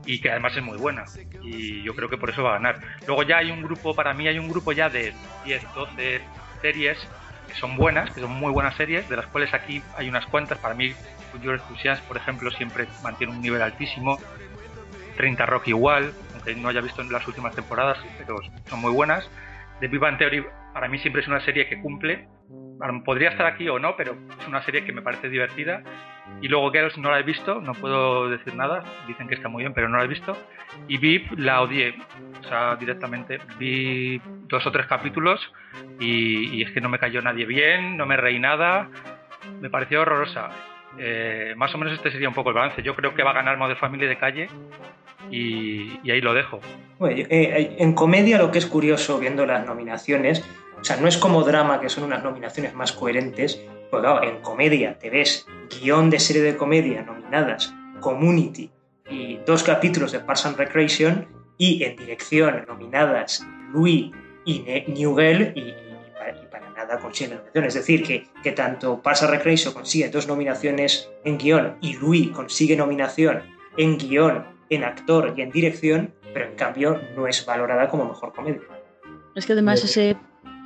y que además es muy buena. Y yo creo que por eso va a ganar. Luego ya hay un grupo, para mí hay un grupo ya de 10, 12 series que son buenas, que son muy buenas series, de las cuales aquí hay unas cuantas. Para mí, Your Enthusiasm, por ejemplo, siempre mantiene un nivel altísimo. 30 Rock igual, aunque no haya visto en las últimas temporadas, pero son muy buenas. The Big Bang Theory para mí siempre es una serie que cumple. Podría estar aquí o no, pero es una serie que me parece divertida. Y luego Girls no la he visto, no puedo decir nada, dicen que está muy bien, pero no la he visto. Y VIP la odié, o sea, directamente vi 2 o 3 capítulos y es que no me cayó nadie bien, no me reí nada, me pareció horrorosa. Más o menos este sería un poco el balance. Yo creo que va a ganar Modern Family de calle y ahí lo dejo. Bueno, en comedia lo que es curioso viendo las nominaciones, o sea, no es como drama, que son unas nominaciones más coherentes, pues claro, en comedia te ves guión de serie de comedia nominadas, Community y 2 capítulos de Parks and Recreation, y en dirección nominadas Louis y New Girl y para nada consiguen la nominación. Es decir, que tanto Parks and Recreation consigue 2 nominaciones en guión y Louis consigue nominación en guión, en actor y en dirección, pero en cambio no es valorada como mejor comedia. Es que además ese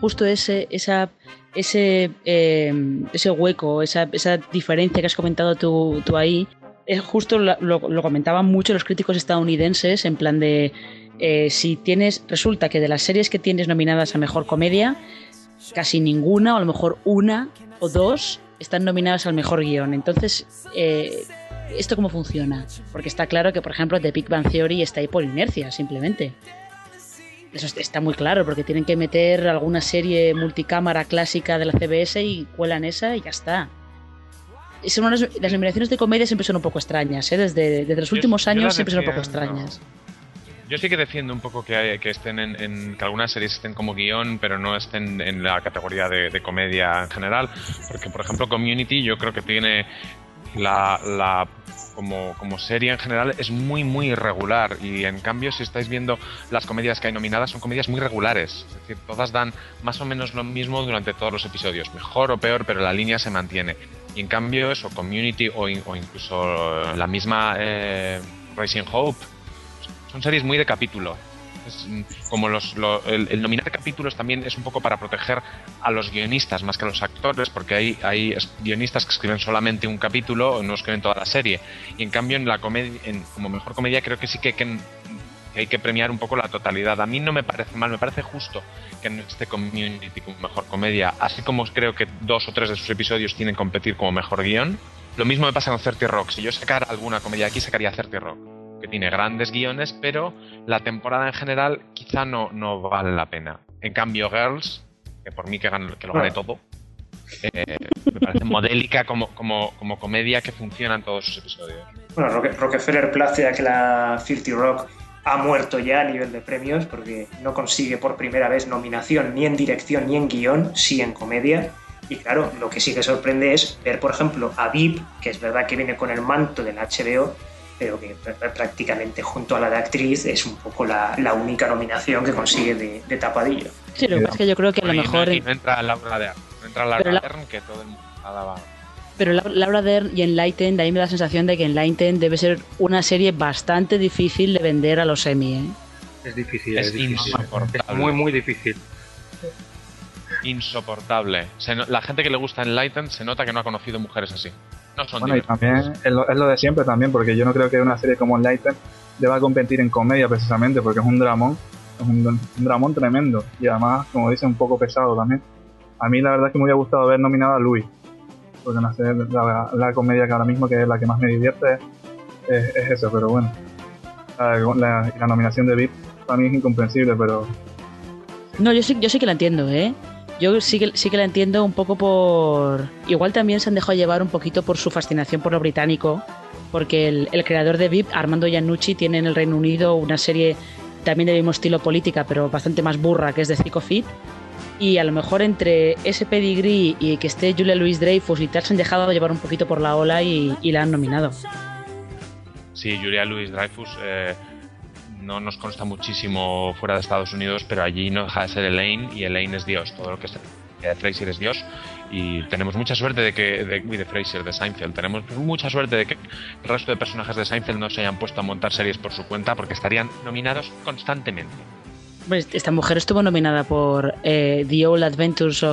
hueco, esa diferencia que has comentado tú ahí, es justo lo comentaban mucho los críticos estadounidenses, en plan de si resulta que de las series que tienes nominadas a mejor comedia, casi ninguna, o a lo mejor 1 o 2 están nominadas al mejor guión. Entonces, ¿esto cómo funciona? Porque está claro que, por ejemplo, The Big Bang Theory está ahí por inercia, simplemente. Eso está muy claro, porque tienen que meter alguna serie multicámara clásica de la CBS y cuelan esa y ya está. Las nominaciones de comedia siempre son un poco extrañas, ¿eh? Desde los últimos años siempre son un poco extrañas. Yo sí que defiendo un poco que estén que algunas series estén como guión, pero no estén en la categoría de comedia en general. Porque, por ejemplo, Community yo creo que tiene como serie en general es muy muy irregular, y en cambio si estáis viendo las comedias que hay nominadas son comedias muy regulares, es decir, todas dan más o menos lo mismo durante todos los episodios, mejor o peor, pero la línea se mantiene. Y en cambio eso, Community o incluso la misma Raising Hope son series muy de capítulo. Es como el nominar capítulos también es un poco para proteger a los guionistas más que a los actores, porque hay guionistas que escriben solamente un capítulo o no escriben toda la serie, y en cambio en la comedia, como mejor comedia, creo que sí que hay que premiar un poco la totalidad. A mí no me parece mal, me parece justo que no esté Community como mejor comedia, así como creo que 2 o 3 de sus episodios tienen que competir como mejor guión. Lo mismo me pasa con 30 Rock. Si yo sacara alguna comedia aquí, sacaría 30 Rock, que tiene grandes guiones, pero la temporada en general quizá no vale la pena. En cambio, Girls, que por mí que lo gane todo, me parece modélica como comedia que funciona en todos sus episodios. Bueno, Rockefeller Plaza, que la 30 Rock ha muerto ya a nivel de premios, porque no consigue por primera vez nominación ni en dirección ni en guión, sí en comedia. Y claro, lo que sí que sorprende es ver, por ejemplo, a VIP, que es verdad que viene con el manto del HBO, pero que prácticamente junto a la de actriz es un poco la única nominación que consigue de tapadillo. Sí, lo que pasa es que yo creo que a lo mejor... No entra Laura Dern, que todo el mundo alaba. Pero Laura Dern y Enlightened, a mí me da la sensación de que Enlightened debe ser una serie bastante difícil de vender a los Emmy, ¿eh? Es difícil. Es muy, muy difícil. Insoportable. La gente que le gusta Enlightened se nota que no ha conocido mujeres así. No son bueno, y también es lo de siempre también, porque yo no creo que una serie como Enlightened deba competir en comedia precisamente, porque es un dramón, un dramón tremendo, y además, como dice, un poco pesado también. A mí la verdad es que me hubiera gustado ver nominada a Louis, porque no sé, la comedia que ahora mismo, que es la que más me divierte, es eso, pero bueno. La nominación de VIP para mí es incomprensible, pero... No, yo sí que la entiendo, ¿eh? Yo sí que la entiendo un poco por... Igual también se han dejado llevar un poquito por su fascinación por lo británico, porque el creador de VIP, Armando Iannucci, tiene en el Reino Unido una serie también del mismo estilo política, pero bastante más burra, que es The Thick of It, y a lo mejor entre ese pedigree y que esté Julia Louis-Dreyfus y tal, se han dejado llevar un poquito por la ola y la han nominado. Sí, Julia Louis-Dreyfus no nos consta muchísimo fuera de Estados Unidos, pero allí no deja de ser Elaine, y Elaine es Dios, todo lo que de Frasier es Dios, y tenemos mucha suerte de Frasier, de Seinfeld, tenemos mucha suerte de que el resto de personajes de Seinfeld no se hayan puesto a montar series por su cuenta, porque estarían nominados constantemente. Pues esta mujer estuvo nominada por The New Adventures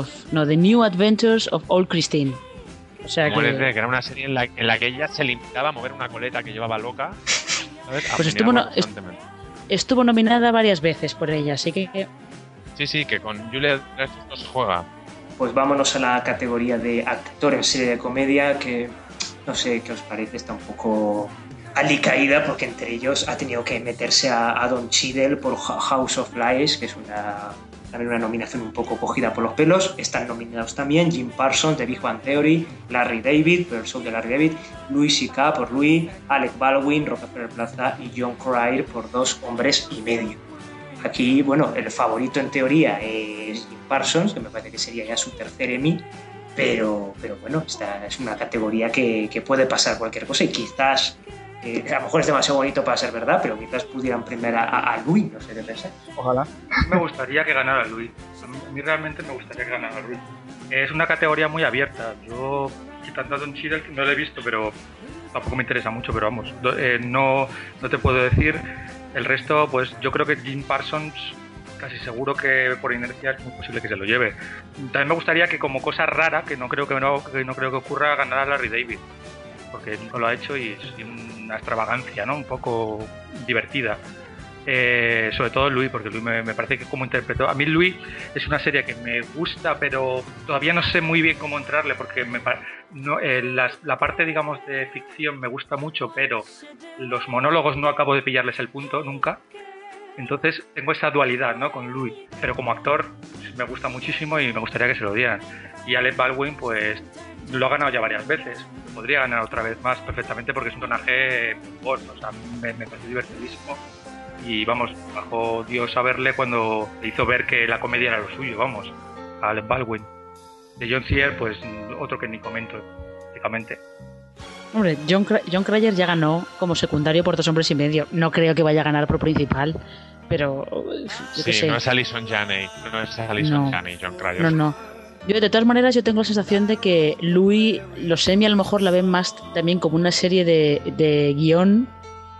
of Old Christine. O sea que era una serie en la que ella se limitaba a mover una coleta que llevaba loca, ¿sabes? Pues estuvo nominada varias veces por ella, así que... Sí, que con Julia Dreyfus no se juega. Pues vámonos a la categoría de actor en serie de comedia, que no sé qué os parece, está un poco alicaída, porque entre ellos ha tenido que meterse a Don Cheadle por House of Lies, que es también una nominación un poco cogida por los pelos. Están nominados también Jim Parsons de Big Bang Theory, Larry David por el show de Larry David, Louis C.K. por Louis, Alec Baldwin, Rockefeller Plaza y John Cryer por Dos hombres y medio. Aquí, bueno, el favorito en teoría es Jim Parsons, que me parece que sería ya su tercer Emmy, pero bueno, esta es una categoría que puede pasar cualquier cosa, y quizás, a lo mejor es demasiado bonito para ser verdad, pero quizás pudieran premiar a Louis, no sé qué pensáis. Ojalá. Me gustaría que ganara Louis. A mí realmente me gustaría que ganara Louis. Es una categoría muy abierta. Yo, quitando a Don Cheadle, no lo he visto, pero tampoco me interesa mucho, pero vamos, no te puedo decir. El resto, pues yo creo que Jim Parsons, casi seguro que por inercia es muy posible que se lo lleve. También me gustaría que, como cosa rara, que no creo que ocurra, ganara Larry David, porque nunca lo ha hecho y es una extravagancia, ¿no? Un poco divertida. Sobre todo Louis, porque Louis me parece que como interpretó... A mí Louis es una serie que me gusta, pero todavía no sé muy bien cómo entrarle, porque la parte, digamos, de ficción me gusta mucho, pero los monólogos no acabo de pillarles el punto nunca. Entonces tengo esa dualidad, ¿no?, con Louis, pero como actor pues, me gusta muchísimo y me gustaría que se lo dieran. Y Alec Baldwin, pues lo ha ganado ya varias veces, podría ganar otra vez más perfectamente, porque es un personaje muy gordo, o sea, me parece divertidísimo. Y vamos, bajó Dios a verle cuando le hizo ver que la comedia era lo suyo, vamos, a Alec Baldwin. De John Cryer, pues otro que ni comento, prácticamente. Hombre, John Cryer ya ganó como secundario por Dos hombres y medio. No creo que vaya a ganar por principal, pero yo qué sé. No es Alison Janney, John Cryer. No. Yo, de todas maneras, yo tengo la sensación de que Louis, los Emmy a lo mejor la ven más también como una serie de guión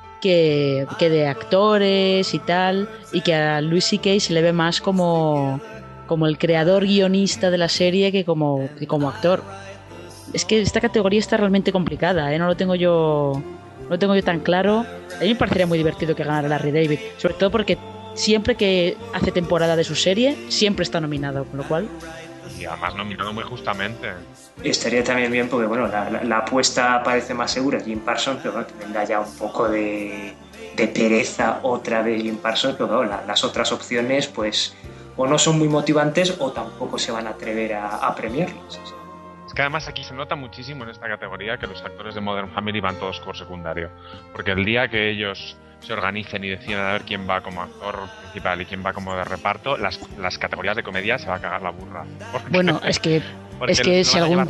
que de actores y tal, y que a Louis C.K. se le ve más como el creador guionista de la serie que como actor. Es que esta categoría está realmente complicada, no lo tengo yo tan claro. A mí me parecería muy divertido que ganara Larry David, sobre todo porque siempre que hace temporada de su serie siempre está nominado, con lo cual... Y además nominado muy justamente. Estaría también bien porque, bueno, la apuesta parece más segura Jim Parsons, pero bueno, que venga ya un poco de pereza otra vez Jim Parsons, pero bueno, las otras opciones pues o no son muy motivantes o tampoco se van a atrever a premiarlas. Es que además aquí se nota muchísimo en esta categoría que los actores de Modern Family van todos por secundario, porque el día que ellos se organicen y decidan a ver quién va como actor principal y quién va como de reparto, las categorías de comedia se va a cagar la burra. Bueno, es que si algún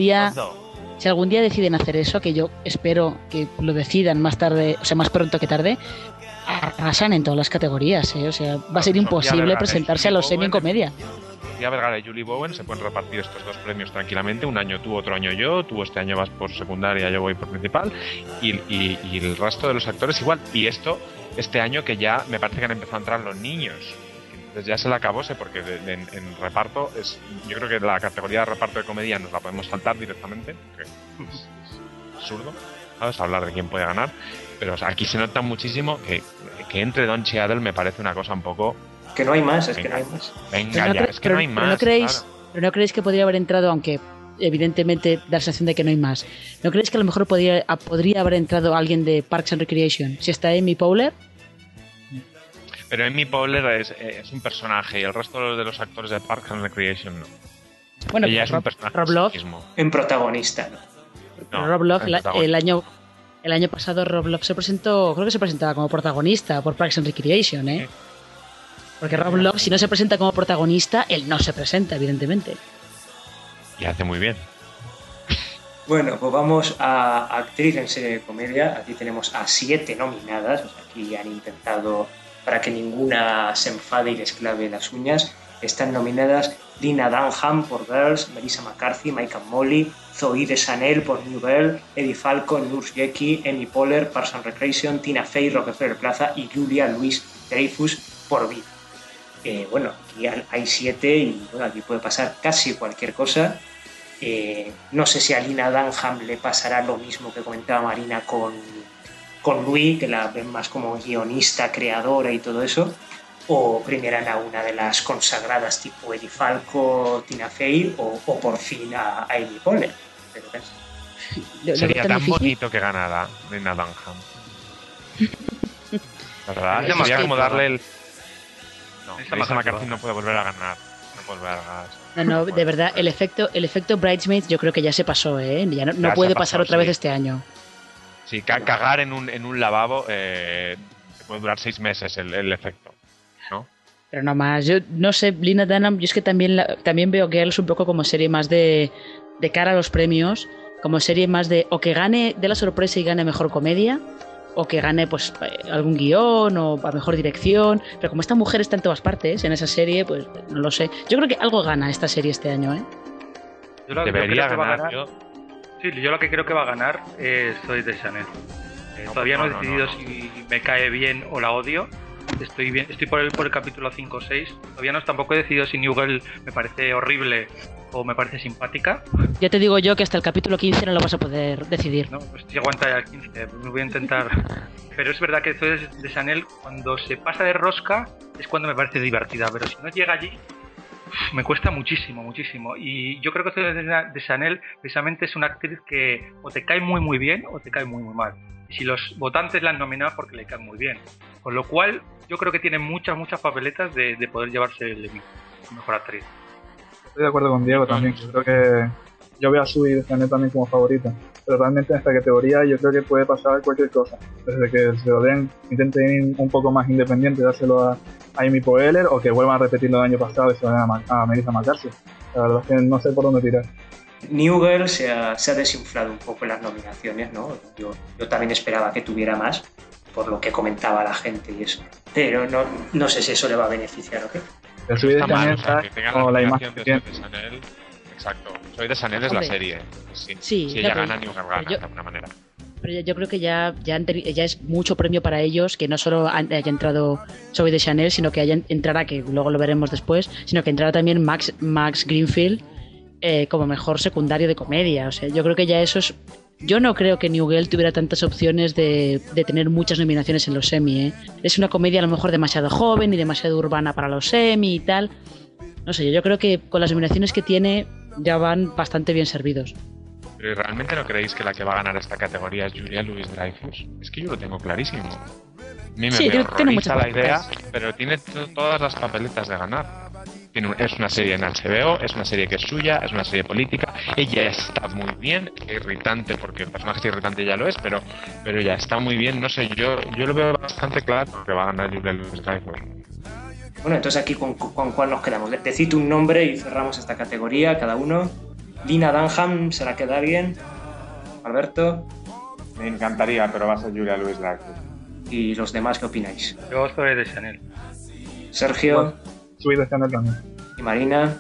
día deciden hacer eso, que yo espero que lo decidan más tarde, o sea, más pronto que tarde, arrasan en todas las categorías, o sea, va a ser imposible presentarse a los Emmy en comedia. Sofía Vergara y Julie Bowen se pueden repartir estos dos premios tranquilamente, un año tú, otro año yo, tú este año vas por secundaria, yo voy por principal, y el resto de los actores igual. Y este año que ya me parece que han empezado a entrar los niños, entonces ya se le acabóse, porque en reparto yo creo que la categoría de reparto de comedia nos la podemos saltar directamente, que es absurdo, ¿sabes? Hablar de quién puede ganar, pero o sea, aquí se nota muchísimo que entre Don Cheadle me parece una cosa un poco... Que no hay más, que no hay más. Venga ya, es que no hay más. ¿Pero no creéis que podría haber entrado, aunque evidentemente da la sensación de que no hay más? ¿No creéis que a lo mejor podría haber entrado alguien de Parks and Recreation? Si está Amy Poehler. Pero Amy Poehler es un personaje y el resto de los actores de Parks and Recreation no. Bueno, ella es un personaje. Rob Lowe. En protagonista, ¿no? Rob Lowe, el año pasado Rob Lowe se presentó, creo que se presentaba como protagonista por Parks and Recreation, ¿eh? Sí. Porque Rob Lowe, si no se presenta como protagonista, él no se presenta, evidentemente. Y hace muy bien. Bueno, pues vamos a actriz en serie de comedia. Aquí tenemos a 7 nominadas. O sea, aquí han intentado, para que ninguna se enfade y les clave las uñas. Están nominadas Lena Dunham por Girls, Melissa McCarthy, Mike and Molly, Zoe Deschanel por New Girl, Eddie Falcon, Nurse Jackie, Amy Poehler, Parks and Recreation, Tina Fey, Rockefeller Plaza y Julia Louis-Dreyfus por Vida. Bueno, aquí hay 7 y bueno, aquí puede pasar casi cualquier cosa. No sé si a Lena Dunham le pasará lo mismo que comentaba Marina con Louis, que la ven más como guionista, creadora y todo eso, o premiarán a una de las consagradas tipo Eddie Falco, Tina Fey o por fin a Amy Poehler. Sería tan bonito que ganara Lena Dunham. La verdad, sería como darle el... No, Melissa McCarthy no puede volver a ganar. No, de verdad, el efecto Bridesmaids yo creo que ya se pasó, ¿eh? Ya no puede pasar otra vez este año. Sí, cagar en un lavabo puede durar 6 meses el efecto, ¿no? Pero no más, yo no sé, Lena Dunham, yo es que también veo Girls un poco como serie más de cara a los premios, como serie más de o que gane de la sorpresa y gane mejor comedia, o que gane pues algún guión o a mejor dirección, pero como esta mujer está en todas partes en esa serie, pues no lo sé. Yo creo que algo gana esta serie este año, ¿eh? Debería ganar. Sí, yo lo que creo que va a ganar es Zoe Deschanel. Todavía no he decidido si me cae bien o la odio. Estoy por el capítulo 5 o 6. Todavía tampoco he decidido si New Girl me parece horrible o me parece simpática. Ya te digo yo que hasta el capítulo 15 no lo vas a poder decidir. No, pues si aguanta ya el 15, me voy a intentar. Pero es verdad que Zoe Deschanel, cuando se pasa de rosca, es cuando me parece divertida. Pero si no llega allí, me cuesta muchísimo. Y yo creo que Zoe Deschanel precisamente es una actriz que o te cae muy bien o te cae muy mal. Y si los votantes la han nominado porque le cae muy bien. Con lo cual, yo creo que tiene muchas papeletas de poder llevarse el Emmy, mejor actriz. Estoy de acuerdo con Diego también. Yo creo que yo voy a subir Deschanel también como favorita. Pero realmente en esta categoría yo creo que puede pasar cualquier cosa. Desde que se lo den, intenten ir un poco más independiente, dárselo a Amy Poehler, o que vuelvan a repetir lo del año pasado y se lo den a Melissa McCarthy. La verdad es que no sé por dónde tirar. New Girl se ha desinflado un poco en las nominaciones, ¿no? Yo también esperaba que tuviera más, por lo que comentaba la gente y eso. Pero no sé si eso le va a beneficiar o qué. Pero Zoe Deschanel está como la imagen que tiene. Exacto. Zoe Deschanel es la serie. Si ella gana, New Girl gana de alguna manera. Pero yo creo que ya es mucho premio para ellos que no solo haya entrado Zoe Deschanel, sino que entrará, que luego lo veremos después, sino que entrará también Max Greenfield como mejor secundario de comedia. O sea, yo creo que ya eso es... Yo no creo que New Girl tuviera tantas opciones de tener muchas nominaciones en los Emmy, ¿eh? Es una comedia a lo mejor demasiado joven y demasiado urbana para los Emmy y tal. No sé, yo creo que con las nominaciones que tiene ya van bastante bien servidos. ¿Pero realmente no creéis que la que va a ganar esta categoría es Julia Louis-Dreyfus? Es que yo lo tengo clarísimo. A mí me horroriza la idea, pero tiene todas las papeletas de ganar. Es una serie en HBO, es una serie que es suya, es una serie política. Ella está muy bien, irritante, porque el personaje es irritante, ya lo es, pero ella está muy bien. No sé, yo lo veo bastante claro que va a ganar Julia Louis-Dreyfus. Bueno, entonces aquí ¿con cuál nos quedamos? Decid un nombre y cerramos esta categoría, cada uno. Lena Dunham, ¿se la queda alguien? Alberto. Me encantaría, pero va a ser Julia Louis-Dreyfus. ¿Y los demás qué opináis? Yo soy de Chanel. Sergio. Soy de Chanel también. ¿Y Marina?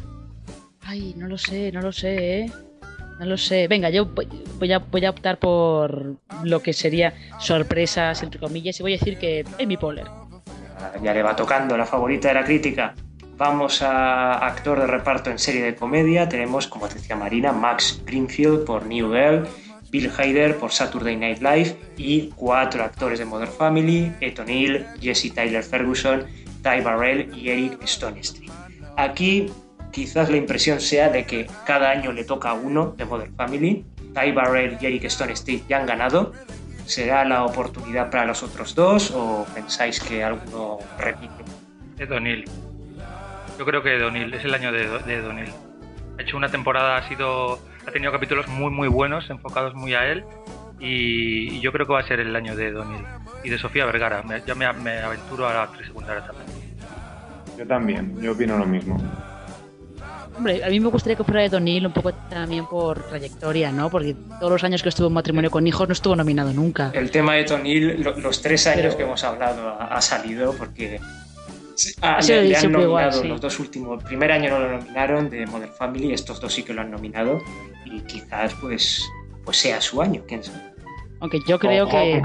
Ay, no lo sé, ¿eh? No lo sé. Venga, yo voy a optar por lo que sería sorpresas, entre comillas, y voy a decir que Amy Poehler. Ya le va tocando la favorita de la crítica. Vamos a actor de reparto en serie de comedia. Tenemos, como decía Marina, Max Greenfield por New Girl, Bill Hader por Saturday Night Live y 4 actores de Modern Family: Ed O'Neill, Jesse Tyler Ferguson, Ty Burrell y Eric Stonestreet. Aquí quizás la impresión sea de que cada año le toca a uno de Modern Family. Ty Burrell y Eric Stonestreet ya han ganado. ¿Será la oportunidad para los otros dos o pensáis que alguno repite? Ed O'Neill. Yo creo que Ed O'Neill, es el año de Ed O'Neill. Ha hecho una temporada, ha tenido capítulos muy buenos, enfocados muy a él, y yo creo que va a ser el año de Ed O'Neill. Y de Sofía Vergara, ya me aventuro a la actriz secundaria también. Yo también, yo opino lo mismo. Hombre, a mí me gustaría que fuera Ed O'Neill un poco también por trayectoria, ¿no? Porque todos los años que estuvo en Matrimonio con Hijos no estuvo nominado nunca. El tema de Ed O'Neill, los 3 años que hemos hablado ha salido porque Le han nominado igual, sí. los dos últimos. El primer año no lo nominaron de Modern Family, estos dos sí que lo han nominado y quizás pues sea su año, quién sabe. Aunque yo creo Ojo que...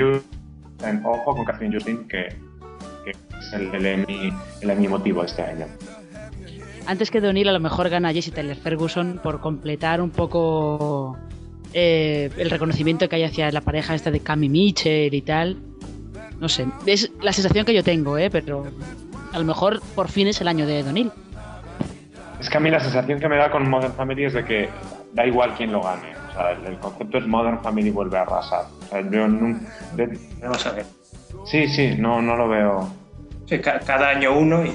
Ojo con Catherine Justin, que es el Emmy motivo este año. Antes que de O'Neill a lo mejor gana Jessie Tyler Ferguson por completar un poco el reconocimiento que hay hacia la pareja esta de Cami Mitchell y tal. No sé, es la sensación que yo tengo, pero a lo mejor por fin es el año de O'Neill. Es que a mí la sensación que me da con Modern Family es de que da igual quién lo gane. O sea, el concepto es Modern Family vuelve a arrasar. O sea, yo Vamos a ver. Sí, no lo veo. Sí, cada año uno.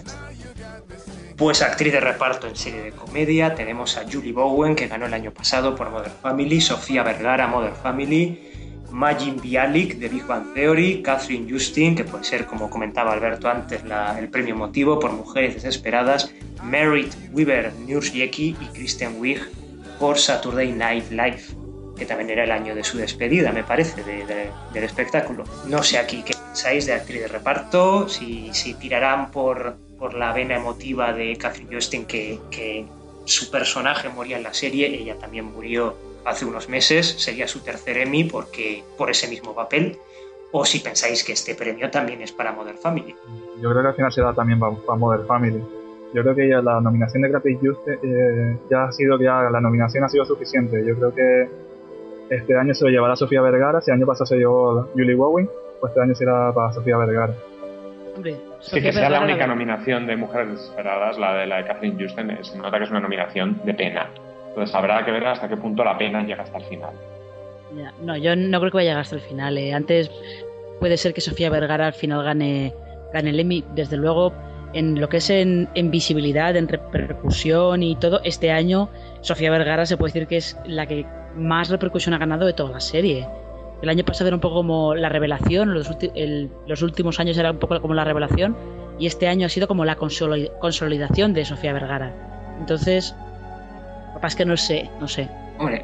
Pues actriz de reparto en serie de comedia tenemos a Julie Bowen, que ganó el año pasado por Modern Family, Sofía Vergara, Modern Family, Majin Bialik de Big Bang Theory, Catherine Justin, que puede ser, como comentaba Alberto antes, el premio motivo por Mujeres Desesperadas, Merritt Weaver, Nurse Jackie y Kristen Wiig por Saturday Night Live, que también era el año de su despedida, me parece, del espectáculo. No sé aquí qué pensáis de actriz de reparto, si tirarán por la vena emotiva de Catherine Justin, que su personaje moría en la serie, ella también murió hace unos meses, sería su tercer Emmy por ese mismo papel, o si pensáis que este premio también es para Modern Family. Yo creo que al final será también para Modern Family. Yo creo que ya la nominación de Catherine Justin la nominación ha sido suficiente. Yo creo que este año se lo llevará Sofía Vergara, si el año pasado se llevó Julie Bowen, pues este año será para Sofía Vergara. Hombre, Sí, que sea la única nominación de Mujeres Desesperadas, la de Catherine Justin, se nota que es una nominación de pena. Entonces habrá que ver hasta qué punto la pena llega hasta el final. Ya, no, yo no creo que vaya a llegar hasta el final. Antes puede ser que Sofía Vergara al final gane el Emmy. Desde luego, en lo que es en visibilidad, en repercusión y todo, este año Sofía Vergara se puede decir que es la que más repercusión ha ganado de toda la serie. El año pasado era un poco como la revelación, los últimos años era un poco como la revelación, y este año ha sido como la consolidación de Sofía Vergara. Entonces, capaz que no sé. Hombre,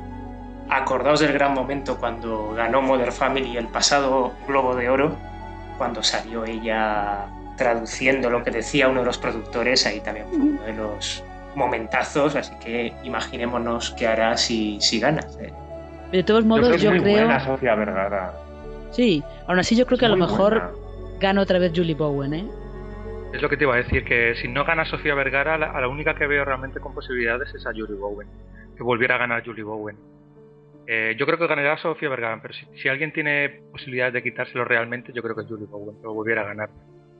acordaos del gran momento cuando ganó Modern Family el pasado Globo de Oro, cuando salió ella traduciendo lo que decía uno de los productores, ahí también fue uno de los momentazos, así que imaginémonos qué hará si gana. De todos modos, yo creo... buena Sofía Vergara. Sí, aún así yo creo que a lo mejor buena. gana otra vez Julie Bowen, Es lo que te iba a decir, que si no gana Sofía Vergara, a la única que veo realmente con posibilidades es a Julie Bowen, que volviera a ganar Julie Bowen. Yo creo que ganará Sofía Vergara, pero si alguien tiene posibilidades de quitárselo realmente, yo creo que es Julie Bowen, que lo volviera a ganar.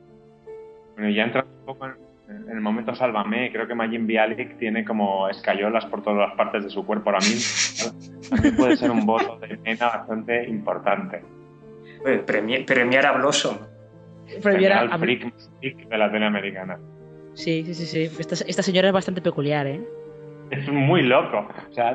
Bueno, ya entra un poco en el momento Sálvame, creo que Majin Bialik tiene como escayolas por todas las partes de su cuerpo ahora mismo. También puede ser un voto de pena bastante importante. Premiar a Blossom. Premiar al freak de la tele americana. Sí. Esta señora es bastante peculiar, Es muy loco. O sea,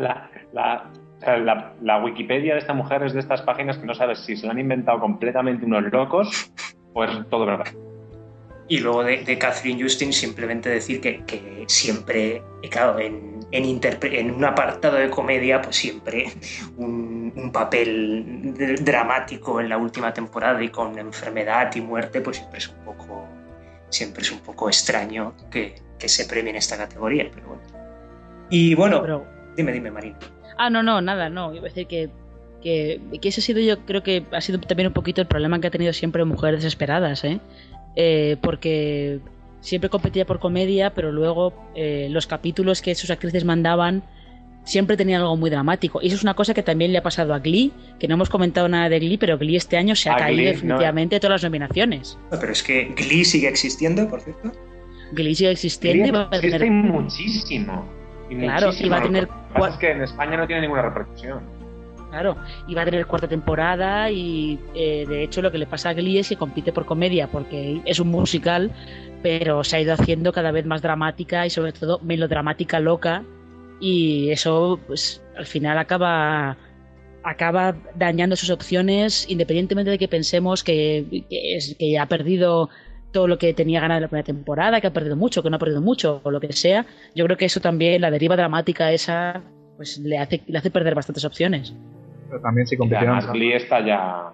la Wikipedia de esta mujer es de estas páginas que no sabes si se la han inventado completamente unos locos o es todo verdad. Y luego de Catherine Justin simplemente decir que siempre, claro, en un apartado de comedia, pues siempre un papel dramático en la última temporada y con enfermedad y muerte, pues siempre es un poco extraño que se premie en esta categoría, pero bueno. Y bueno, dime, Marina. No, nada, no. Iba a decir que ese ha sido, yo creo que ha sido también un poquito el problema que ha tenido siempre Mujeres Desesperadas, porque siempre competía por comedia, pero luego los capítulos que sus actrices mandaban siempre tenían algo muy dramático. Y eso es una cosa que también le ha pasado a Glee, que no hemos comentado nada de Glee, pero Glee este año se ha caído definitivamente de todas las nominaciones. Pero es que Glee sigue existiendo, por cierto. Glee sigue existiendo. Glee existe muchísimo. Claro, y va a tener... Lo que pasa es que en España no tiene ninguna repercusión. Claro, y va a tener cuarta temporada y de hecho lo que le pasa a Glee es que compite por comedia porque es un musical, pero se ha ido haciendo cada vez más dramática y sobre todo melodramática loca, y eso pues al final acaba dañando sus opciones, independientemente de que pensemos que ha perdido todo lo que tenía ganado en la primera temporada, que ha perdido mucho, que no ha perdido mucho o lo que sea. Yo creo que eso también, la deriva dramática esa, pues le hace perder bastantes opciones. Pero también si compitieran... Glee está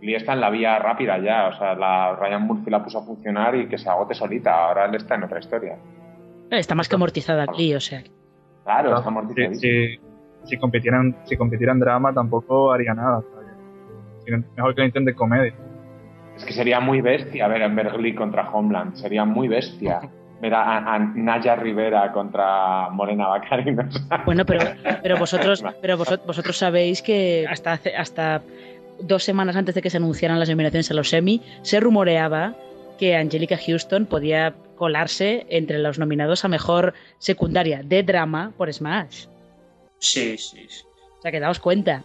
Lee está en la vía rápida ya, o sea, Ryan Murphy la puso a funcionar y que se agote solita, ahora él está en otra historia. Está más que amortizada aquí, o sea. Claro, está amortizadísimo. Si competiera en drama tampoco haría nada, ¿sabes? Mejor que lo intente comedia. Es que sería muy bestia ver a Amber Lee contra Homeland, sería muy bestia. Ver a Naya Rivera contra Morena Baccarin. Bueno, pero vosotros sabéis que hasta 2 semanas antes de que se anunciaran las nominaciones a los Emmy, se rumoreaba que Anjelica Huston podía colarse entre los nominados a mejor secundaria de drama por Smash. Sí. O sea, que daos cuenta.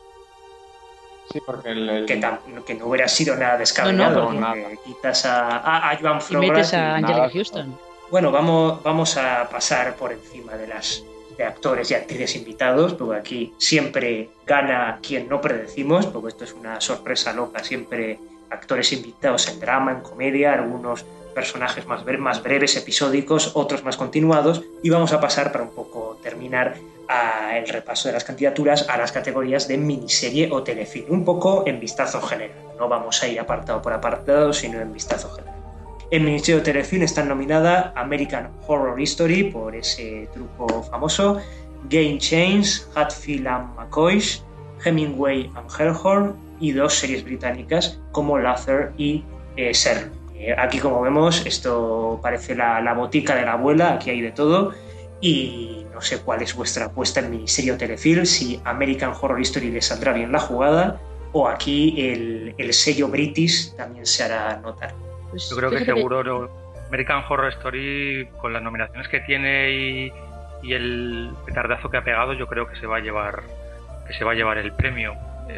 Sí, porque que no hubiera sido nada descabellado. No, quitas a Joan y metes a Anjelica Huston. Bueno, vamos a pasar por encima de actores y actrices invitados, porque aquí siempre gana quien no predecimos, porque esto es una sorpresa loca, siempre actores invitados en drama, en comedia, algunos personajes más breves, episódicos, otros más continuados, y vamos a pasar para un poco terminar el repaso de las candidaturas a las categorías de miniserie o telefilm, un poco en vistazo general, no vamos a ir apartado por apartado, sino en vistazo general. En miniserie o telefilm están nominadas American Horror Story, por ese truco famoso, Game Change, Hatfield and McCoy, Hemingway and Hellhorn, y 2 series británicas como Luther y Sherlock. Aquí, como vemos, esto parece la botica de la abuela, aquí hay de todo, y no sé cuál es vuestra apuesta en miniserie o telefilm, si American Horror Story le saldrá bien la jugada, o aquí el sello British también se hará notar. Yo creo que seguro American Horror Story, con las nominaciones que tiene y el petardazo que ha pegado, yo creo que se va a llevar el premio.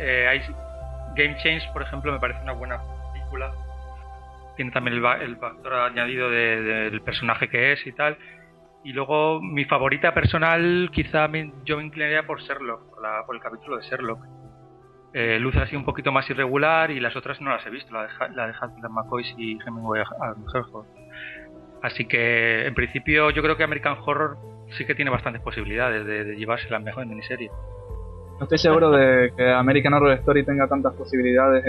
Game Change, por ejemplo, me parece una buena película. Tiene también el factor añadido del personaje que es y tal. Y luego mi favorita personal, quizá yo me inclinaría por Sherlock, por el capítulo de Sherlock. Luz ha sido un poquito más irregular y las otras no las he visto, la de Hatfield McCoy y Hemingway and Hellhorn. Así que en principio yo creo que American Horror sí que tiene bastantes posibilidades de llevarse la mejor miniserie. No estoy seguro de que American Horror Story tenga tantas posibilidades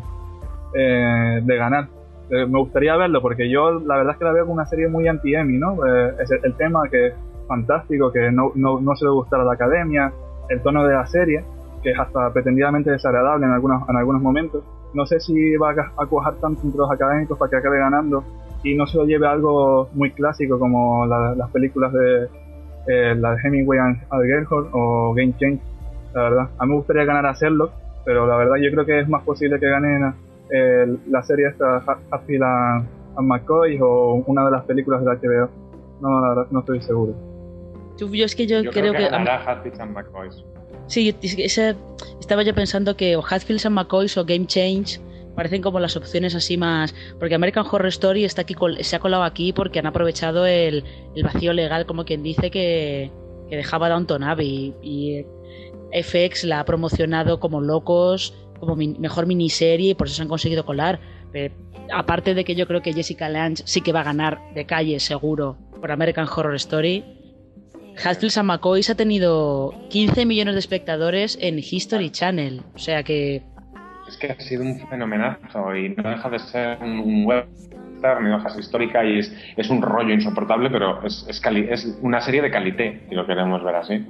de ganar. Me gustaría verlo porque yo la verdad es que la veo como una serie muy anti-Emmy, ¿no? Es el tema que es fantástico, que no suele gustar a la academia, el tono de la serie, que es hasta pretendidamente desagradable en algunos momentos. No sé si va a cuajar tanto entre los académicos para que acabe ganando y no se lo lleve a algo muy clásico como las películas de la de Hemingway and Hellhorn o Game Change. La verdad, a mí me gustaría ganar a Sherlock, pero la verdad yo creo que es más posible que ganen la serie esta Hatfield and McCoy o una de las películas de la HBO. No, la verdad no estoy seguro. Yo creo que ganará Hatfield and McCoy. Sí, estaba yo pensando que o Hatfield and McCoy o Game Change parecen como las opciones así más, porque American Horror Story está aquí, se ha colado aquí porque han aprovechado el vacío legal, como quien dice, que dejaba Downton Abbey, y FX la ha promocionado como locos, como mejor miniserie, y por eso se han conseguido colar. Aparte de que yo creo que Jessica Lange sí que va a ganar de calle seguro por American Horror Story, Hatfield and McCoy ha tenido 15 millones de espectadores en History Channel, o sea que... Es que ha sido un fenomenazo y no deja de ser un western, ni hojas histórica, y es un rollo insoportable, pero es una serie de calité, si lo queremos ver así.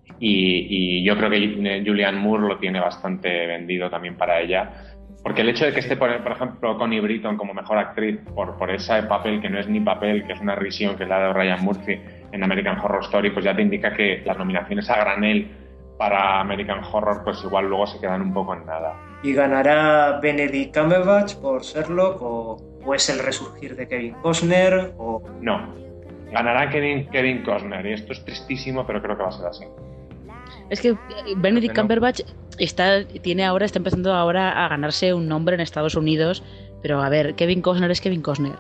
Y yo creo que Julianne Moore lo tiene bastante vendido también para ella, porque el hecho de que esté, por ejemplo, Connie Britton como mejor actriz por ese papel que no es ni papel, que es una risión, que es la de Ryan Murphy en American Horror Story, pues ya te indica que las nominaciones a granel para American Horror pues igual luego se quedan un poco en nada. ¿Y ganará Benedict Cumberbatch por Sherlock o es el resurgir de Kevin Costner? No, ganará Kevin Costner, y esto es tristísimo, pero creo que va a ser así. Es que Benedict Cumberbatch está empezando ahora a ganarse un nombre en Estados Unidos, pero a ver, Kevin Costner es Kevin Costner.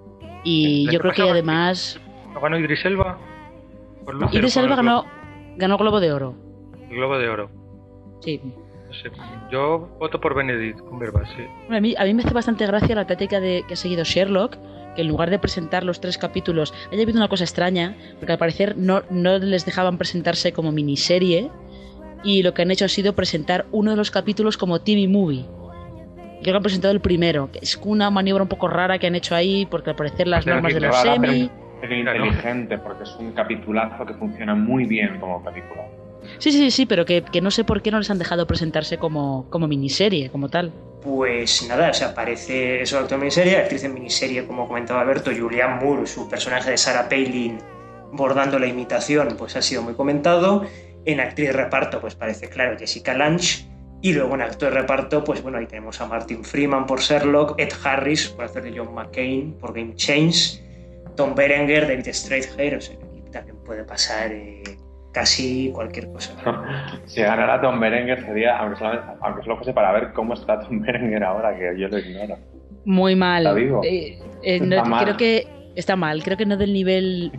Y yo creo que además... ¿No ganó Idris Elba? Idris Elba ganó Globo de Oro. El Globo de Oro. Sí. No sé, yo voto por Benedict Cumberbatch, sí. A mí me hace bastante gracia la táctica que ha seguido Sherlock, que en lugar de presentar los 3 capítulos haya habido una cosa extraña, porque al parecer no les dejaban presentarse como miniserie, y lo que han hecho ha sido presentar uno de los capítulos como TV Movie. Creo que han presentado el primero, que es una maniobra un poco rara que han hecho ahí, porque al parecer las normas de los semi... Pero inteligente, porque es un capitulazo que funciona muy bien como película. Sí, pero que no sé por qué no les han dejado presentarse como miniserie, como tal. Pues nada, o sea, aparece eso, actor en miniserie, actriz en miniserie, como comentaba Alberto, Julianne Moore, su personaje de Sarah Palin, bordando la imitación, pues ha sido muy comentado. En actriz de reparto, pues parece claro Jessica Lange. Y luego en actor de reparto, pues bueno, ahí tenemos a Martin Freeman por Sherlock, Ed Harris por hacer de John McCain por Game Change, Tom Berenger, David Strathairn, o sea, aquí también puede pasar casi cualquier cosa. Si ganara Tom Berenger sería, aunque solo fuese para ver cómo está Tom Berenger ahora, que yo lo ignoro. Muy mal. ¿Está vivo? No, mal. Creo que está mal, creo que no del nivel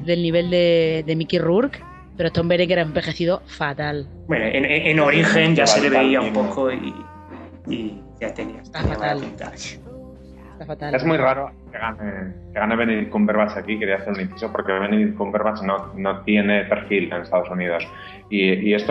de Mickey Rourke, pero Tom Berenger ha envejecido fatal. Bueno, en Origen ya se le veía un poco y ya tenía. Está fatal. Está fatal. Es muy raro que gane Benedict Cumberbatch aquí, quería hacer un inciso, porque Benedict Cumberbatch no tiene perfil en Estados Unidos. Y esta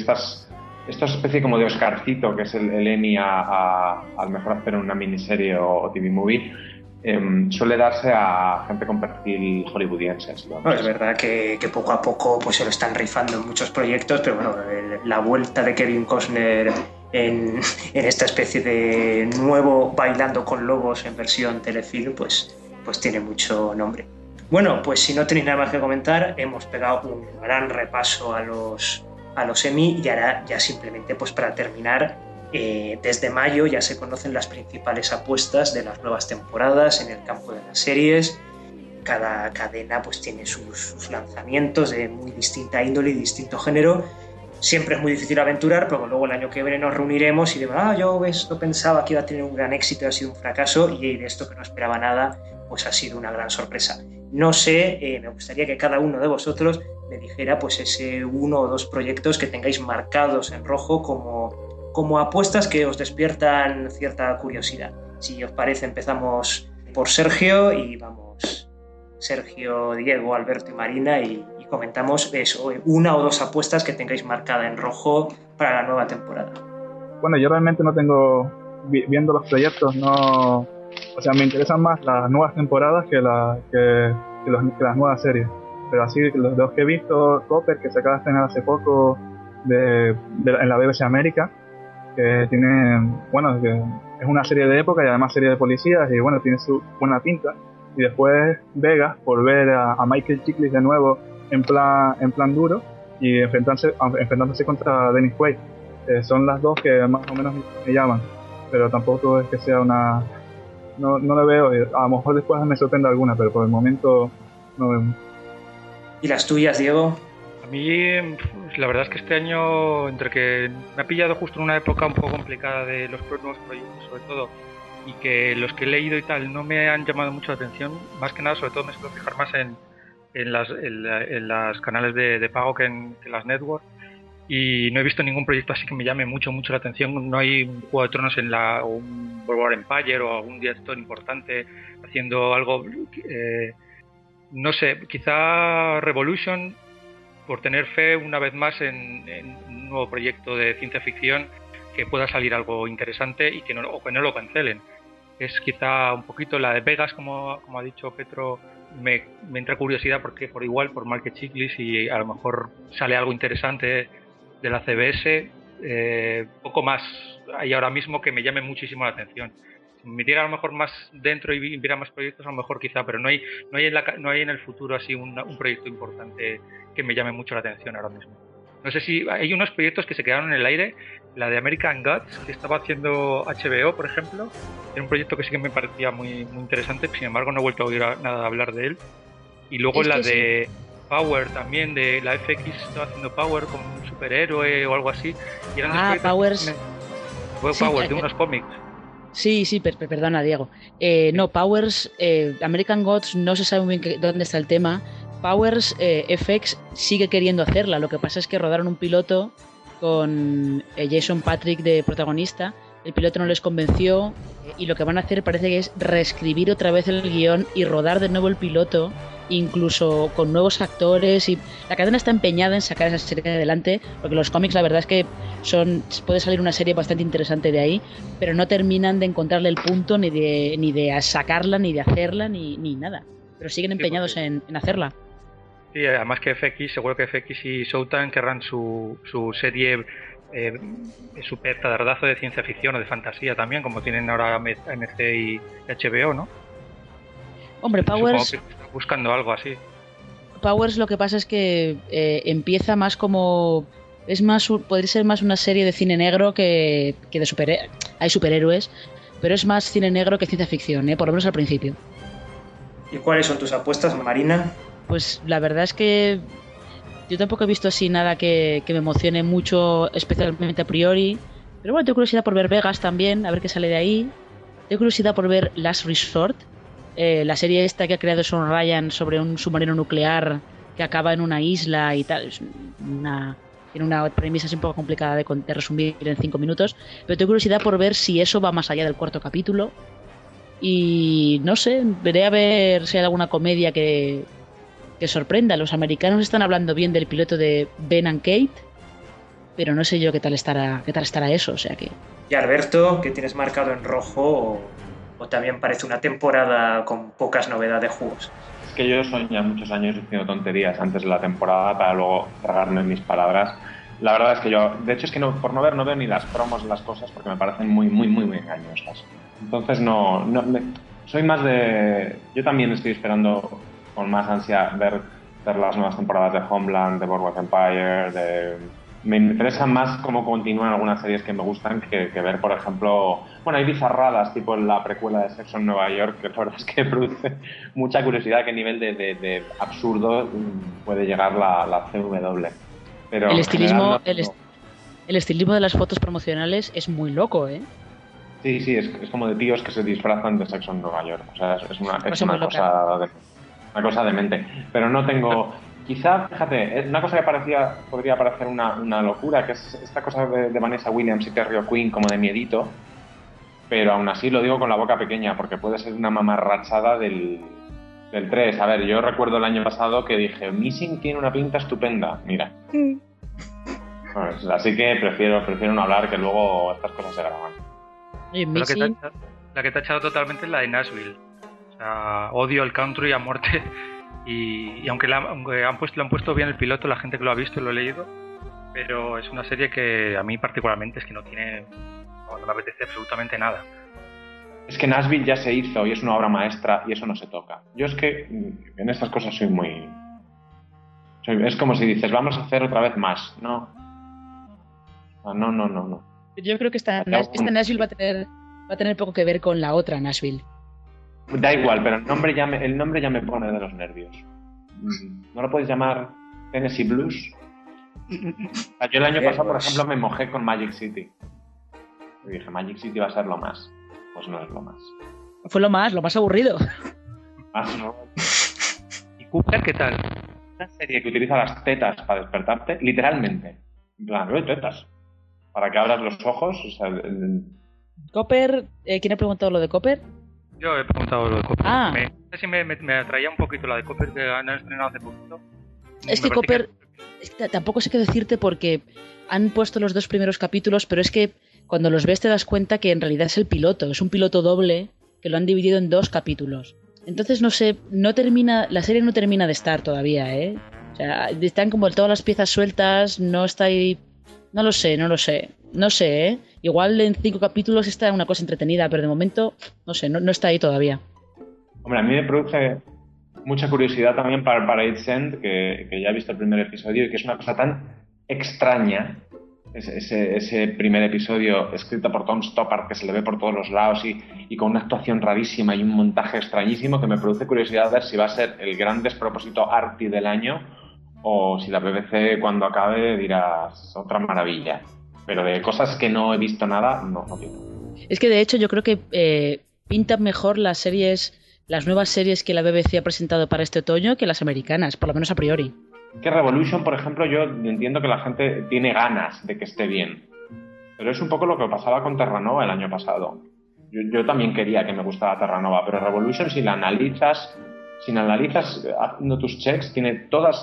especie como de Oscarcito, que es el Emmy al mejor hacer una miniserie o TV movie, suele darse a gente con perfil hollywoodiense. No, es verdad que poco a poco pues se lo están rifando en muchos proyectos, pero bueno, la vuelta de Kevin Costner en esta especie de nuevo Bailando con Lobos en versión telefilm, pues tiene mucho nombre. Bueno, pues si no tenéis nada más que comentar, hemos pegado un gran repaso a los Emmy y ahora ya simplemente pues para terminar, desde mayo ya se conocen las principales apuestas de las nuevas temporadas en el campo de las series. Cada cadena pues tiene sus lanzamientos de muy distinta índole y distinto género. Siempre es muy difícil aventurar, pero luego el año que viene nos reuniremos y diremos, yo esto pensaba que iba a tener un gran éxito y ha sido un fracaso, y de esto que no esperaba nada, pues ha sido una gran sorpresa. No sé, me gustaría que cada uno de vosotros me dijera pues ese 1 o 2 proyectos que tengáis marcados en rojo como apuestas que os despiertan cierta curiosidad. Si os parece, empezamos por Sergio y vamos, Sergio, Diego, Alberto y Marina, y comentamos eso, 1 o 2 apuestas que tengáis marcada en rojo para la nueva temporada. Bueno, yo realmente no tengo, viendo los proyectos, no, o sea, me interesan más las nuevas temporadas que las nuevas series. Pero así, los que he visto, Copper, que se acaba de estrenar hace poco en la BBC América, que tiene, bueno, que es una serie de época y además serie de policías, y bueno, tiene su buena pinta. Y después Vegas, por ver a Michael Chiklis de nuevo en plan duro y enfrentándose contra Dennis Quaid. Son las dos que más o menos me llaman, pero tampoco es que sea una... No le veo, a lo mejor después me sorprende alguna, pero por el momento no veo. ¿Y las tuyas, Diego? A mí, la verdad es que este año, entre que me ha pillado justo en una época un poco complicada de los nuevos proyectos, sobre todo, y que los que he leído y tal no me han llamado mucho la atención, más que nada, sobre todo me suelo fijar más en las canales de pago que en las networks, y no he visto ningún proyecto así que me llame mucho la atención. No hay un Juego de Tronos o un World Empire o algún director importante haciendo algo, no sé, quizá Revolution, por tener fe una vez más en un nuevo proyecto de ciencia ficción que pueda salir algo interesante y que no lo cancelen. Es quizá un poquito la de Vegas, como ha dicho Petro, me entra curiosidad porque por Michael Chiklis, y a lo mejor sale algo interesante de la CBS. Poco más hay ahora mismo que me llame muchísimo la atención. Si me metiera a lo mejor más dentro y viera más proyectos, a lo mejor quizá, pero no hay en el futuro así un proyecto importante que me llame mucho la atención ahora mismo. No sé si hay unos proyectos que se quedaron en el aire. La de American Gods, que estaba haciendo HBO, por ejemplo, era un proyecto que sí que me parecía muy, muy interesante, sin embargo no he vuelto a oír nada hablar de él. Y luego la de Power también, de la FX, estaba haciendo Power como un superhéroe o algo así. Y eran Powers. Power, de unos cómics. Sí, perdona, Diego. No, Powers, American Gods, no se sabe muy bien dónde está el tema. Powers, FX sigue queriendo hacerla, lo que pasa es que rodaron un piloto con Jason Patric de protagonista. El piloto no les convenció y lo que van a hacer parece que es reescribir otra vez el guión y rodar de nuevo el piloto incluso con nuevos actores, y la cadena está empeñada en sacar esa serie adelante, porque los cómics la verdad es que puede salir una serie bastante interesante de ahí, pero no terminan de encontrarle el punto ni de sacarla, ni de hacerla, ni nada, pero siguen empeñados en hacerla. Sí, además que FX, seguro que FX y Showtime querrán su serie super tardazo de ciencia ficción o de fantasía también, como tienen ahora AMC y HBO, ¿no? Hombre, Powers... Supongo que están buscando algo así. Powers lo que pasa es que empieza más como... podría ser más una serie de cine negro que de hay superhéroes, pero es más cine negro que ciencia ficción, por lo menos al principio. ¿Y cuáles son tus apuestas, Marina? Pues la verdad es que yo tampoco he visto así nada que me emocione mucho, especialmente a priori. Pero bueno, tengo curiosidad por ver Vegas también, a ver qué sale de ahí. Tengo curiosidad por ver Last Resort, la serie esta que ha creado Sean Ryan sobre un submarino nuclear que acaba en una isla y tal. Tiene una premisa así un poco complicada de resumir en 5 minutos. Pero tengo curiosidad por ver si eso va más allá del 4º capítulo. Y no sé, veré a ver si hay alguna comedia que sorprenda. Los americanos están hablando bien del piloto de Ben and Kate, pero no sé yo qué tal estará eso, o sea que... Y Alberto, ¿qué tienes marcado en rojo o también parece una temporada con pocas novedades de juegos? Es que yo soy ya muchos años diciendo tonterías antes de la temporada para luego tragarme mis palabras. La verdad es que yo, de hecho es que no veo ni las promos de las cosas porque me parecen muy engañosas. Entonces soy más de... Yo también estoy esperando con más ansia ver las nuevas temporadas de Homeland, de Boardwalk Empire, me interesa más cómo continúan algunas series que me gustan que ver, por ejemplo, bueno, hay bizarradas, tipo la precuela de Sexo en Nueva York, que la verdad es que produce mucha curiosidad a qué nivel de absurdo puede llegar la CW. Pero el estilismo, el estilismo de las fotos promocionales es muy loco, ¿eh? Sí, es como de tíos que se disfrazan de Sexo en Nueva York, o sea, es una cosa demente, pero no tengo... Quizá, fíjate, una cosa que podría parecer una locura, que es esta cosa de Vanessa Williams y Terry O'Quinn como de miedito, pero aún así lo digo con la boca pequeña, porque puede ser una mamarrachada del 3. A ver, yo recuerdo el año pasado que dije, Missing tiene una pinta estupenda, mira. Pues, así que prefiero no hablar, que luego estas cosas se graban. La que te ha echado totalmente es la de Nashville. O sea, odio el country a muerte. Y aunque le han puesto bien el piloto, la gente que lo ha visto y lo he leído, pero es una serie que a mí particularmente es que no me apetece absolutamente nada. Es que Nashville ya se hizo y es una obra maestra y eso no se toca. Yo es que en estas cosas es como si dices, vamos a hacer otra vez más. No. No. Yo creo que esta Nashville va a tener poco que ver con la otra Nashville. Da igual, pero el nombre ya me pone de los nervios. ¿No lo puedes llamar Tennessee Blues? Yo el año pasado, por ejemplo, me mojé con Magic City. Y dije, Magic City va a ser lo más. Pues no es lo más. Fue lo más aburrido. ¿Y Cooper qué tal? Una serie que utiliza las tetas para despertarte, literalmente. En plan, tetas. Para que abras los ojos. O sea, Cooper, ¿quién ha preguntado lo de Cooper? Yo he preguntado lo de Cooper. No sé si me atraía un poquito la de Cooper que han estrenado hace poquito. Es que Cooper, tampoco sé qué decirte porque han puesto los 2 primeros capítulos, pero es que cuando los ves te das cuenta que en realidad es el piloto, es un piloto doble que lo han dividido en 2 capítulos. Entonces no sé, la serie no termina de estar todavía, ¿eh? O sea, están como todas las piezas sueltas, no está ahí, no lo sé, ¿eh? Igual en 5 capítulos está una cosa entretenida, pero de momento, no sé, no está ahí todavía. Hombre, a mí me produce mucha curiosidad también para It's End, que ya he visto el primer episodio y que es una cosa tan extraña, ese primer episodio escrito por Tom Stoppard, que se le ve por todos los lados y con una actuación rarísima y un montaje extrañísimo, que me produce curiosidad ver si va a ser el gran despropósito arty del año o si la BBC cuando acabe dirás otra maravilla. Pero de cosas que no he visto nada, no quiero. Es que de hecho yo creo que pintan mejor las nuevas series que la BBC ha presentado para este otoño que las americanas, por lo menos a priori. Que Revolution, por ejemplo, yo entiendo que la gente tiene ganas de que esté bien. Pero es un poco lo que pasaba con Terranova el año pasado. Yo también quería que me gustara Terranova, pero Revolution, si la analizas, si analizas haciendo tus checks, tiene todas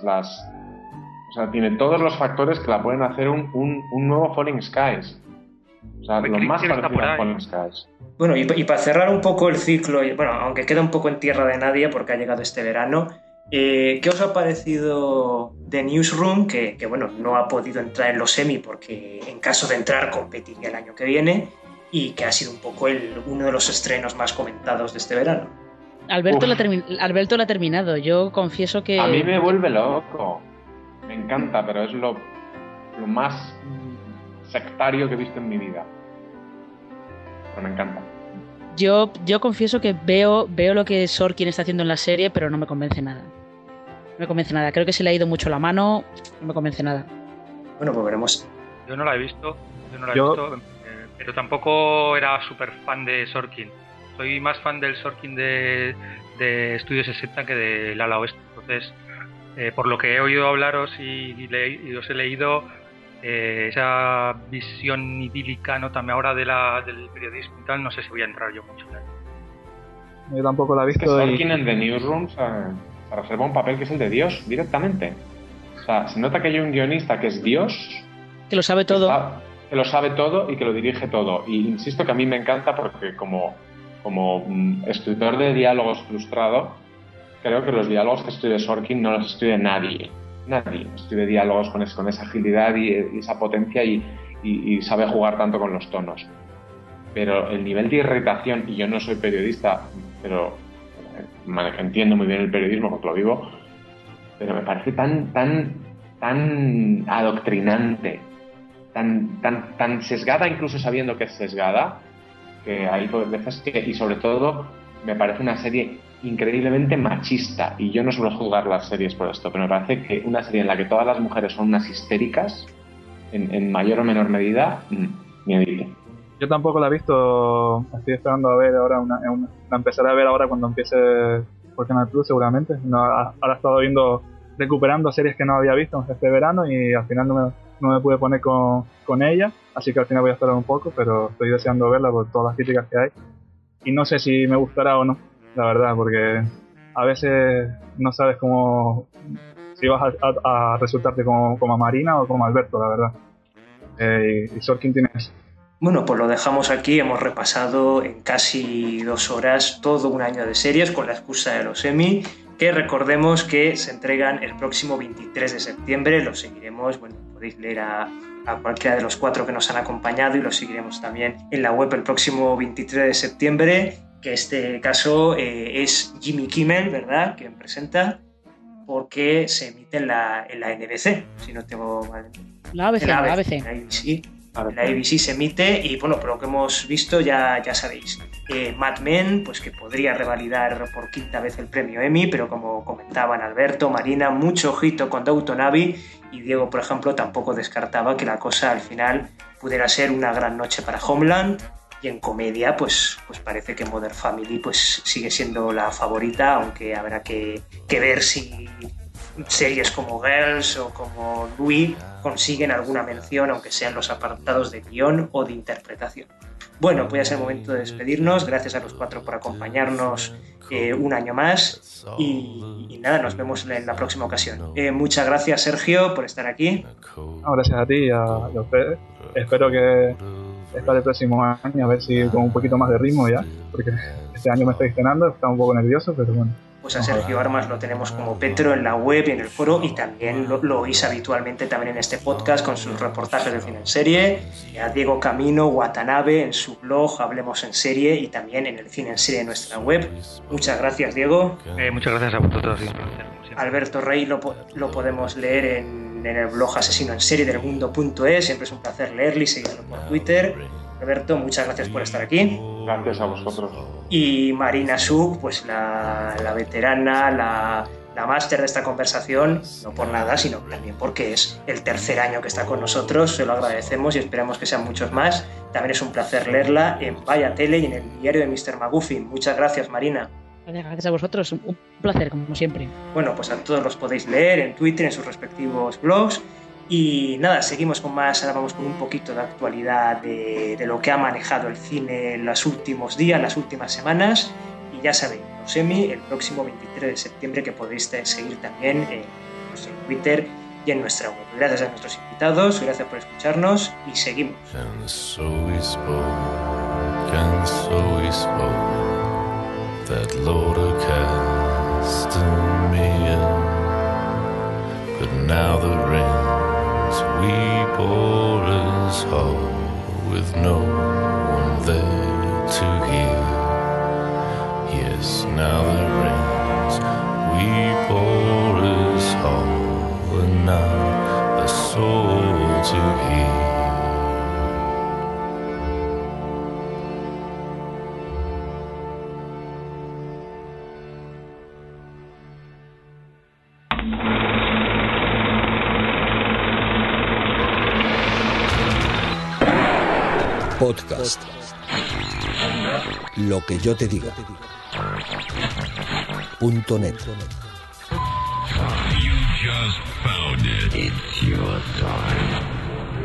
o sea, tiene todos los factores que la pueden hacer un nuevo Falling Skies. O sea, lo más parecido a Falling Skies. Bueno, y para cerrar un poco el ciclo, bueno, aunque queda un poco en tierra de nadie porque ha llegado este verano, ¿qué os ha parecido The Newsroom? Que bueno, no ha podido entrar en los Emmy porque en caso de entrar competiría el año que viene, y que ha sido un poco uno de los estrenos más comentados de este verano. Alberto lo ha terminado. Yo confieso que... A mí me vuelve loco. Me encanta, pero es lo más sectario que he visto en mi vida. Pero me encanta. Yo confieso que veo lo que Sorkin está haciendo en la serie, pero no me convence nada. No me convence nada. Creo que se le ha ido mucho la mano. No me convence nada. Bueno, pues veremos. Yo no la he visto, pero tampoco era súper fan de Sorkin. Soy más fan del Sorkin de Estudio 60 que de Ala Oeste. Entonces, por lo que he oído hablaros y os he leído, esa visión idílica, ¿no? También ahora del periodismo y tal, no sé si voy a entrar yo mucho en él. Yo tampoco la he visto. Es que Sorkin en The Newsroom se reserva un papel que es el de Dios, directamente. O sea, se nota que hay un guionista que es Dios, que lo sabe todo. Que lo sabe todo y que lo dirige todo. Y insisto que a mí me encanta porque como escritor de diálogos frustrado, creo que los diálogos que escribe Sorkin no los escribe nadie. Nadie escribe diálogos con esa agilidad y esa potencia y sabe jugar tanto con los tonos. Pero el nivel de irritación, y yo no soy periodista, pero entiendo muy bien el periodismo porque lo vivo, pero me parece tan adoctrinante, tan sesgada, incluso sabiendo que es sesgada, que hay veces que, y sobre todo, me parece una serie increíblemente machista, y yo no suelo juzgar las series por esto, pero me parece que una serie en la que todas las mujeres son unas histéricas, en mayor o menor medida, miedito. Yo tampoco la he visto, estoy esperando a ver ahora, la empezaré a ver ahora cuando empiece por Canal Plus seguramente. Ahora he estado recuperando series que no había visto este verano y al final no me pude poner con ella, así que al final voy a esperar un poco, pero estoy deseando verla por todas las críticas que hay. Y no sé si me gustará o no, la verdad, porque a veces no sabes si vas a resultarte como Marina o como Alberto, la verdad. Y Sorkin tiene eso. Bueno, pues lo dejamos aquí. Hemos repasado en casi 2 horas todo un año de series con la excusa de los Emmy, que recordemos que se entregan el próximo 23 de septiembre. Los seguiremos, bueno, podéis leer a cualquiera de los 4 que nos han acompañado, y los seguiremos también en la web el próximo 23 de septiembre, que este caso es Jimmy Kimmel, ¿verdad?, quien presenta, porque se emite en la NBC, si no tengo mal. La ABC. En la ABC se emite, y bueno, por lo que hemos visto ya sabéis. Mad Men, pues que podría revalidar por 5ª vez el premio Emmy, pero como comentaban Alberto, Marina, mucho ojito con Downton Abbey, y Diego, por ejemplo, tampoco descartaba que la cosa al final pudiera ser una gran noche para Homeland. Y en comedia, pues parece que Modern Family pues sigue siendo la favorita, aunque habrá que ver si series como Girls o como Louis consiguen alguna mención, aunque sean los apartados de guión o de interpretación. Bueno, pues ya es el momento de despedirnos. Gracias a los 4 por acompañarnos un año más, y nada, nos vemos en la próxima ocasión. Muchas gracias, Sergio, por estar aquí. Gracias a ti y a ustedes. Espero que para el próximo año a ver si con un poquito más de ritmo ya, porque este año me estoy estrenando, estaba un poco nervioso, pero bueno. Pues a Sergio Armas lo tenemos como Petro en la web y en el foro, y también lo oís habitualmente también en este podcast con sus reportajes de cine en serie. Y a Diego Camino Watanabe en su blog Hablemos en Serie, y también en el Cine en Serie en nuestra web. Muchas gracias, Diego. Muchas gracias a vosotros. Alberto Rey lo podemos leer en el blog Asesino en Serie del Mundo.es. Siempre es un placer leerle y seguirlo por Twitter. Alberto, muchas gracias por estar aquí. Gracias a vosotros. Y Marina Suk, pues la veterana, la máster de esta conversación, no por nada, sino también porque es el 3er año que está con nosotros. Se lo agradecemos y esperamos que sean muchos más. También es un placer leerla en Vaya Tele y en el diario de Mr. McGuffin. Muchas gracias, Marina. Gracias a vosotros, un placer, como siempre. Bueno, pues a todos los podéis leer en Twitter, en sus respectivos blogs. Y nada, seguimos con más. Ahora vamos con un poquito de actualidad de lo que ha manejado el cine en los últimos días, las últimas semanas. Y ya sabéis, los Emmy el próximo 23 de septiembre, que podéis seguir también en nuestro Twitter y en nuestra web. Gracias a nuestros invitados, gracias por escucharnos y seguimos. And so we spoke, and so we spoke, that Lord cast me in. But now the rains we bore us all, with no one there to hear. Yes, now the rains we bore us all, and not a soul to hear. Podcast. Lo que yo te diga. .net. You just found it. It's your time.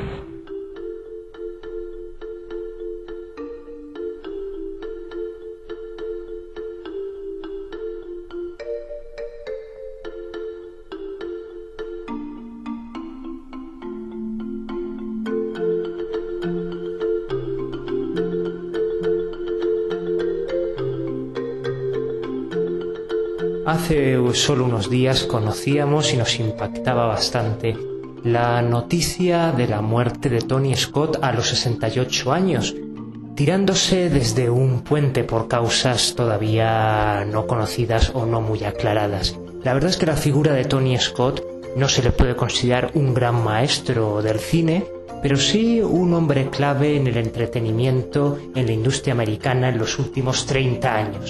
Hace solo unos días conocíamos y nos impactaba bastante la noticia de la muerte de Tony Scott a los 68 años, tirándose desde un puente por causas todavía no conocidas o no muy aclaradas. La verdad es que la figura de Tony Scott no se le puede considerar un gran maestro del cine, pero sí un hombre clave en el entretenimiento en la industria americana en los últimos 30 años.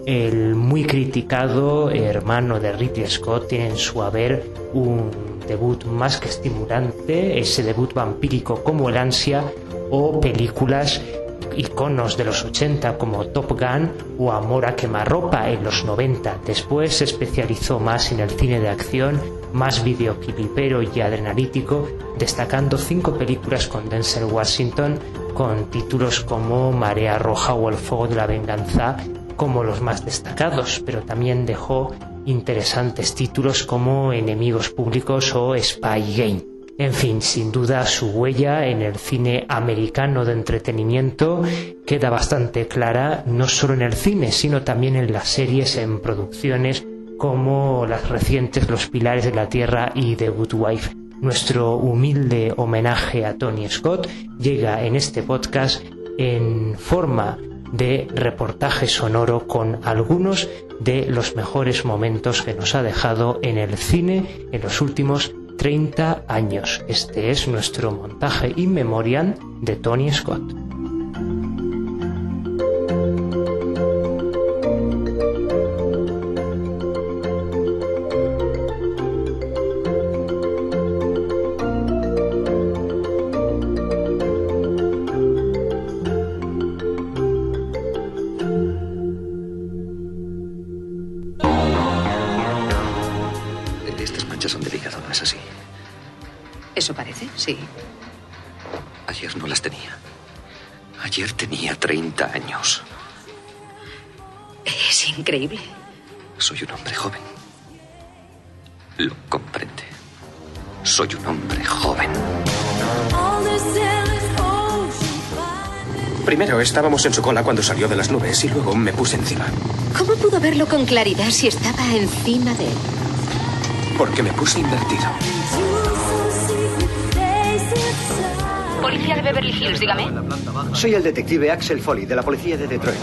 El muy criticado hermano de Ridley Scott tiene en su haber un debut más que estimulante, ese debut vampírico como El Ansia, o películas iconos de los 80 como Top Gun o Amor a quemarropa en los 90. Después se especializó más en el cine de acción, más videoclipero y adrenalítico, destacando 5 películas con Denzel Washington con títulos como Marea Roja o El Fuego de la Venganza como los más destacados, pero también dejó interesantes títulos como Enemigos Públicos o Spy Game. En fin, sin duda su huella en el cine americano de entretenimiento queda bastante clara, no solo en el cine, sino también en las series, en producciones como las recientes Los Pilares de la Tierra y The Good Wife. Nuestro humilde homenaje a Tony Scott llega en este podcast en forma de reportaje sonoro con algunos de los mejores momentos que nos ha dejado en el cine en los últimos 30 años. Este es nuestro montaje in memoriam de Tony Scott. Son del hígado, ¿no es así? Eso parece, sí. Ayer no las tenía. Ayer tenía 30 años. Es increíble. Soy un hombre joven. Lo comprende. Soy un hombre joven. Primero estábamos en su cola cuando salió de las nubes y luego me puse encima. ¿Cómo pudo verlo con claridad si estaba encima de él? Porque me puse invertido. Policía de Beverly Hills, dígame. Soy el detective Axel Foley, de la policía de Detroit.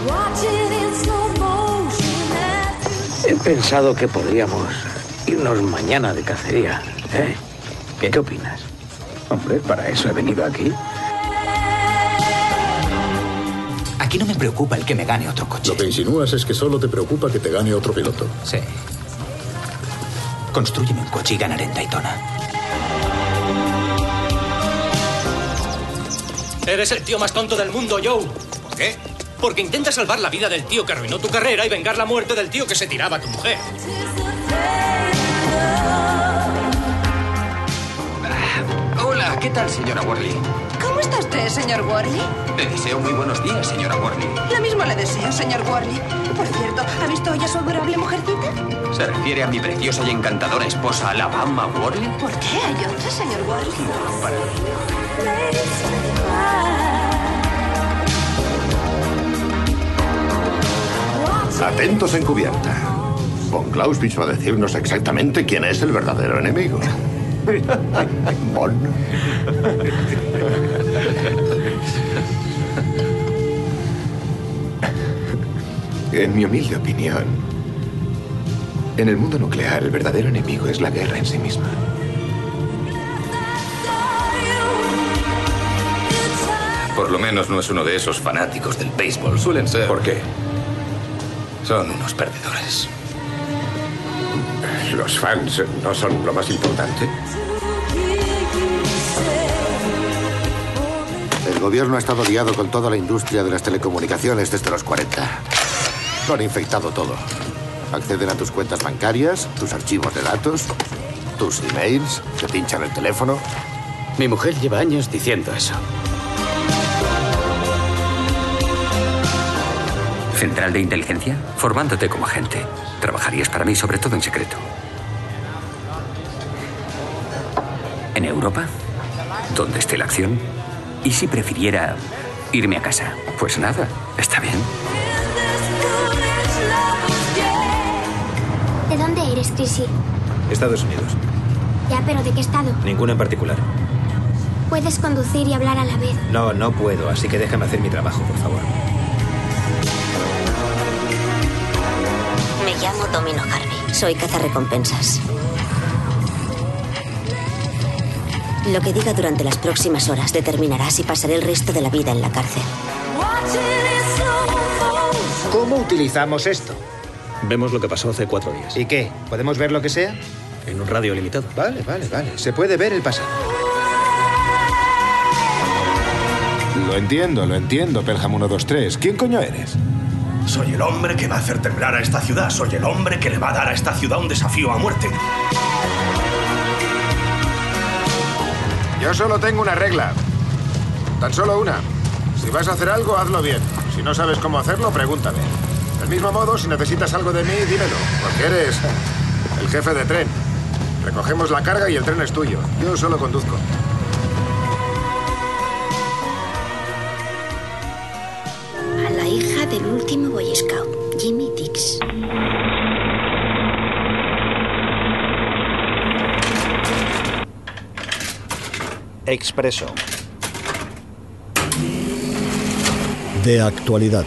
He pensado que podríamos irnos mañana de cacería, ¿eh? ¿Qué opinas? Hombre, para eso he venido aquí. Aquí no me preocupa el que me gane otro coche. Lo que insinúas es que solo te preocupa que te gane otro piloto. Sí. Constrúyeme un coche y ganaré en Daytona. Eres el tío más tonto del mundo, Joe. ¿Por qué? Porque intentas salvar la vida del tío que arruinó tu carrera y vengar la muerte del tío que se tiraba a tu mujer. Hola, ¿qué tal, señora Worley? ¿Cómo está usted, señor Worley? Le deseo muy buenos días, señora Worley. Lo mismo le deseo, señor Worley. Por cierto, ¿ha visto hoy a su adorable mujercita? ¿Se refiere a mi preciosa y encantadora esposa, Alabama Worley? ¿Por qué? ¿Hay otra, señor Worley? No, para mí. Atentos en cubierta. Von Clausewitz va a decirnos exactamente quién es el verdadero enemigo. Von. En mi humilde opinión, en el mundo nuclear el verdadero enemigo es la guerra en sí misma. Por lo menos no es uno de esos fanáticos del béisbol. Suelen ser. ¿Por qué? Son unos perdedores. ¿Los fans no son lo más importante? El gobierno ha estado liado con toda la industria de las telecomunicaciones desde los 40. Lo han infectado todo. Acceden a tus cuentas bancarias, tus archivos de datos, tus emails, te pinchan el teléfono. Mi mujer lleva años diciendo eso. ¿Central de inteligencia? Formándote como agente. Trabajarías para mí, sobre todo en secreto. ¿En Europa? ¿Dónde esté la acción? ¿Y si prefiriera irme a casa? Pues nada, está bien. ¿De dónde eres, Chrissy? Estados Unidos. Ya, pero ¿de qué estado? Ninguno en particular. Puedes conducir y hablar a la vez. No, no puedo, así que déjame hacer mi trabajo, por favor. Me llamo Domino Harvey. Soy cazarrecompensas. Lo que diga durante las próximas horas determinará si pasaré el resto de la vida en la cárcel. ¿Cómo utilizamos esto? Vemos lo que pasó hace 4 días. ¿Y qué? ¿Podemos ver lo que sea? En un radio limitado. Vale. Se puede ver el pasado. Lo entiendo, Pelham 123. ¿Quién coño eres? Soy el hombre que va a hacer temblar a esta ciudad. Soy el hombre que le va a dar a esta ciudad un desafío a muerte. Yo solo tengo una regla. Tan solo una. Si vas a hacer algo, hazlo bien. Si no sabes cómo hacerlo, pregúntame. Del mismo modo, si necesitas algo de mí, dímelo. Porque eres el jefe de tren. Recogemos la carga y el tren es tuyo. Yo solo conduzco. A la hija del último Boy Scout, Jimmy Dix. Expreso. De actualidad.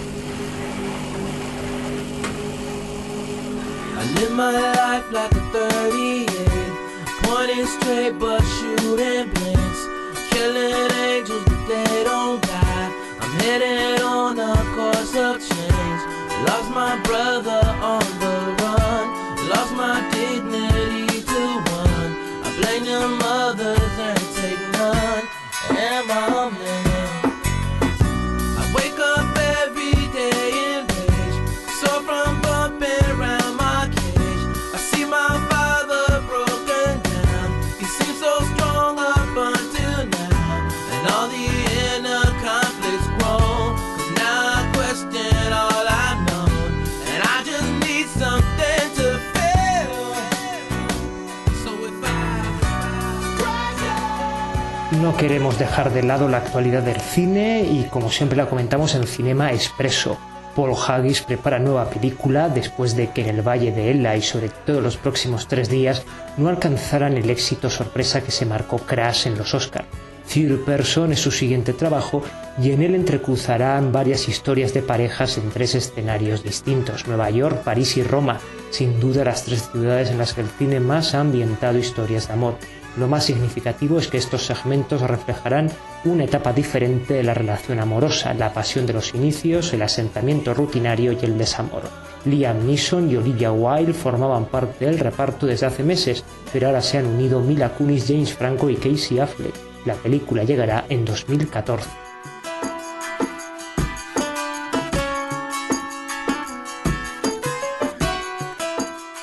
I live my life like a 38, pointing straight but shooting blanks, killing angels but they don't die. I'm headed on a course of change. Lost my brother on the run, lost my dignity to one. I blame the mothers and take none, and my homeland. I wake up every day in rage, so from bumping around my cage. I see my father broken down, he seems so strong up until now, and all the inner conflicts grow, 'cause now I question all I've known, and I just need something to feel. So if No queremos dejar de lado la actualidad del cine y, como siempre la comentamos, en Cinema Expreso. Paul Haggis prepara nueva película después de que en el Valle de Ela y sobre todo los próximos 3 días no alcanzaran el éxito sorpresa que se marcó Crash en los Oscar. Third Person es su siguiente trabajo y en él entrecruzarán varias historias de parejas en 3 escenarios distintos: Nueva York, París y Roma, sin duda las 3 ciudades en las que el cine más ha ambientado historias de amor. Lo más significativo es que estos segmentos reflejarán una etapa diferente de la relación amorosa, la pasión de los inicios, el asentamiento rutinario y el desamor. Liam Neeson y Olivia Wilde formaban parte del reparto desde hace meses, pero ahora se han unido Mila Kunis, James Franco y Casey Affleck. La película llegará en 2014.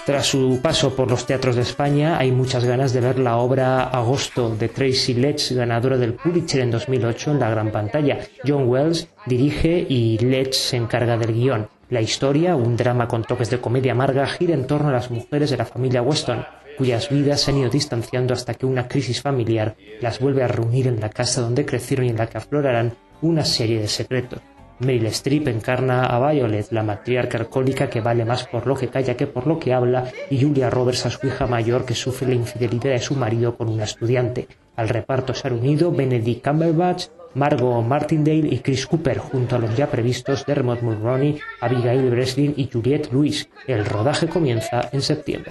Tras su paso por los teatros de España, hay muchas ganas de ver la obra Agosto de Tracy Letts, ganadora del Pulitzer en 2008, en la gran pantalla. John Wells dirige y Letts se encarga del guión. La historia, un drama con toques de comedia amarga, gira en torno a las mujeres de la familia Weston, cuyas vidas se han ido distanciando hasta que una crisis familiar las vuelve a reunir en la casa donde crecieron y en la que aflorarán una serie de secretos. Meryl Streep encarna a Violet, la matriarca alcohólica que vale más por lo que calla que por lo que habla, y Julia Roberts a su hija mayor que sufre la infidelidad de su marido con una estudiante. Al reparto se han unido Benedict Cumberbatch, Margot Martindale y Chris Cooper, junto a los ya previstos Dermot Mulroney, Abigail Breslin y Juliette Lewis. El rodaje comienza en septiembre.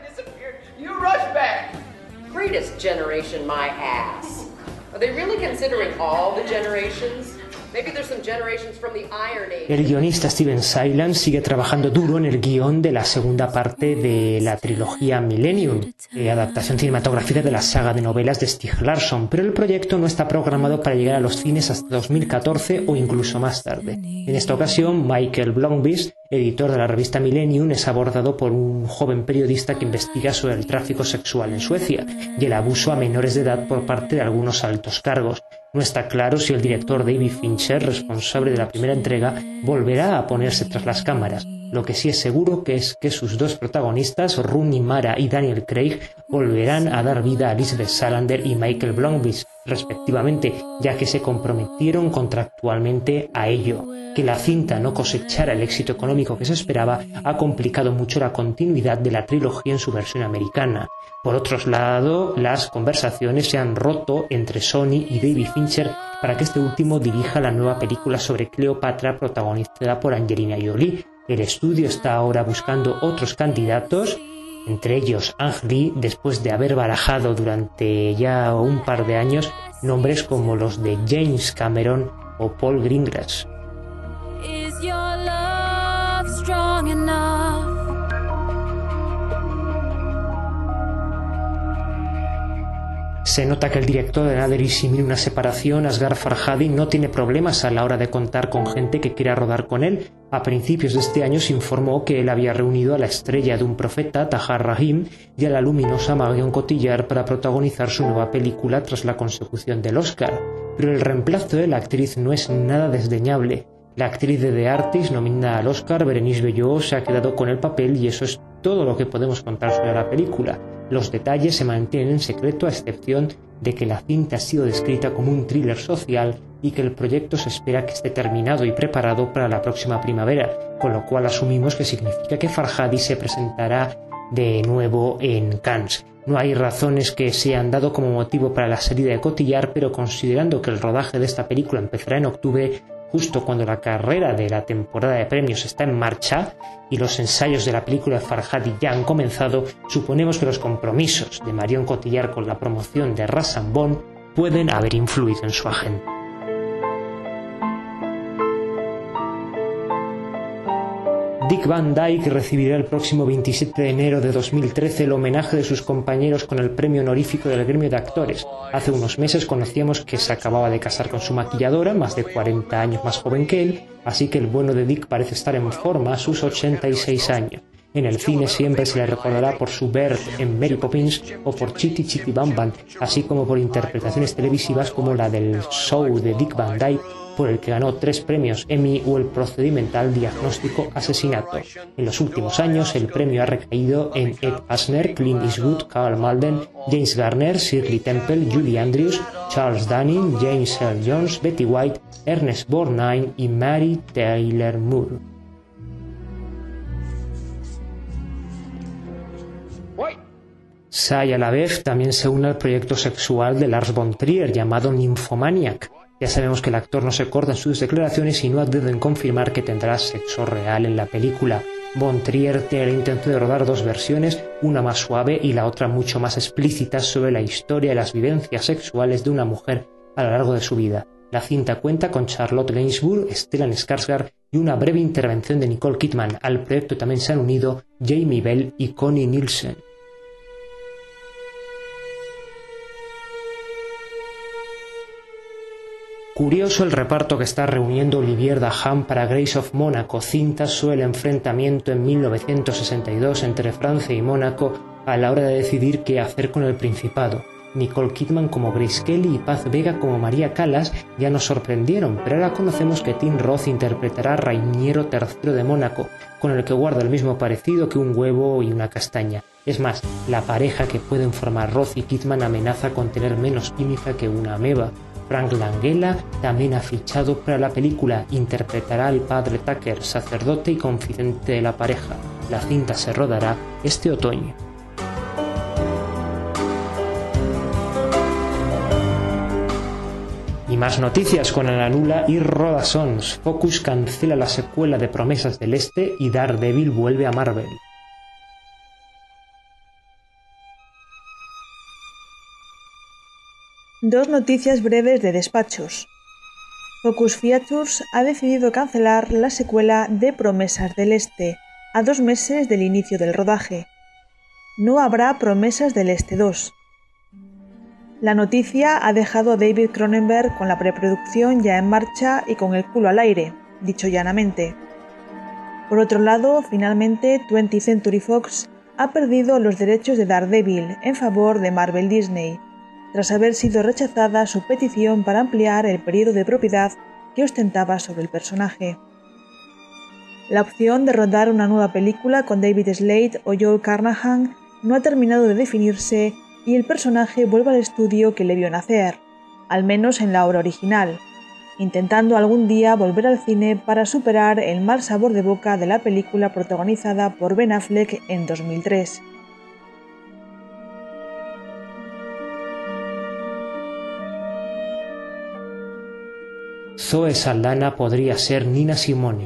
Greatest generation, my ass. Are they really considering all the generations? Maybe there's some generations from the Iron Age. El guionista Steven Silent sigue trabajando duro en el guión de la segunda parte de la trilogía Millennium, adaptación cinematográfica de la saga de novelas de Stieg Larsson, pero el proyecto no está programado para llegar a los cines hasta 2014 o incluso más tarde. En esta ocasión, Michael Blomqvist, editor de la revista Millennium, es abordado por un joven periodista que investiga sobre el tráfico sexual en Suecia y el abuso a menores de edad por parte de algunos altos cargos. No está claro si el director David Fincher, responsable de la primera entrega, volverá a ponerse tras las cámaras. Lo que sí es seguro es que sus dos protagonistas, Rooney Mara y Daniel Craig, volverán a dar vida a Elizabeth Salander y Michael Blomqvist, respectivamente, ya que se comprometieron contractualmente a ello. Que la cinta no cosechara el éxito económico que se esperaba ha complicado mucho la continuidad de la trilogía en su versión americana. Por otro lado, las conversaciones se han roto entre Sony y David Fincher para que este último dirija la nueva película sobre Cleopatra protagonizada por Angelina Jolie. El estudio está ahora buscando otros candidatos, entre ellos Ang Lee, después de haber barajado durante ya un par de años nombres como los de James Cameron o Paul Greengrass. Is your love strong enough? Se nota que el director de Nada disimula una separación. Asghar Farhadi no tiene problemas a la hora de contar con gente que quiera rodar con él. A principios de este año se informó que él había reunido a la estrella de Un profeta, Tahar Rahim, y a la luminosa Marion Cotillard para protagonizar su nueva película tras la consecución del Oscar. Pero el reemplazo de la actriz no es nada desdeñable. La actriz de The Artist, nominada al Oscar, Bérénice Bejo, se ha quedado con el papel y eso es todo lo que podemos contar sobre la película. Los detalles se mantienen en secreto a excepción de que la cinta ha sido descrita como un thriller social y que el proyecto se espera que esté terminado y preparado para la próxima primavera, con lo cual asumimos que significa que Farhadi se presentará de nuevo en Cannes. No hay razones que se han dado como motivo para la salida de Cotillard, pero considerando que el rodaje de esta película empezará en octubre, justo cuando la carrera de la temporada de premios está en marcha y los ensayos de la película de Farhadi ya han comenzado, suponemos que los compromisos de Marion Cotillard con la promoción de Rasambon pueden haber influido en su agenda. Dick Van Dyke recibirá el próximo 27 de enero de 2013 el homenaje de sus compañeros con el premio honorífico del gremio de actores. Hace unos meses conocíamos que se acababa de casar con su maquilladora, más de 40 años más joven que él, así que el bueno de Dick parece estar en forma a sus 86 años. En el cine siempre se le recordará por su Bert en Mary Poppins o por Chitty Chitty Bam Bam, así como por interpretaciones televisivas como la del show de Dick Van Dyke, por el que ganó 3 premios Emmy, o el procedimental Diagnóstico Asesinato. En los últimos años el premio ha recaído en Ed Asner, Clint Eastwood, Karl Malden, James Garner, Shirley Temple, Julie Andrews, Charles Dunning, James Earl Jones, Betty White, Ernest Borgnine y Mary Tyler Moore. Shia LaBeouf también se une al proyecto sexual de Lars von Trier llamado Nymphomaniac. Ya sabemos que el actor no se corta en sus declaraciones y no ha dudado en confirmar que tendrá sexo real en la película. Von Trier tiene la intención de rodar 2 versiones, una más suave y la otra mucho más explícita sobre la historia y las vivencias sexuales de una mujer a lo largo de su vida. La cinta cuenta con Charlotte Gainsbourg, Stellan Skarsgård y una breve intervención de Nicole Kidman. Al proyecto también se han unido Jamie Bell y Connie Nielsen. Curioso el reparto que está reuniendo Olivier Dahan para Grace of Mónaco, cinta sobre el enfrentamiento en 1962 entre Francia y Mónaco a la hora de decidir qué hacer con el Principado. Nicole Kidman como Grace Kelly y Paz Vega como María Callas ya nos sorprendieron, pero ahora conocemos que Tim Roth interpretará a Rainiero III de Mónaco, con el que guarda el mismo parecido que un huevo y una castaña. Es más, la pareja que pueden formar Roth y Kidman amenaza con tener menos química que una ameba. Frank Langella también ha fichado para la película, interpretará al padre Tucker, sacerdote y confidente de la pareja. La cinta se rodará este otoño. Y más noticias con Ananula y Rodasons. Focus cancela la secuela de Promesas del Este y Daredevil vuelve a Marvel. Dos noticias breves de despachos. Focus Features ha decidido cancelar la secuela de Promesas del Este a 2 meses del inicio del rodaje. No habrá Promesas del Este 2. La noticia ha dejado a David Cronenberg con la preproducción ya en marcha y con el culo al aire, dicho llanamente. Por otro lado, finalmente 20th Century Fox ha perdido los derechos de Daredevil en favor de Marvel Disney, tras haber sido rechazada su petición para ampliar el periodo de propiedad que ostentaba sobre el personaje. La opción de rodar una nueva película con David Slade o Joel Carnahan no ha terminado de definirse y el personaje vuelve al estudio que le vio nacer, al menos en la obra original, intentando algún día volver al cine para superar el mal sabor de boca de la película protagonizada por Ben Affleck en 2003. Zoe Saldana podría ser Nina Simone.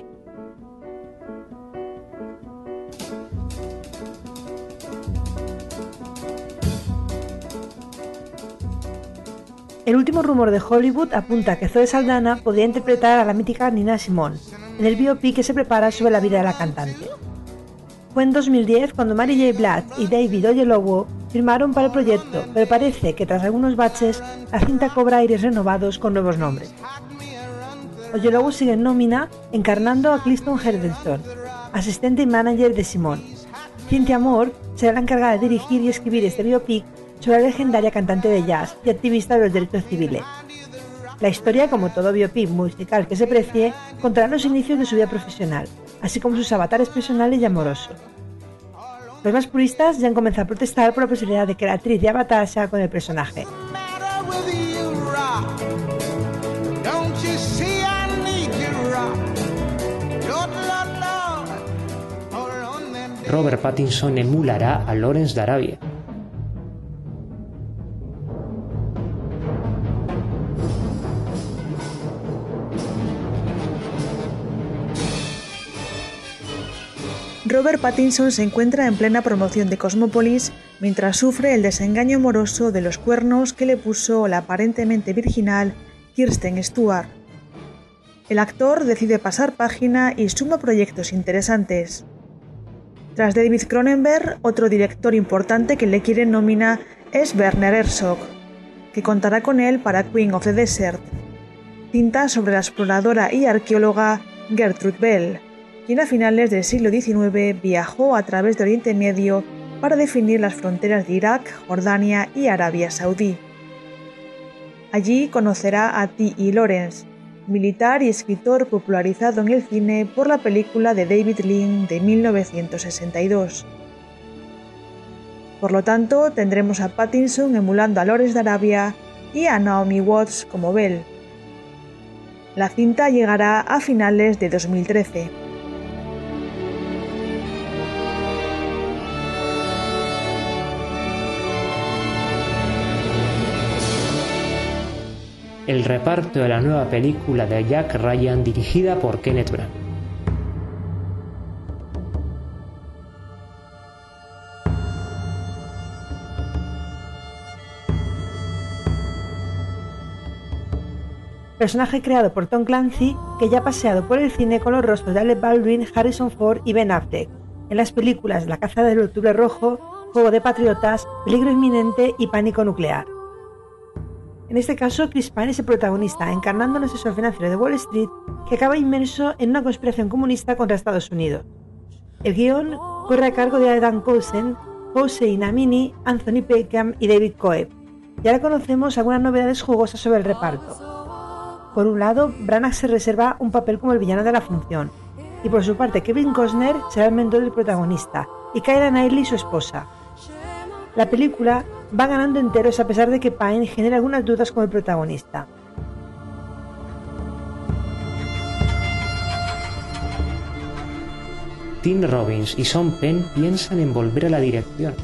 El último rumor de Hollywood apunta a que Zoe Saldana podría interpretar a la mítica Nina Simone en el biopic que se prepara sobre la vida de la cantante. Fue en 2010 cuando Mary J. Blige y David Oyelowo firmaron para el proyecto, pero parece que tras algunos baches la cinta cobra aires renovados con nuevos nombres. Oyelowo sigue en nómina encarnando a Clifton Hedleston, asistente y manager de Simone. Cynthia Moore será la encargada de dirigir y escribir este biopic sobre la legendaria cantante de jazz y activista de los derechos civiles. La historia, como todo biopic musical que se precie, contará los inicios de su vida profesional, así como sus avatares personales y amorosos. Los más puristas ya han comenzado a protestar por la posibilidad de que la actriz de Avatar sea con el personaje. Robert Pattinson emulará a Lawrence de Arabia. Robert Pattinson se encuentra en plena promoción de Cosmópolis mientras sufre el desengaño amoroso de los cuernos que le puso la aparentemente virginal Kirsten Stewart. El actor decide pasar página y suma proyectos interesantes. Tras David Cronenberg, otro director importante que le quiere en nómina es Werner Herzog, que contará con él para Queen of the Desert, cinta sobre la exploradora y arqueóloga Gertrude Bell, quien a finales del siglo XIX viajó a través de Oriente Medio para definir las fronteras de Irak, Jordania y Arabia Saudí. Allí conocerá a T.E. Lawrence, militar y escritor popularizado en el cine por la película de David Lean de 1962. Por lo tanto, tendremos a Pattinson emulando a Lawrence de Arabia y a Naomi Watts como Belle. La cinta llegará a finales de 2013. El reparto de la nueva película de Jack Ryan dirigida por Kenneth Branagh. Personaje creado por Tom Clancy que ya ha paseado por el cine con los rostros de Alec Baldwin, Harrison Ford y Ben Affleck en las películas La caza del octubre rojo, Juego de patriotas, Peligro inminente y Pánico nuclear. En este caso, Chris Pine es el protagonista, encarnando un asesor financiero de Wall Street que acaba inmerso en una conspiración comunista contra Estados Unidos. El guión corre a cargo de Adam Coulson, Hossein Amini, Anthony Peckham y David Coeb. Y ahora conocemos algunas novedades jugosas sobre el reparto. Por un lado, Branagh se reserva un papel como el villano de la función, y por su parte Kevin Costner será el mentor del protagonista, y Keira Knightley su esposa. La película va ganando enteros a pesar de que Pine genera algunas dudas como el protagonista. Tim Robbins y Sean Penn piensan en volver a la dirección.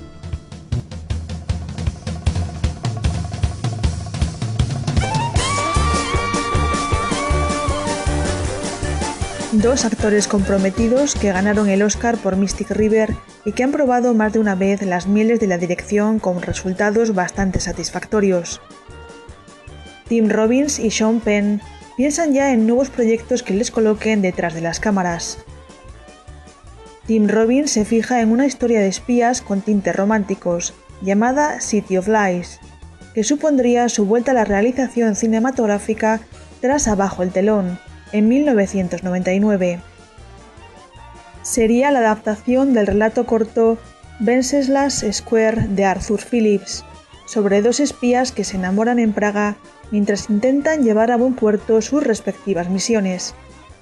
Dos actores comprometidos que ganaron el Oscar por Mystic River y que han probado más de una vez las mieles de la dirección con resultados bastante satisfactorios. Tim Robbins y Sean Penn piensan ya en nuevos proyectos que les coloquen detrás de las cámaras. Tim Robbins se fija en una historia de espías con tintes románticos, llamada City of Lies, que supondría su vuelta a la realización cinematográfica tras Abajo el telón, en 1999. Sería la adaptación del relato corto Wenceslas Square de Arthur Phillips, sobre dos espías que se enamoran en Praga mientras intentan llevar a buen puerto sus respectivas misiones.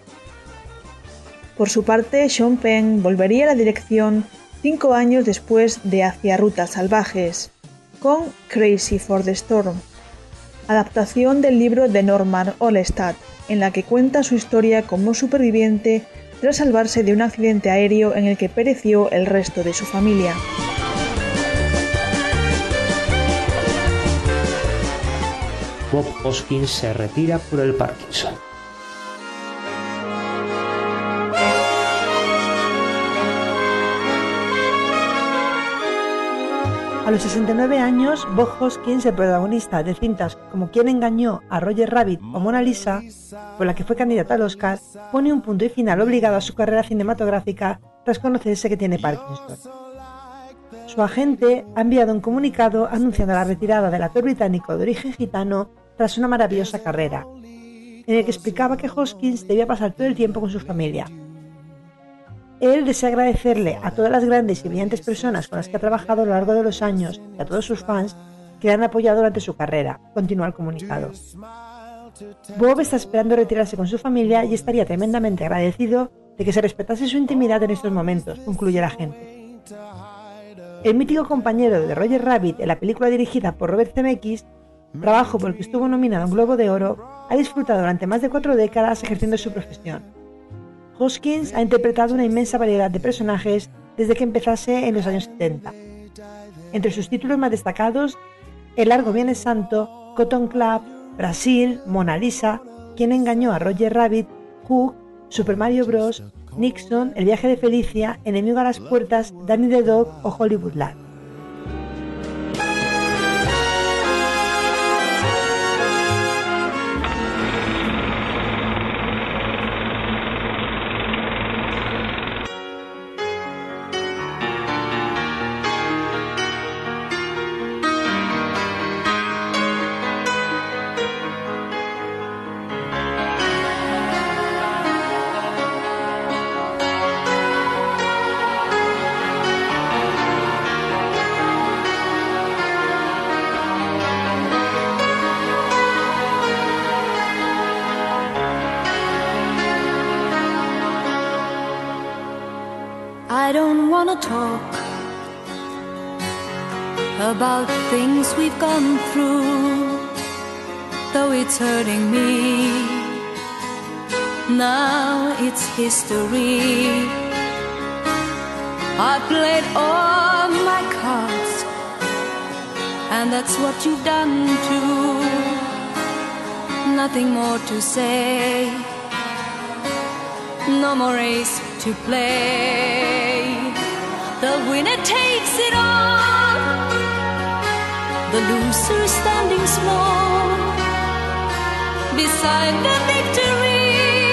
Por su parte, Sean Penn volvería a la dirección 5 años después de Hacia rutas salvajes, con Crazy for the Storm, adaptación del libro de Norman Olestad, en la que cuenta su historia como superviviente tras salvarse de un accidente aéreo en el que pereció el resto de su familia. Bob Hoskins se retira por el Parkinson. A los 69 años, Bob Hoskins, el protagonista de cintas como Quién engañó a Roger Rabbit o Mona Lisa, por la que fue candidata al Oscar, pone un punto y final obligado a su carrera cinematográfica tras conocerse que tiene Parkinson. Su agente ha enviado un comunicado anunciando la retirada del actor británico de origen gitano tras una maravillosa carrera, en el que explicaba que Hoskins debía pasar todo el tiempo con su familia. Él desea agradecerle a todas las grandes y brillantes personas con las que ha trabajado a lo largo de los años y a todos sus fans que le han apoyado durante su carrera, continúa el comunicado. Bob está esperando retirarse con su familia y estaría tremendamente agradecido de que se respetase su intimidad en estos momentos, concluye la gente. El mítico compañero de Roger Rabbit en la película dirigida por Robert Zemeckis, trabajo por el que estuvo nominado a un Globo de Oro, ha disfrutado durante más de 4 décadas ejerciendo su profesión. Hoskins ha interpretado una inmensa variedad de personajes desde que empezase en los años 70. Entre sus títulos más destacados, El largo Viernes Santo, Cotton Club, Brasil, Mona Lisa, Quién engañó a Roger Rabbit, Hook, Super Mario Bros., Nixon, El viaje de Felicia, Enemigo a las puertas, Danny the Dog o Hollywoodland. I don't wanna talk about things we've gone through, though it's hurting me. Now it's history. I played all my cards, and that's what you've done too. Nothing more to say, no more race to play. The winner takes it all, the loser standing small beside the victory.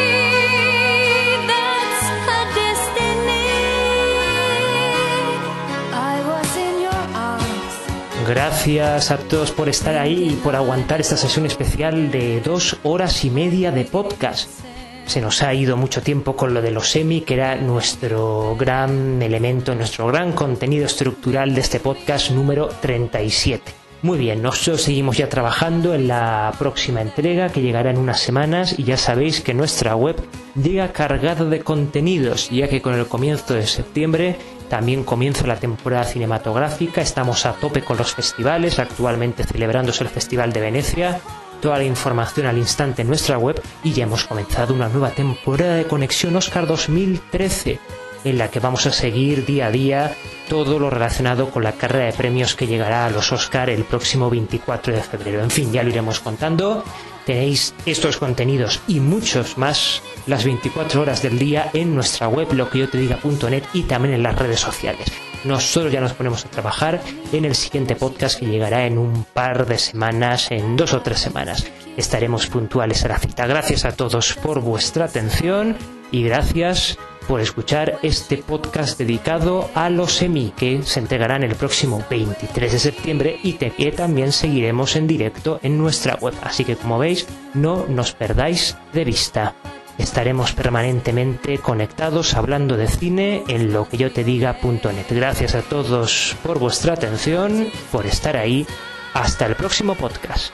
That's her destiny. I was in your arms. gracias a todos por estar ahí y por aguantar esta sesión especial de 2 horas y media de podcast. Se nos ha ido mucho tiempo con lo de los Emmy, que era nuestro gran elemento, nuestro gran contenido estructural de este podcast número 37. Muy bien, nosotros seguimos ya trabajando en la próxima entrega que llegará en unas semanas y ya sabéis que nuestra web llega cargada de contenidos, ya que con el comienzo de septiembre también comienza la temporada cinematográfica, estamos a tope con los festivales, actualmente celebrándose el Festival de Venecia, toda la información al instante en nuestra web y ya hemos comenzado una nueva temporada de Conexión Oscar 2013 en la que vamos a seguir día a día todo lo relacionado con la carrera de premios que llegará a los Oscar el próximo 24 de febrero. En fin, ya lo iremos contando. Tenéis estos contenidos y muchos más las 24 horas del día en nuestra web loqueyotediga.net y también en las redes sociales. Nosotros ya nos ponemos a trabajar en el siguiente podcast que llegará en un par de semanas, en 2 o 3 semanas. Estaremos puntuales a la cita. Gracias a todos por vuestra atención y gracias por escuchar este podcast dedicado a los Emmy, que se entregarán el próximo 23 de septiembre y que también seguiremos en directo en nuestra web. Así que, como veis, no nos perdáis de vista. Estaremos permanentemente conectados hablando de cine en loqueyotediga.net. Gracias a todos por vuestra atención, por estar ahí. Hasta el próximo podcast.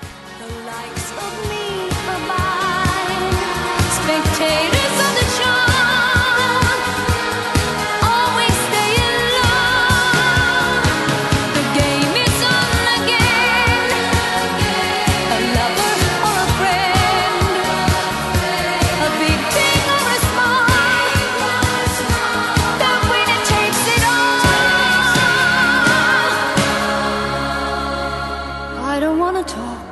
I don't wanna talk.